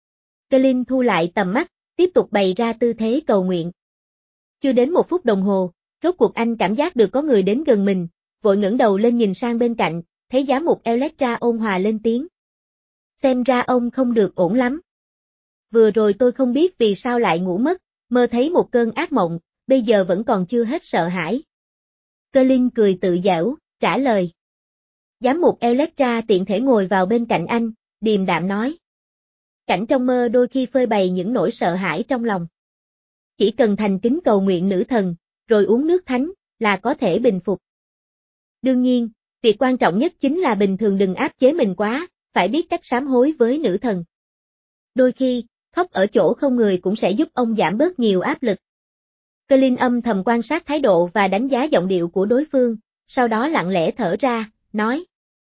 Colin thu lại tầm mắt, tiếp tục bày ra tư thế cầu nguyện. Chưa đến một phút đồng hồ, rốt cuộc anh cảm giác được có người đến gần mình, vội ngẩng đầu lên nhìn sang bên cạnh, thấy giám mục Electra ôn hòa lên tiếng. Xem ra ông không được ổn lắm. Vừa rồi tôi không biết vì sao lại ngủ mất, mơ thấy một cơn ác mộng, bây giờ vẫn còn chưa hết sợ hãi. Colin cười tự giễu, trả lời. Giám mục Electra tiện thể ngồi vào bên cạnh anh, điềm đạm nói. Cảnh trong mơ đôi khi phơi bày những nỗi sợ hãi trong lòng. Chỉ cần thành kính cầu nguyện nữ thần, rồi uống nước thánh, là có thể bình phục. Đương nhiên, việc quan trọng nhất chính là bình thường đừng áp chế mình quá, phải biết cách sám hối với nữ thần. Đôi khi, khóc ở chỗ không người cũng sẽ giúp ông giảm bớt nhiều áp lực. Colin âm thầm quan sát thái độ và đánh giá giọng điệu của đối phương, sau đó lặng lẽ thở ra, nói.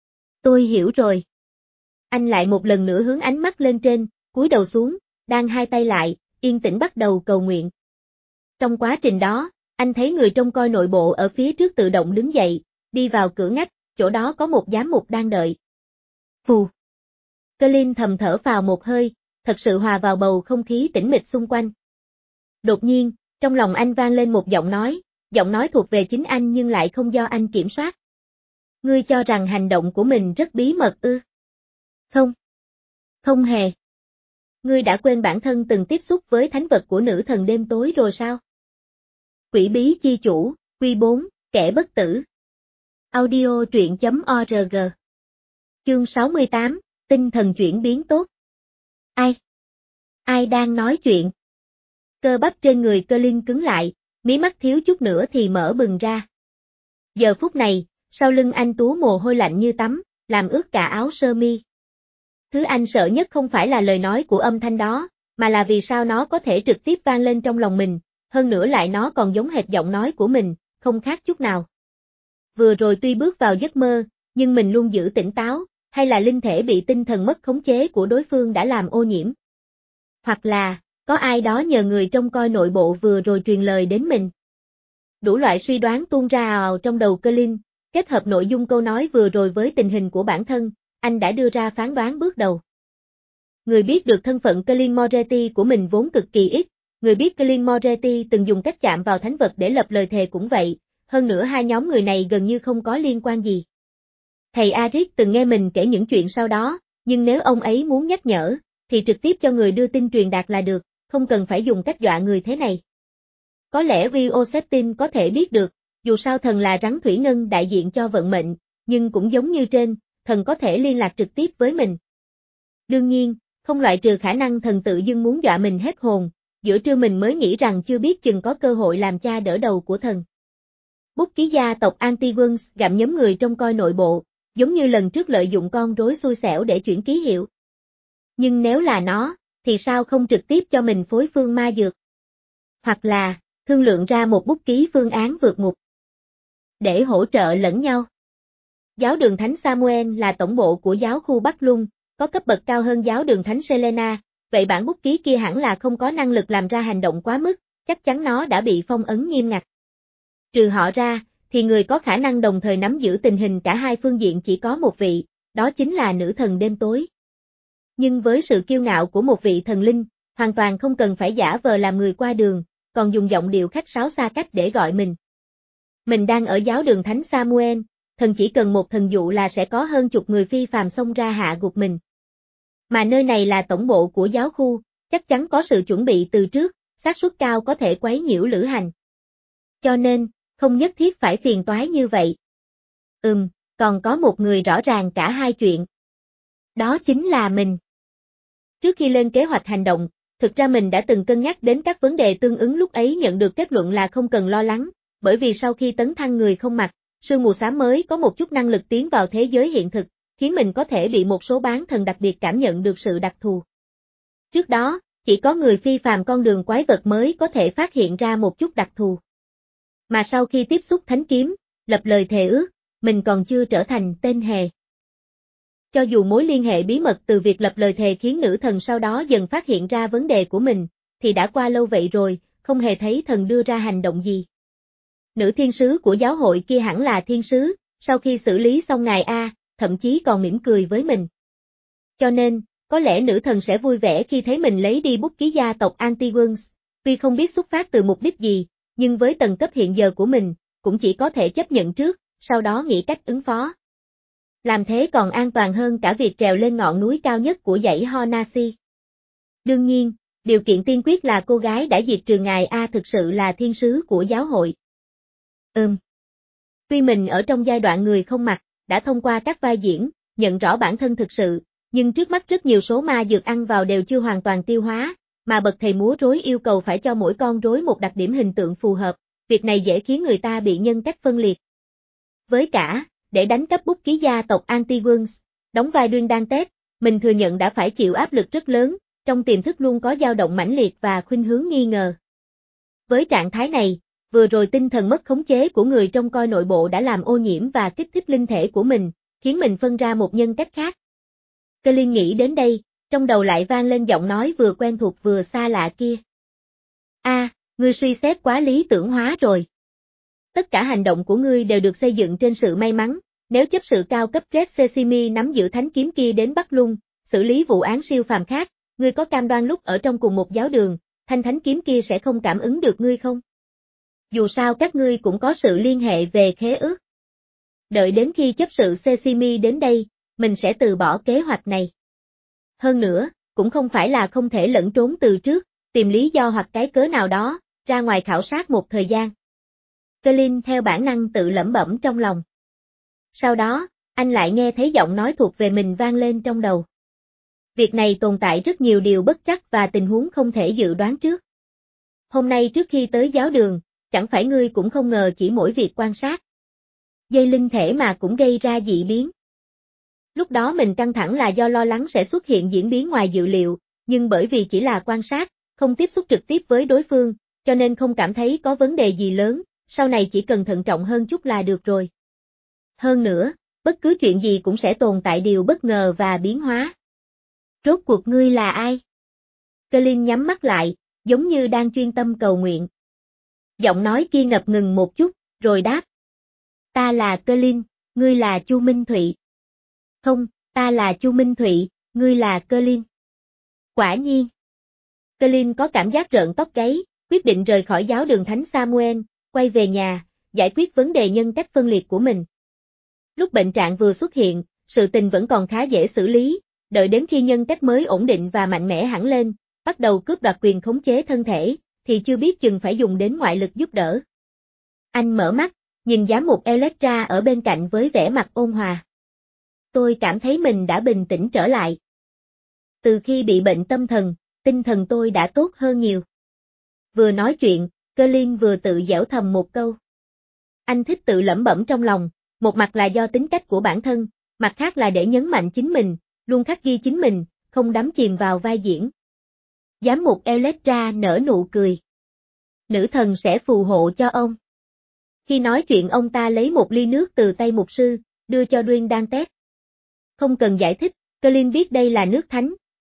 Tôi hiểu rồi. Anh lại một lần nữa hướng ánh mắt lên trên, cúi đầu xuống, đan hai tay lại, yên tĩnh bắt đầu cầu nguyện. Trong quá trình đó, anh thấy người trông coi nội bộ ở phía trước tự động đứng dậy, đi vào cửa ngách, chỗ đó có một giám mục đang đợi. Phù. Colin thầm thở phào một hơi, thật sự hòa vào bầu không khí tĩnh mịch xung quanh. Đột nhiên, trong lòng anh vang lên một giọng nói, giọng nói thuộc về chính anh nhưng lại không do anh kiểm soát. Ngươi cho rằng hành động của mình rất bí mật ư? Không. Không hề. Ngươi đã quên bản thân từng tiếp xúc với thánh vật của nữ thần đêm tối rồi sao? Quỷ bí chi chủ, quy bốn, kẻ bất tử. Audio truyện chấm org. Chương sáu mươi tám, tinh thần chuyển biến tốt. Ai? Ai đang nói chuyện? Cơ bắp trên người Colin cứng lại, mí mắt thiếu chút nữa thì mở bừng ra. Giờ phút này, sau lưng anh túa mồ hôi lạnh như tắm, làm ướt cả áo sơ mi. Thứ anh sợ nhất không phải là lời nói của âm thanh đó, mà là vì sao nó có thể trực tiếp vang lên trong lòng mình, hơn nữa lại nó còn giống hệt giọng nói của mình, không khác chút nào. Vừa rồi tuy bước vào giấc mơ, nhưng mình luôn giữ tỉnh táo, hay là linh thể bị tinh thần mất khống chế của đối phương đã làm ô nhiễm. Hoặc là, có ai đó nhờ người trông coi nội bộ vừa rồi truyền lời đến mình. Đủ loại suy đoán tuôn ra ào trong đầu Colin, kết hợp nội dung câu nói vừa rồi với tình hình của bản thân, anh đã đưa ra phán đoán bước đầu. Người biết được thân phận Colin Moretti của mình vốn cực kỳ ít, người biết Colin Moretti từng dùng cách chạm vào thánh vật để lập lời thề cũng vậy, hơn nữa hai nhóm người này gần như không có liên quan gì. Thầy Aric từng nghe mình kể những chuyện sau đó, nhưng nếu ông ấy muốn nhắc nhở, thì trực tiếp cho người đưa tin truyền đạt là được, không cần phải dùng cách dọa người thế này. Có lẽ Vioseptin có thể biết được, dù sao thần là rắn thủy ngân đại diện cho vận mệnh, nhưng cũng giống như trên, thần có thể liên lạc trực tiếp với mình. Đương nhiên, không loại trừ khả năng thần tự dưng muốn dọa mình hết hồn, giữa trưa mình mới nghĩ rằng chưa biết chừng có cơ hội làm cha đỡ đầu của thần. Bút ký gia tộc Antigones gặm nhấm người trông coi nội bộ, giống như lần trước lợi dụng con rối xui xẻo để chuyển ký hiệu. Nhưng nếu là nó, thì sao không trực tiếp cho mình phối phương ma dược? Hoặc là, thương lượng ra một bút ký phương án vượt ngục. Để hỗ trợ lẫn nhau. Giáo đường Thánh Samuel là tổng bộ của giáo khu Bắc Lung, có cấp bậc cao hơn giáo đường Thánh Selena, vậy bản bút ký kia hẳn là không có năng lực làm ra hành động quá mức, chắc chắn nó đã bị phong ấn nghiêm ngặt. Trừ họ ra, thì người có khả năng đồng thời nắm giữ tình hình cả hai phương diện chỉ có một vị, đó chính là nữ thần đêm tối. Nhưng với sự kiêu ngạo của một vị thần linh, hoàn toàn không cần phải giả vờ làm người qua đường, còn dùng giọng điệu khách sáo xa cách để gọi mình. Mình đang ở giáo đường Thánh Samuel, thần chỉ cần một thần dụ là sẽ có hơn chục người phi phàm xông ra hạ gục mình. Mà nơi này là tổng bộ của giáo khu, chắc chắn có sự chuẩn bị từ trước, xác suất cao có thể quấy nhiễu lữ hành. Cho nên, không nhất thiết phải phiền toái như vậy. Ừm, còn có một người rõ ràng cả hai chuyện. Đó chính là mình. Trước khi lên kế hoạch hành động, thực ra mình đã từng cân nhắc đến các vấn đề tương ứng, lúc ấy nhận được kết luận là không cần lo lắng, bởi vì sau khi tấn thăng người không mặt, sương mù xám mới có một chút năng lực tiến vào thế giới hiện thực, khiến mình có thể bị một số bán thần đặc biệt cảm nhận được sự đặc thù. Trước đó, chỉ có người phi phàm con đường quái vật mới có thể phát hiện ra một chút đặc thù. Mà sau khi tiếp xúc thánh kiếm, lập lời thề ước, mình còn chưa trở thành tên hề. Cho dù mối liên hệ bí mật từ việc lập lời thề khiến nữ thần sau đó dần phát hiện ra vấn đề của mình, thì đã qua lâu vậy rồi, không hề thấy thần đưa ra hành động gì. Nữ thiên sứ của giáo hội kia hẳn là thiên sứ, sau khi xử lý xong ngài A, thậm chí còn mỉm cười với mình. Cho nên, có lẽ nữ thần sẽ vui vẻ khi thấy mình lấy đi bút ký gia tộc Anti-Worms, tuy không biết xuất phát từ mục đích gì, nhưng với tầng cấp hiện giờ của mình, cũng chỉ có thể chấp nhận trước, sau đó nghĩ cách ứng phó. Làm thế còn an toàn hơn cả việc trèo lên ngọn núi cao nhất của dãy Honasi. Đương nhiên, điều kiện tiên quyết là cô gái đã diệt trừ ngài A thực sự là thiên sứ của giáo hội. Ừm. Tuy mình ở trong giai đoạn người không mặt, đã thông qua các vai diễn, nhận rõ bản thân thực sự, nhưng trước mắt rất nhiều số ma dược ăn vào đều chưa hoàn toàn tiêu hóa, mà bậc thầy múa rối yêu cầu phải cho mỗi con rối một đặc điểm hình tượng phù hợp, việc này dễ khiến người ta bị nhân cách phân liệt. Với cả, để đánh cắp bút ký gia tộc Anti-Worms, đóng vai Duyên Đan Tết, mình thừa nhận đã phải chịu áp lực rất lớn, trong tiềm thức luôn có dao động mãnh liệt và khuynh hướng nghi ngờ. Với trạng thái này, vừa rồi tinh thần mất khống chế của người trông coi nội bộ đã làm ô nhiễm và kích thích linh thể của mình, khiến mình phân ra một nhân cách khác. Cơ Liên nghĩ đến đây, trong đầu lại vang lên giọng nói vừa quen thuộc vừa xa lạ kia. A, à, ngươi suy xét quá lý tưởng hóa rồi. Tất cả hành động của ngươi đều được xây dựng trên sự may mắn, nếu chấp sự cao cấp Red Sesame nắm giữ thánh kiếm kia đến Bắc Lung, xử lý vụ án siêu phàm khác, ngươi có cam đoan lúc ở trong cùng một giáo đường, thanh thánh kiếm kia sẽ không cảm ứng được ngươi không? Dù sao các ngươi cũng có sự liên hệ về khế ước. Đợi đến khi chấp sự Sesame đến đây, mình sẽ từ bỏ kế hoạch này. Hơn nữa, cũng không phải là không thể lẫn trốn từ trước, tìm lý do hoặc cái cớ nào đó, ra ngoài khảo sát một thời gian. Colin theo bản năng tự lẩm bẩm trong lòng. Sau đó, anh lại nghe thấy giọng nói thuộc về mình vang lên trong đầu. Việc này tồn tại rất nhiều điều bất trắc và tình huống không thể dự đoán trước. Hôm nay trước khi tới giáo đường, chẳng phải ngươi cũng không ngờ chỉ mỗi việc quan sát dây linh thể mà cũng gây ra dị biến. Lúc đó mình căng thẳng là do lo lắng sẽ xuất hiện diễn biến ngoài dự liệu, nhưng bởi vì chỉ là quan sát, không tiếp xúc trực tiếp với đối phương, cho nên không cảm thấy có vấn đề gì lớn, sau này chỉ cần thận trọng hơn chút là được rồi. Hơn nữa, bất cứ chuyện gì cũng sẽ tồn tại điều bất ngờ và biến hóa. Rốt cuộc ngươi là ai? Colin nhắm mắt lại, giống như đang chuyên tâm cầu nguyện. Giọng nói kia ngập ngừng một chút, rồi đáp. Ta là Colin, ngươi là Chu Minh Thụy. Không, ta là Chu Minh Thụy, ngươi là Colin. Quả nhiên. Colin có cảm giác rợn tóc gáy, quyết định rời khỏi giáo đường Thánh Samuel, quay về nhà, giải quyết vấn đề nhân cách phân liệt của mình. Lúc bệnh trạng vừa xuất hiện, sự tình vẫn còn khá dễ xử lý, đợi đến khi nhân cách mới ổn định và mạnh mẽ hẳn lên, bắt đầu cướp đoạt quyền khống chế thân thể, thì chưa biết chừng phải dùng đến ngoại lực giúp đỡ. Anh mở mắt, nhìn giám mục Electra ở bên cạnh với vẻ mặt ôn hòa. Tôi cảm thấy mình đã bình tĩnh trở lại. Từ khi bị bệnh tâm thần, tinh thần tôi đã tốt hơn nhiều. Vừa nói chuyện, Colin vừa tự giễu thầm một câu. Anh thích tự lẩm bẩm trong lòng, một mặt là do tính cách của bản thân, mặt khác là để nhấn mạnh chính mình, luôn khắc ghi chính mình, không đắm chìm vào vai diễn. Giám mục Electra nở nụ cười. Nữ thần sẽ phù hộ cho ông. Khi nói chuyện ông ta lấy một ly nước từ tay mục sư, đưa cho Duyên Đan Tét. Không cần giải thích, Colin biết đây là nước thánh,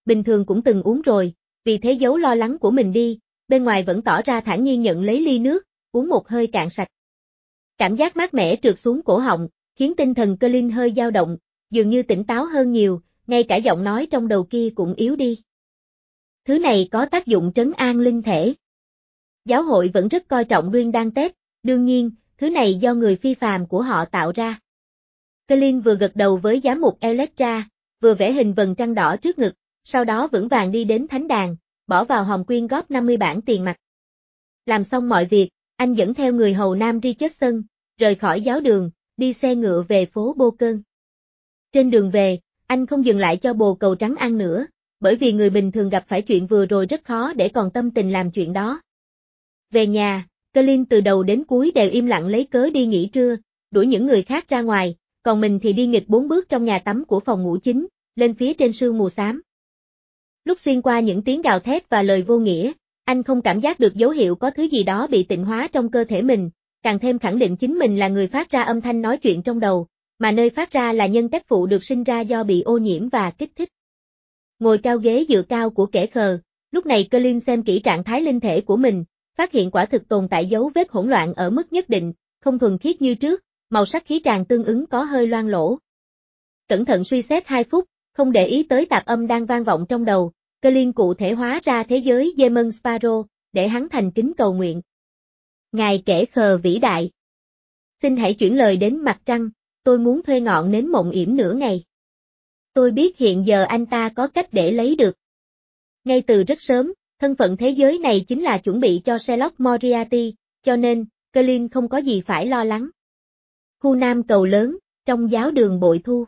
bình thường cũng từng uống rồi, vì thế giấu lo lắng của mình đi, bên ngoài vẫn tỏ ra thản nhiên nhận lấy ly nước, uống một hơi cạn sạch. Cảm giác mát mẻ trượt xuống cổ họng, khiến tinh thần Colin hơi dao động, dường như tỉnh táo hơn nhiều, ngay cả giọng nói trong đầu kia cũng yếu đi. Thứ này có tác dụng trấn an linh thể. Giáo hội vẫn rất coi trọng Green Đan Tết, đương nhiên, thứ này do người phi phàm của họ tạo ra. Colin vừa gật đầu với giám mục Electra, vừa vẽ hình vầng trăng đỏ trước ngực, sau đó vững vàng đi đến thánh đàn, bỏ vào hòm quyên góp năm mươi bảng tiền mặt. Làm xong mọi việc, anh dẫn theo người hầu nam Richardson, rời khỏi giáo đường, đi xe ngựa về phố Bocơn. Trên đường về, anh không dừng lại cho bồ cầu trắng ăn nữa, bởi vì người bình thường gặp phải chuyện vừa rồi rất khó để còn tâm tình làm chuyện đó. Về nhà, Colin từ đầu đến cuối đều im lặng lấy cớ đi nghỉ trưa, đuổi những người khác ra ngoài, còn mình thì đi nghịch bốn bước trong nhà tắm của phòng ngủ chính, lên phía trên sương mù xám. Lúc xuyên qua những tiếng gào thét và lời vô nghĩa, anh không cảm giác được dấu hiệu có thứ gì đó bị tịnh hóa trong cơ thể mình, càng thêm khẳng định chính mình là người phát ra âm thanh nói chuyện trong đầu, mà nơi phát ra là nhân cách phụ được sinh ra do bị ô nhiễm và kích thích. Ngồi cao ghế dựa cao của kẻ khờ, lúc này Colin xem kỹ trạng thái linh thể của mình, phát hiện quả thực tồn tại dấu vết hỗn loạn ở mức nhất định, không thuần khiết như trước, màu sắc khí tràng tương ứng có hơi loang lổ. Cẩn thận suy xét hai phút, không để ý tới tạp âm đang vang vọng trong đầu, Colin cụ thể hóa ra thế giới Demon Sparrow, để hắn thành kính cầu nguyện. Ngài kẻ khờ vĩ đại, xin hãy chuyển lời đến mặt trăng, tôi muốn thuê ngọn nến mộng yểm nửa ngày. Tôi biết hiện giờ anh ta có cách để lấy được. Ngay từ rất sớm, thân phận thế giới này chính là chuẩn bị cho Sherlock Moriarty, cho nên, Colin không có gì phải lo lắng. Khu Nam cầu lớn, trong giáo đường bội thu.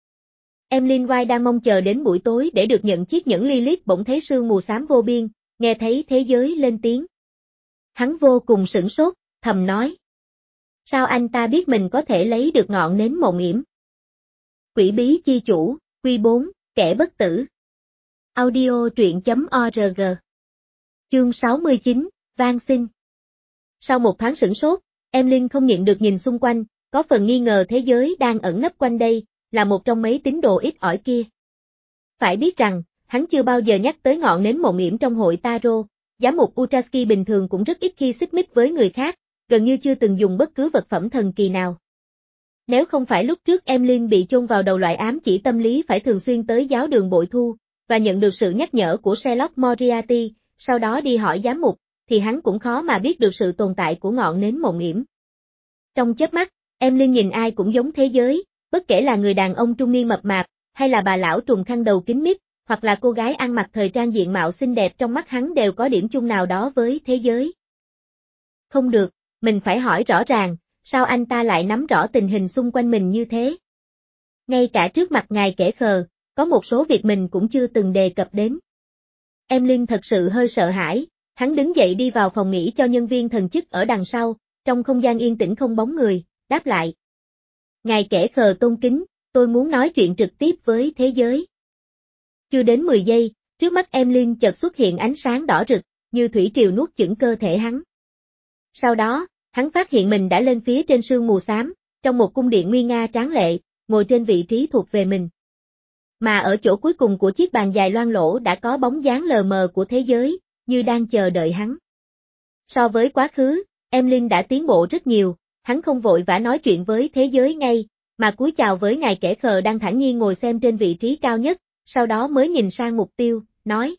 Emlyn White đang mong chờ đến buổi tối để được nhận chiếc nhẫn Lilith, bỗng thấy sương mù xám vô biên, nghe thấy thế giới lên tiếng. Hắn vô cùng sửng sốt, thầm nói. Sao anh ta biết mình có thể lấy được ngọn nến mộng yểm? Quỷ bí chi chủ, Quy bốn, kẻ bất tử. Audio truyện chấm org. Chương sáu mươi chín, van xin. Sau một tháng sửng sốt, Emlyn không nhịn được nhìn xung quanh, có phần nghi ngờ thế giới đang ẩn nấp quanh đây, là một trong mấy tín đồ ít ỏi kia. Phải biết rằng, hắn chưa bao giờ nhắc tới ngọn nến mộng yểm trong hội Tarot, giám mục Utraski bình thường cũng rất ít khi xích mích với người khác, gần như chưa từng dùng bất cứ vật phẩm thần kỳ nào. Nếu không phải lúc trước Emlyn bị chôn vào đầu loại ám chỉ tâm lý phải thường xuyên tới giáo đường bội thu, và nhận được sự nhắc nhở của Sherlock Moriarty, sau đó đi hỏi giám mục, thì hắn cũng khó mà biết được sự tồn tại của ngọn nến mộng yểm. Trong chớp mắt, Emlyn nhìn ai cũng giống thế giới, bất kể là người đàn ông trung niên mập mạp, hay là bà lão trùm khăn đầu kính mít, hoặc là cô gái ăn mặc thời trang diện mạo xinh đẹp, trong mắt hắn đều có điểm chung nào đó với thế giới. Không được, mình phải hỏi rõ ràng, sao anh ta lại nắm rõ tình hình xung quanh mình như thế? Ngay cả trước mặt ngài kẻ khờ, có một số việc mình cũng chưa từng đề cập đến. Emlyn thật sự hơi sợ hãi, hắn đứng dậy đi vào phòng nghỉ cho nhân viên thần chức ở đằng sau, trong không gian yên tĩnh không bóng người, đáp lại. Ngài kẻ khờ tôn kính, tôi muốn nói chuyện trực tiếp với thế giới. Chưa đến mười giây, trước mắt Emlyn chợt xuất hiện ánh sáng đỏ rực, như thủy triều nuốt chửng cơ thể hắn. Sau đó, hắn phát hiện mình đã lên phía trên sương mù xám, trong một cung điện nguy nga tráng lệ, ngồi trên vị trí thuộc về mình. Mà ở chỗ cuối cùng của chiếc bàn dài loang lổ đã có bóng dáng lờ mờ của thế giới, như đang chờ đợi hắn. So với quá khứ, Emlyn đã tiến bộ rất nhiều, hắn không vội vã nói chuyện với thế giới ngay, mà cúi chào với ngài kẻ khờ đang thản nhiên ngồi xem trên vị trí cao nhất, sau đó mới nhìn sang mục tiêu, nói.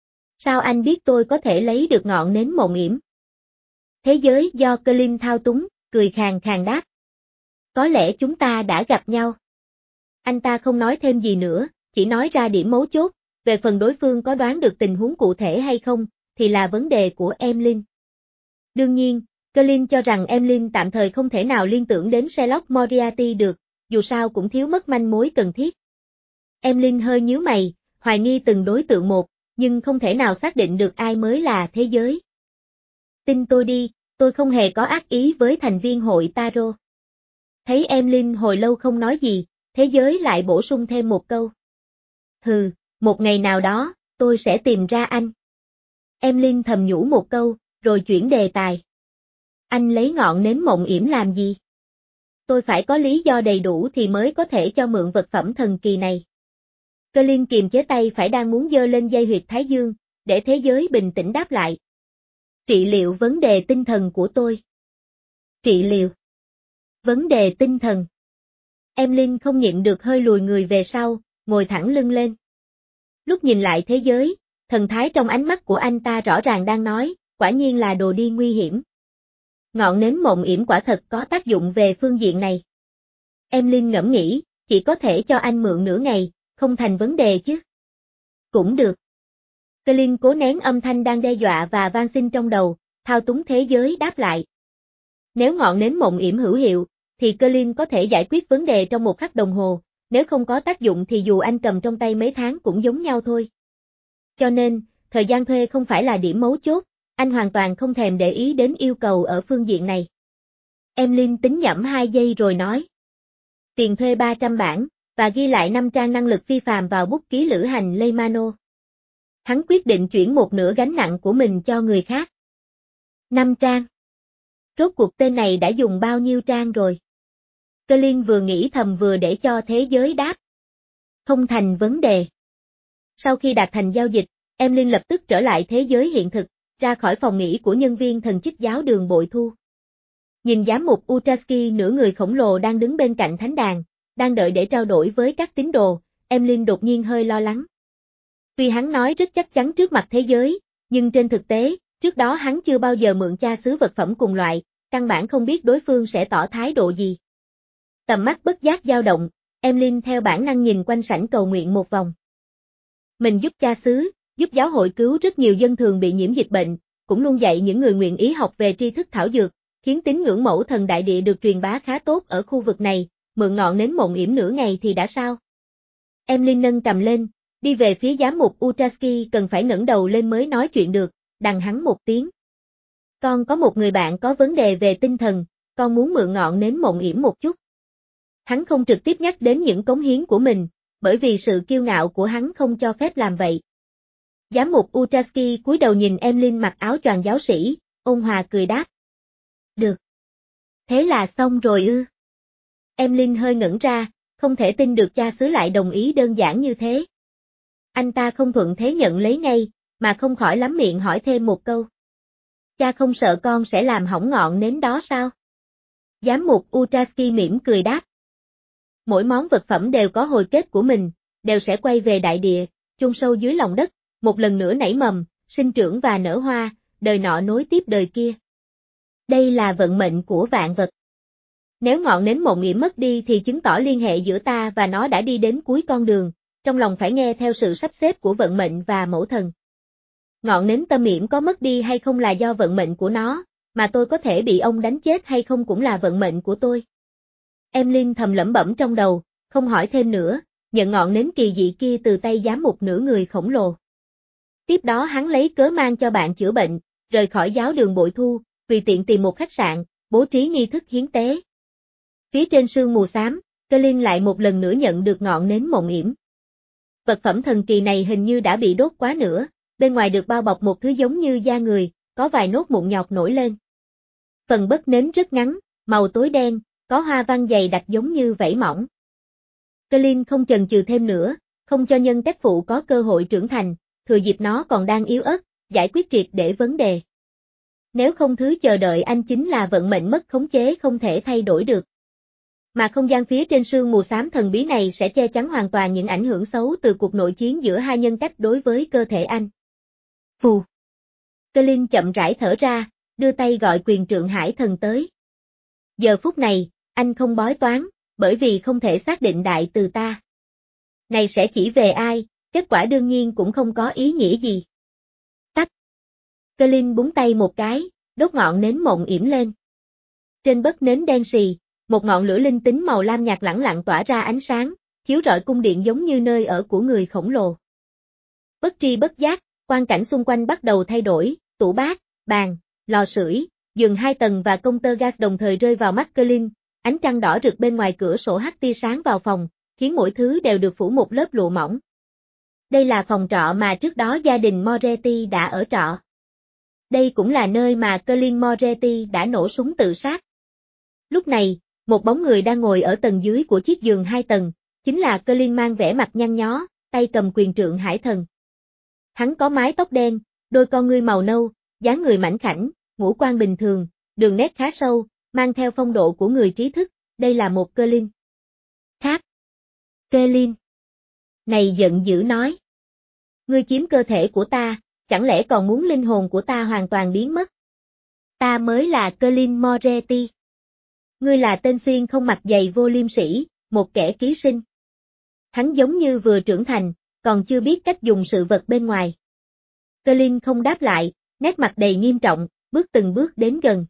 Sao anh biết tôi có thể lấy được ngọn nến mộng yểm? Thế giới do Colin thao túng, cười khàn khàn đáp. Có lẽ chúng ta đã gặp nhau. Anh ta không nói thêm gì nữa, chỉ nói ra điểm mấu chốt, về phần đối phương có đoán được tình huống cụ thể hay không, thì là vấn đề của Emlyn. Đương nhiên, Colin cho rằng Emlyn tạm thời không thể nào liên tưởng đến Sherlock Moriarty được, dù sao cũng thiếu mất manh mối cần thiết. Emlyn hơi nhíu mày, hoài nghi từng đối tượng một, nhưng không thể nào xác định được ai mới là thế giới. Tin tôi đi, tôi không hề có ác ý với thành viên hội Tarot. Thấy Emlyn hồi lâu không nói gì, thế giới lại bổ sung thêm một câu. Hừ, một ngày nào đó, tôi sẽ tìm ra anh. Emlyn thầm nhủ một câu, rồi chuyển đề tài. Anh lấy ngọn nến mộng yểm làm gì? Tôi phải có lý do đầy đủ thì mới có thể cho mượn vật phẩm thần kỳ này. Cơ Linh kiềm chế tay phải đang muốn giơ lên dây huyệt thái dương, để thế giới bình tĩnh đáp lại. Trị liệu vấn đề tinh thần của tôi. Trị liệu. Vấn đề tinh thần. Emlyn không nhịn được hơi lùi người về sau, ngồi thẳng lưng lên. Lúc nhìn lại thế giới, thần thái trong ánh mắt của anh ta rõ ràng đang nói, quả nhiên là đồ đi nguy hiểm. Ngọn nến mộng yểm quả thật có tác dụng về phương diện này. Emlyn ngẫm nghĩ, chỉ có thể cho anh mượn nửa ngày, không thành vấn đề chứ. Cũng được. Cơ Linh cố nén âm thanh đang đe dọa và van xin trong đầu, thao túng thế giới đáp lại. Nếu ngọn nến mộng yểm hữu hiệu, thì Cơ Linh có thể giải quyết vấn đề trong một khắc đồng hồ, nếu không có tác dụng thì dù anh cầm trong tay mấy tháng cũng giống nhau thôi. Cho nên, thời gian thuê không phải là điểm mấu chốt, anh hoàn toàn không thèm để ý đến yêu cầu ở phương diện này. Emlyn tính nhẩm hai giây rồi nói. Tiền thuê ba trăm bảng, và ghi lại năm trang năng lực phi phàm vào bút ký lữ hành Leymano. Hắn quyết định chuyển một nửa gánh nặng của mình cho người khác. Năm trang. Rốt cuộc tên này đã dùng bao nhiêu trang rồi? Cơ Liên vừa nghĩ thầm vừa để cho thế giới đáp. Không thành vấn đề. Sau khi đạt thành giao dịch, Emlyn lập tức trở lại thế giới hiện thực, ra khỏi phòng nghỉ của nhân viên thần chức giáo đường bội thu. Nhìn giám mục Utraski nửa người khổng lồ đang đứng bên cạnh thánh đàn, đang đợi để trao đổi với các tín đồ, Emlyn đột nhiên hơi lo lắng. Tuy hắn nói rất chắc chắn trước mặt thế giới, nhưng trên thực tế, trước đó hắn chưa bao giờ mượn cha xứ vật phẩm cùng loại, căn bản không biết đối phương sẽ tỏ thái độ gì. Tầm mắt bất giác dao động, Emlyn theo bản năng nhìn quanh sảnh cầu nguyện một vòng. Mình giúp cha xứ, giúp giáo hội cứu rất nhiều dân thường bị nhiễm dịch bệnh, cũng luôn dạy những người nguyện ý học về tri thức thảo dược, khiến tín ngưỡng mẫu thần đại địa được truyền bá khá tốt ở khu vực này, mượn ngọn nến mộng yểm nửa ngày thì đã sao? Emlyn nâng cầm lên, đi về phía giám mục Utraski cần phải ngẩng đầu lên mới nói chuyện được, đằng hắn một tiếng. Con có một người bạn có vấn đề về tinh thần, con muốn mượn ngọn nến mộng yểm một chút. Hắn không trực tiếp nhắc đến những cống hiến của mình, bởi vì sự kiêu ngạo của hắn không cho phép làm vậy. Giám mục Utraski cúi đầu nhìn Emlyn mặc áo choàng giáo sĩ, ôn hòa cười đáp. Được. Thế là xong rồi ư. Emlyn hơi ngẩn ra, không thể tin được cha xứ lại đồng ý đơn giản như thế. Anh ta không thuận thế nhận lấy ngay, mà không khỏi lắm miệng hỏi thêm một câu. Cha không sợ con sẽ làm hỏng ngọn nến đó sao? Giám mục Utraski mỉm cười đáp. Mỗi món vật phẩm đều có hồi kết của mình, đều sẽ quay về đại địa, chôn sâu dưới lòng đất, một lần nữa nảy mầm, sinh trưởng và nở hoa, đời nọ nối tiếp đời kia. Đây là vận mệnh của vạn vật. Nếu ngọn nến mộng yểm mất đi thì chứng tỏ liên hệ giữa ta và nó đã đi đến cuối con đường, trong lòng phải nghe theo sự sắp xếp của vận mệnh và mẫu thần. Ngọn nến tâm yểm có mất đi hay không là do vận mệnh của nó, mà tôi có thể bị ông đánh chết hay không cũng là vận mệnh của tôi. Emlyn thầm lẩm bẩm trong đầu, không hỏi thêm nữa, nhận ngọn nến kỳ dị kia từ tay giám mục nửa người khổng lồ. Tiếp đó hắn lấy cớ mang cho bạn chữa bệnh, rời khỏi giáo đường bội thu, tùy tiện tìm một khách sạn, bố trí nghi thức hiến tế. Phía trên sương mù xám, Cơ Linh lại một lần nữa nhận được ngọn nến mộng yểm. Vật phẩm thần kỳ này hình như đã bị đốt quá nữa, bên ngoài được bao bọc một thứ giống như da người, có vài nốt mụn nhọt nổi lên. Phần bất nến rất ngắn, màu tối đen, có hoa văn dày đặc giống như vảy mỏng. Cơ Linh không chần chừ thêm nữa, không cho nhân cách phụ có cơ hội trưởng thành, thừa dịp nó còn đang yếu ớt, giải quyết triệt để vấn đề. Nếu không thứ chờ đợi anh chính là vận mệnh mất khống chế không thể thay đổi được. Mà không gian phía trên sương mù xám thần bí này sẽ che chắn hoàn toàn những ảnh hưởng xấu từ cuộc nội chiến giữa hai nhân cách đối với cơ thể anh. Phù. Cơ Linh chậm rãi thở ra, đưa tay gọi quyền trượng hải thần tới. Giờ phút này, anh không bói toán, bởi vì không thể xác định đại từ ta. Này sẽ chỉ về ai, kết quả đương nhiên cũng không có ý nghĩa gì. Tách. Cơ Linh búng tay một cái, đốt ngọn nến mộng yểm lên. Trên bất nến đen xì, một ngọn lửa linh tính màu lam nhạt lẳng lặng tỏa ra ánh sáng, chiếu rọi cung điện giống như nơi ở của người khổng lồ. Bất tri bất giác, quang cảnh xung quanh bắt đầu thay đổi, tủ bát, bàn, lò sưởi, giường hai tầng và công tơ gas đồng thời rơi vào mắt Cơ Linh, ánh trăng đỏ rực bên ngoài cửa sổ hắt tia sáng vào phòng, khiến mỗi thứ đều được phủ một lớp lụa mỏng. Đây là phòng trọ mà trước đó gia đình Moretti đã ở trọ. Đây cũng là nơi mà Colin Moretti đã nổ súng tự sát. Lúc này, một bóng người đang ngồi ở tầng dưới của chiếc giường hai tầng, chính là Colin mang vẻ mặt nhăn nhó, tay cầm quyền trượng hải thần. Hắn có mái tóc đen, đôi con ngươi màu nâu, dáng người mảnh khảnh, ngũ quan bình thường, đường nét khá sâu, mang theo phong độ của người trí thức, đây là một cơ linh. Khác. Cơ-linh. Này giận dữ nói. Ngươi chiếm cơ thể của ta, chẳng lẽ còn muốn linh hồn của ta hoàn toàn biến mất? Ta mới là Colin Moretti. Ngươi là tên xuyên không mặt giày vô liêm sỉ, một kẻ ký sinh. Hắn giống như vừa trưởng thành, còn chưa biết cách dùng sự vật bên ngoài. Colin không đáp lại, nét mặt đầy nghiêm trọng, bước từng bước đến gần.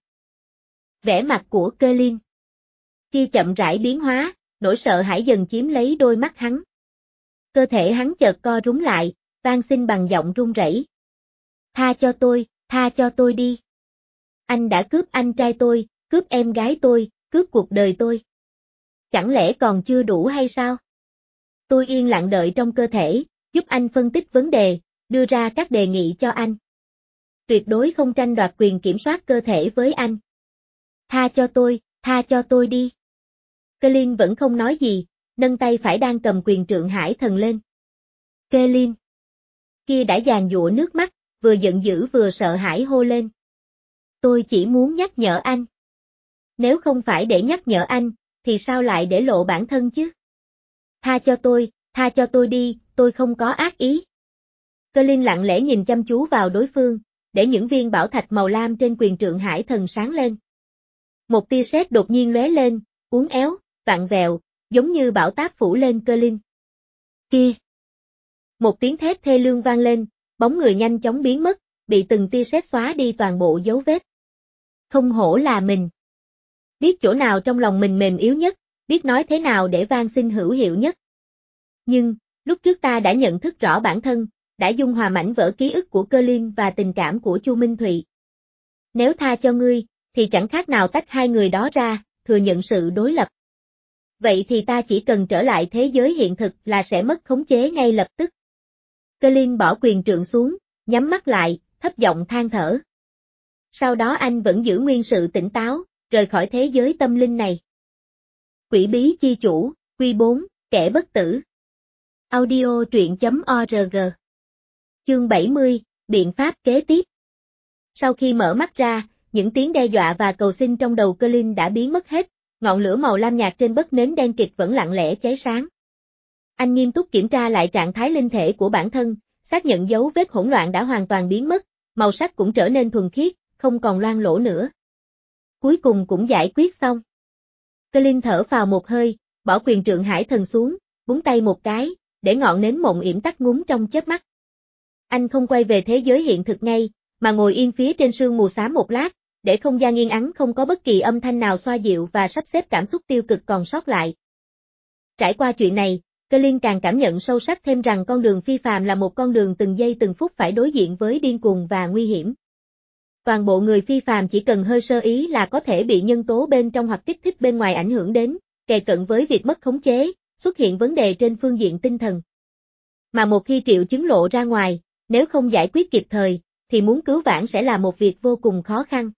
Vẻ mặt của Colin khi chậm rãi biến hóa, nỗi sợ hãi dần chiếm lấy đôi mắt hắn. Cơ thể hắn chợt co rúm lại, van xin bằng giọng run rẩy. Tha cho tôi, tha cho tôi đi. Anh đã cướp anh trai tôi, cướp em gái tôi, cướp cuộc đời tôi. Chẳng lẽ còn chưa đủ hay sao? Tôi yên lặng đợi trong cơ thể, giúp anh phân tích vấn đề, đưa ra các đề nghị cho anh. Tuyệt đối không tranh đoạt quyền kiểm soát cơ thể với anh. Tha cho tôi, tha cho tôi đi. Colin vẫn không nói gì, nâng tay phải đang cầm quyền trượng hải thần lên. Colin kia đã giàn giụa nước mắt, vừa giận dữ vừa sợ hãi hô lên. Tôi chỉ muốn nhắc nhở anh. Nếu không phải để nhắc nhở anh, thì sao lại để lộ bản thân chứ? Tha cho tôi, tha cho tôi đi, tôi không có ác ý. Colin lặng lẽ nhìn chăm chú vào đối phương, để những viên bảo thạch màu lam trên quyền trượng hải thần sáng lên. Một tia sét đột nhiên lóe lên, uốn éo, vặn vẹo, giống như bão táp phủ lên Colin. Kia! Một tiếng thét thê lương vang lên, bóng người nhanh chóng biến mất, bị từng tia sét xóa đi toàn bộ dấu vết. Không hổ là mình. Biết chỗ nào trong lòng mình mềm yếu nhất, biết nói thế nào để van xin hữu hiệu nhất. Nhưng, lúc trước ta đã nhận thức rõ bản thân, đã dung hòa mảnh vỡ ký ức của Colin và tình cảm của Chu Minh Thụy. Nếu tha cho ngươi, thì chẳng khác nào tách hai người đó ra, thừa nhận sự đối lập. Vậy thì ta chỉ cần trở lại thế giới hiện thực là sẽ mất khống chế ngay lập tức. Colin bỏ quyền trượng xuống, nhắm mắt lại, thấp giọng than thở. Sau đó anh vẫn giữ nguyên sự tỉnh táo, rời khỏi thế giới tâm linh này. Quỷ bí chi chủ, Quy bốn, kẻ bất tử. Audio truyện chấm org. Chương bảy mươi, biện pháp kế tiếp. Sau khi mở mắt ra, những tiếng đe dọa và cầu xin trong đầu Colin đã biến mất hết, ngọn lửa màu lam nhạt trên bấc nến đen kịt vẫn lặng lẽ cháy sáng. Anh nghiêm túc kiểm tra lại trạng thái linh thể của bản thân, xác nhận dấu vết hỗn loạn đã hoàn toàn biến mất, màu sắc cũng trở nên thuần khiết, không còn loang lổ nữa. Cuối cùng cũng giải quyết xong. Colin thở phào một hơi, bỏ quyền trượng hải thần xuống, búng tay một cái, để ngọn nến mộng yểm tắt ngúm trong chớp mắt. Anh không quay về thế giới hiện thực ngay, mà ngồi yên phía trên sương mù xám một lát, để không gian yên ắng không có bất kỳ âm thanh nào xoa dịu và sắp xếp cảm xúc tiêu cực còn sót lại. Trải qua chuyện này, Colin càng cảm nhận sâu sắc thêm rằng con đường phi phàm là một con đường từng giây từng phút phải đối diện với điên cuồng và nguy hiểm. Toàn bộ người phi phàm chỉ cần hơi sơ ý là có thể bị nhân tố bên trong hoặc kích thích bên ngoài ảnh hưởng đến, kề cận với việc mất khống chế, xuất hiện vấn đề trên phương diện tinh thần. Mà một khi triệu chứng lộ ra ngoài, nếu không giải quyết kịp thời, thì muốn cứu vãn sẽ là một việc vô cùng khó khăn.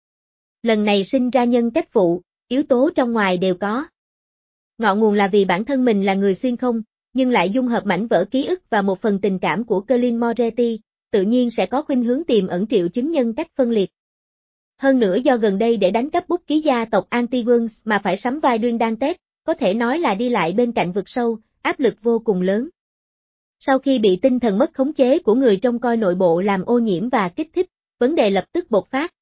Lần này sinh ra nhân cách phụ, yếu tố trong ngoài đều có. Ngọn nguồn là vì bản thân mình là người xuyên không, nhưng lại dung hợp mảnh vỡ ký ức và một phần tình cảm của Colin Moretti, tự nhiên sẽ có khuynh hướng tiềm ẩn triệu chứng nhân cách phân liệt. Hơn nữa do gần đây để đánh cắp bút ký gia tộc Antigones mà phải sắm vai Duyên Dantes, có thể nói là đi lại bên cạnh vực sâu, áp lực vô cùng lớn. Sau khi bị tinh thần mất khống chế của người trông coi nội bộ làm ô nhiễm và kích thích, vấn đề lập tức bộc phát.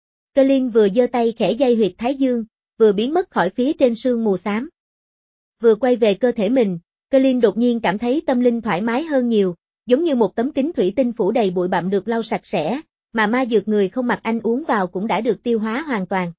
Colin vừa giơ tay khẽ dây huyệt thái dương, vừa biến mất khỏi phía trên sương mù xám. Vừa quay về cơ thể mình, Colin đột nhiên cảm thấy tâm linh thoải mái hơn nhiều, giống như một tấm kính thủy tinh phủ đầy bụi bặm được lau sạch sẽ, mà ma dược người không mặc anh uống vào cũng đã được tiêu hóa hoàn toàn.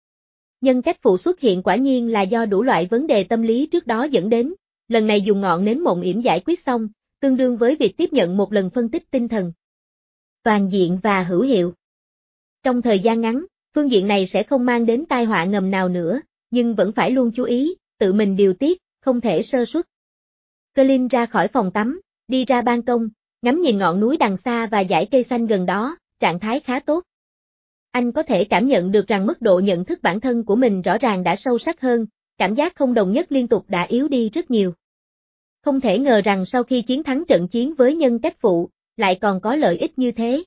Nhân cách phụ xuất hiện quả nhiên là do đủ loại vấn đề tâm lý trước đó dẫn đến, lần này dùng ngọn nến mộng yểm giải quyết xong, tương đương với việc tiếp nhận một lần phân tích tinh thần. Toàn diện và hữu hiệu. Trong thời gian ngắn, phương diện này sẽ không mang đến tai họa ngầm nào nữa, nhưng vẫn phải luôn chú ý, tự mình điều tiết, không thể sơ suất. Colin ra khỏi phòng tắm, đi ra ban công, ngắm nhìn ngọn núi đằng xa và dãy cây xanh gần đó, trạng thái khá tốt. Anh có thể cảm nhận được rằng mức độ nhận thức bản thân của mình rõ ràng đã sâu sắc hơn, cảm giác không đồng nhất liên tục đã yếu đi rất nhiều. Không thể ngờ rằng sau khi chiến thắng trận chiến với nhân cách phụ, lại còn có lợi ích như thế.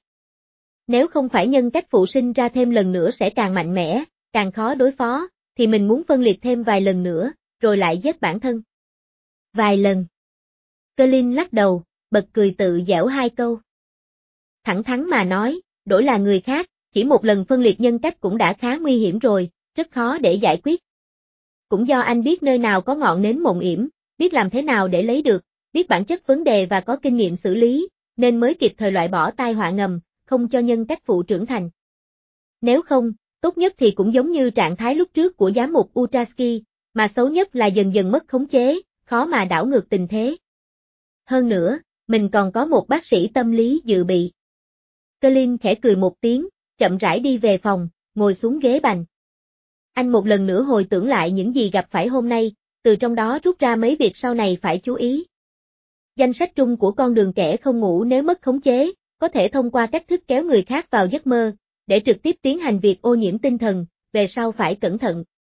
Nếu không phải nhân cách phụ sinh ra thêm lần nữa sẽ càng mạnh mẽ, càng khó đối phó, thì mình muốn phân liệt thêm vài lần nữa, rồi lại giết bản thân. Vài lần. Colin lắc đầu, bật cười tự giễu hai câu. Thẳng thắn mà nói, đổi là người khác, chỉ một lần phân liệt nhân cách cũng đã khá nguy hiểm rồi, rất khó để giải quyết. Cũng do anh biết nơi nào có ngọn nến mộng yểm, biết làm thế nào để lấy được, biết bản chất vấn đề và có kinh nghiệm xử lý, nên mới kịp thời loại bỏ tai họa ngầm, không cho nhân cách phụ trưởng thành. Nếu không, tốt nhất thì cũng giống như trạng thái lúc trước của giám mục Utraski, mà xấu nhất là dần dần mất khống chế, khó mà đảo ngược tình thế. Hơn nữa, mình còn có một bác sĩ tâm lý dự bị. Colin khẽ cười một tiếng, chậm rãi đi về phòng, ngồi xuống ghế bành. Anh một lần nữa hồi tưởng lại những gì gặp phải hôm nay, từ trong đó rút ra mấy việc sau này phải chú ý. Danh sách trung của con đường kẻ không ngủ nếu mất khống chế, có thể thông qua cách thức kéo người khác vào giấc mơ, để trực tiếp tiến hành việc ô nhiễm tinh thần, về sau phải cẩn thận.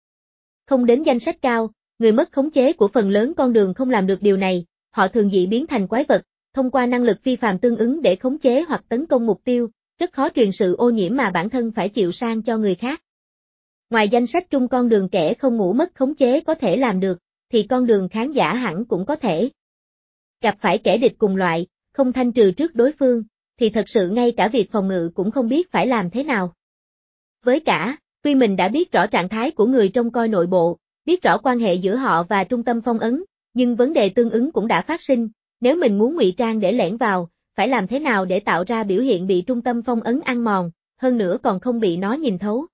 Không đến danh sách cao, người mất khống chế của phần lớn con đường không làm được điều này, họ thường dị biến thành quái vật, thông qua năng lực phi phàm tương ứng để khống chế hoặc tấn công mục tiêu, rất khó truyền sự ô nhiễm mà bản thân phải chịu sang cho người khác. Ngoài danh sách trung con đường kẻ không ngủ mất khống chế có thể làm được, thì con đường khán giả hẳn cũng có thể. Gặp phải kẻ địch cùng loại, không thanh trừ trước đối phương, thì thật sự ngay cả việc phòng ngự cũng không biết phải làm thế nào. Với cả, tuy mình đã biết rõ trạng thái của người trông coi nội bộ, biết rõ quan hệ giữa họ và trung tâm phong ấn, nhưng vấn đề tương ứng cũng đã phát sinh, nếu mình muốn ngụy trang để lẻn vào, phải làm thế nào để tạo ra biểu hiện bị trung tâm phong ấn ăn mòn, hơn nữa còn không bị nó nhìn thấu.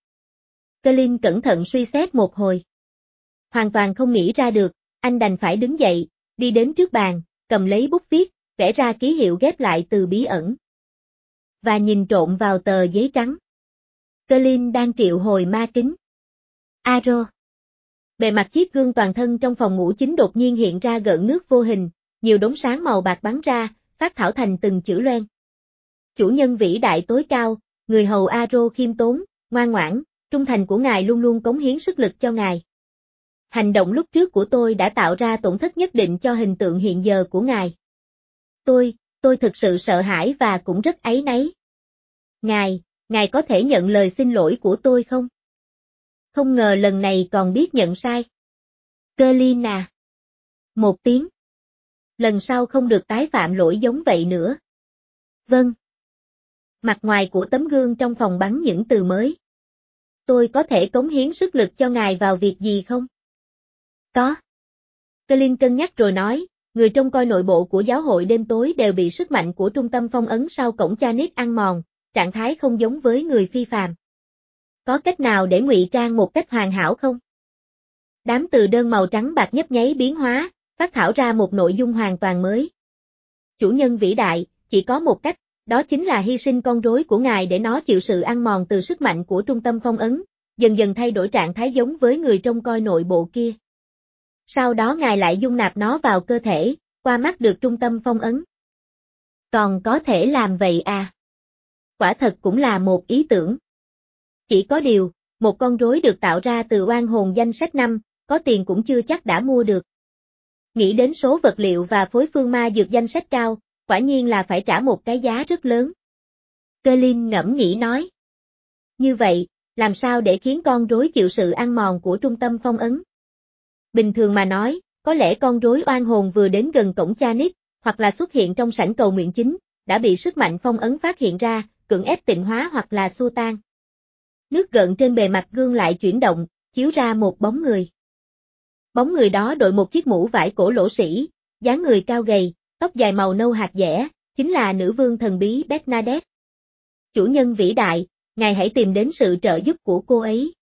Colin cẩn thận suy xét một hồi. Hoàn toàn không nghĩ ra được, anh đành phải đứng dậy, đi đến trước bàn, cầm lấy bút viết, vẽ ra ký hiệu ghép lại từ bí ẩn. Và nhìn trộn vào tờ giấy trắng. Colin đang triệu hồi ma kính. Aro. Bề mặt chiếc gương toàn thân trong phòng ngủ chính đột nhiên hiện ra gợn nước vô hình, nhiều đốm sáng màu bạc bắn ra, phát thảo thành từng chữ loen. Chủ nhân vĩ đại tối cao, người hầu Aro khiêm tốn, ngoan ngoãn, trung thành của ngài luôn luôn cống hiến sức lực cho ngài. Hành động lúc trước của tôi đã tạo ra tổn thất nhất định cho hình tượng hiện giờ của ngài. Tôi, tôi thực sự sợ hãi và cũng rất áy náy. Ngài, ngài có thể nhận lời xin lỗi của tôi không? Không ngờ lần này còn biết nhận sai. Colin à. Một tiếng. Lần sau không được tái phạm lỗi giống vậy nữa. Vâng. Mặt ngoài của tấm gương trong phòng bắn những từ mới. Tôi có thể cống hiến sức lực cho ngài vào việc gì không? Có. Colin cân nhắc rồi nói, người trông coi nội bộ của giáo hội đêm tối đều bị sức mạnh của trung tâm phong ấn sau cổng Chanit ăn mòn, trạng thái không giống với người phi phàm. Có cách nào để ngụy trang một cách hoàn hảo không? Đám từ đơn màu trắng bạc nhấp nháy biến hóa, phát thảo ra một nội dung hoàn toàn mới. Chủ nhân vĩ đại, chỉ có một cách, đó chính là hy sinh con rối của ngài để nó chịu sự ăn mòn từ sức mạnh của trung tâm phong ấn, dần dần thay đổi trạng thái giống với người trông coi nội bộ kia. Sau đó ngài lại dung nạp nó vào cơ thể, qua mắt được trung tâm phong ấn. Còn có thể làm vậy à? Quả thật cũng là một ý tưởng. Chỉ có điều, một con rối được tạo ra từ oan hồn danh sách năm, có tiền cũng chưa chắc đã mua được. Nghĩ đến số vật liệu và phối phương ma dược danh sách cao, quả nhiên là phải trả một cái giá rất lớn. Colin ngẫm nghĩ nói. Như vậy, làm sao để khiến con rối chịu sự ăn mòn của trung tâm phong ấn? Bình thường mà nói, có lẽ con rối oan hồn vừa đến gần cổng Chanit, hoặc là xuất hiện trong sảnh cầu nguyện chính, đã bị sức mạnh phong ấn phát hiện ra, cưỡng ép tịnh hóa hoặc là xua tan. Nước gợn trên bề mặt gương lại chuyển động, chiếu ra một bóng người. Bóng người đó đội một chiếc mũ vải cổ lỗ sĩ, dáng người cao gầy, tóc dài màu nâu hạt dẻ, chính là nữ vương thần bí Bernadette. Chủ nhân vĩ đại, ngài hãy tìm đến sự trợ giúp của cô ấy.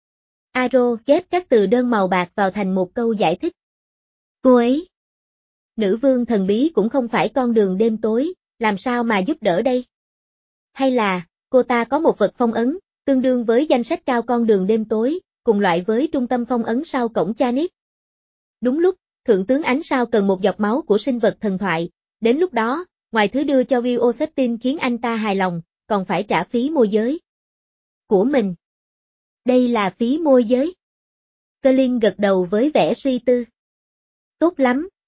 Aro ghép các từ đơn màu bạc vào thành một câu giải thích. Cô ấy. Nữ vương thần bí cũng không phải con đường đêm tối, làm sao mà giúp đỡ đây? Hay là, cô ta có một vật phong ấn, tương đương với danh sách cao con đường đêm tối, cùng loại với trung tâm phong ấn sau cổng Chanit. Đúng lúc, Thượng tướng Ánh Sao cần một giọt máu của sinh vật thần thoại, đến lúc đó, ngoài thứ đưa cho Will Oseptin khiến anh ta hài lòng, còn phải trả phí môi giới. Của mình. Đây là phí môi giới. Colin gật đầu với vẻ suy tư. Tốt lắm,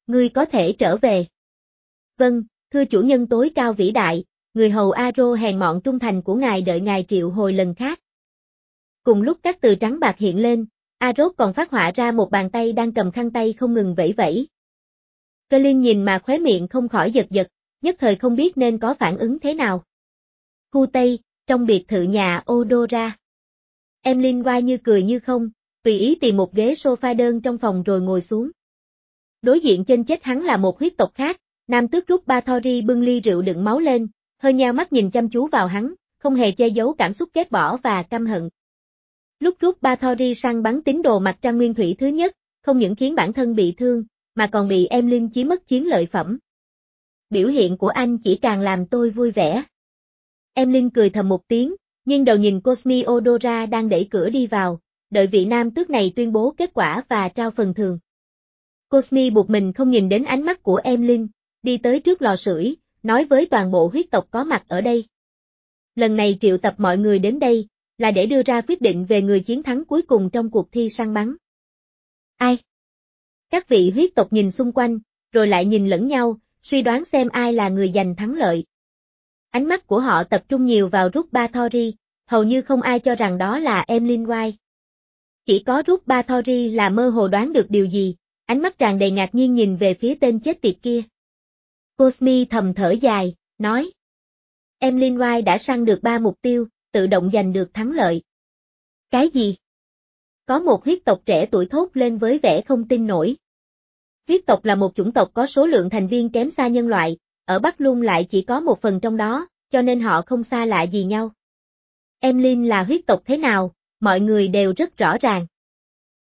Ngươi có thể trở về. Vâng, thưa chủ nhân tối cao vĩ đại, người hầu Aro hèn mọn trung thành của ngài đợi ngài triệu hồi lần khác. Cùng lúc các từ trắng bạc hiện lên, Arốt còn phát họa ra một bàn tay đang cầm khăn tay không ngừng vẫy vẫy. Colin nhìn mà khóe miệng không khỏi giật giật, nhất thời không biết nên có phản ứng thế nào. Khu Tây, trong biệt thự nhà Odora. Emlyn White như cười như không, tùy ý tìm một ghế sofa đơn trong phòng rồi ngồi xuống. Đối diện trên chết hắn là một huyết tộc khác, nam tước rút Bathory bưng ly rượu đựng máu lên, hơi nheo mắt nhìn chăm chú vào hắn, không hề che giấu cảm xúc ghét bỏ và căm hận. Lúc rút Bathory săn bắn tín đồ mặt trăng nguyên thủy thứ nhất, không những khiến bản thân bị thương, mà còn bị Emlyn chí mất chiến lợi phẩm. Biểu hiện của anh chỉ càng làm tôi vui vẻ. Emlyn cười thầm một tiếng, nhưng đầu nhìn Cosmi Odora đang đẩy cửa đi vào, đợi vị nam tước này tuyên bố kết quả và trao phần thưởng. Cosmi buộc mình không nhìn đến ánh mắt của Emlyn, đi tới trước lò sưởi, nói với toàn bộ huyết tộc có mặt ở đây. Lần này triệu tập mọi người đến đây, là để đưa ra quyết định về người chiến thắng cuối cùng trong cuộc thi săn bắn. Ai? Các vị huyết tộc nhìn xung quanh, rồi lại nhìn lẫn nhau, suy đoán xem ai là người giành thắng lợi. Ánh mắt của họ tập trung nhiều vào Rút Bathory, hầu như không ai cho rằng đó là Emlyn White. Chỉ có Rút Bathory là mơ hồ đoán được điều gì, ánh mắt tràn đầy ngạc nhiên nhìn về phía tên chết tiệt kia. Cosmi thầm thở dài, nói. Emlyn White đã săn được ba mục tiêu, tự động giành được thắng lợi. Cái gì? Có một huyết tộc trẻ tuổi thốt lên với vẻ không tin nổi. Huyết tộc là một chủng tộc có số lượng thành viên kém xa nhân loại, ở Bắc Lung lại chỉ có một phần trong đó, cho nên họ không xa lạ gì nhau. Emlyn là huyết tộc thế nào, mọi người đều rất rõ ràng.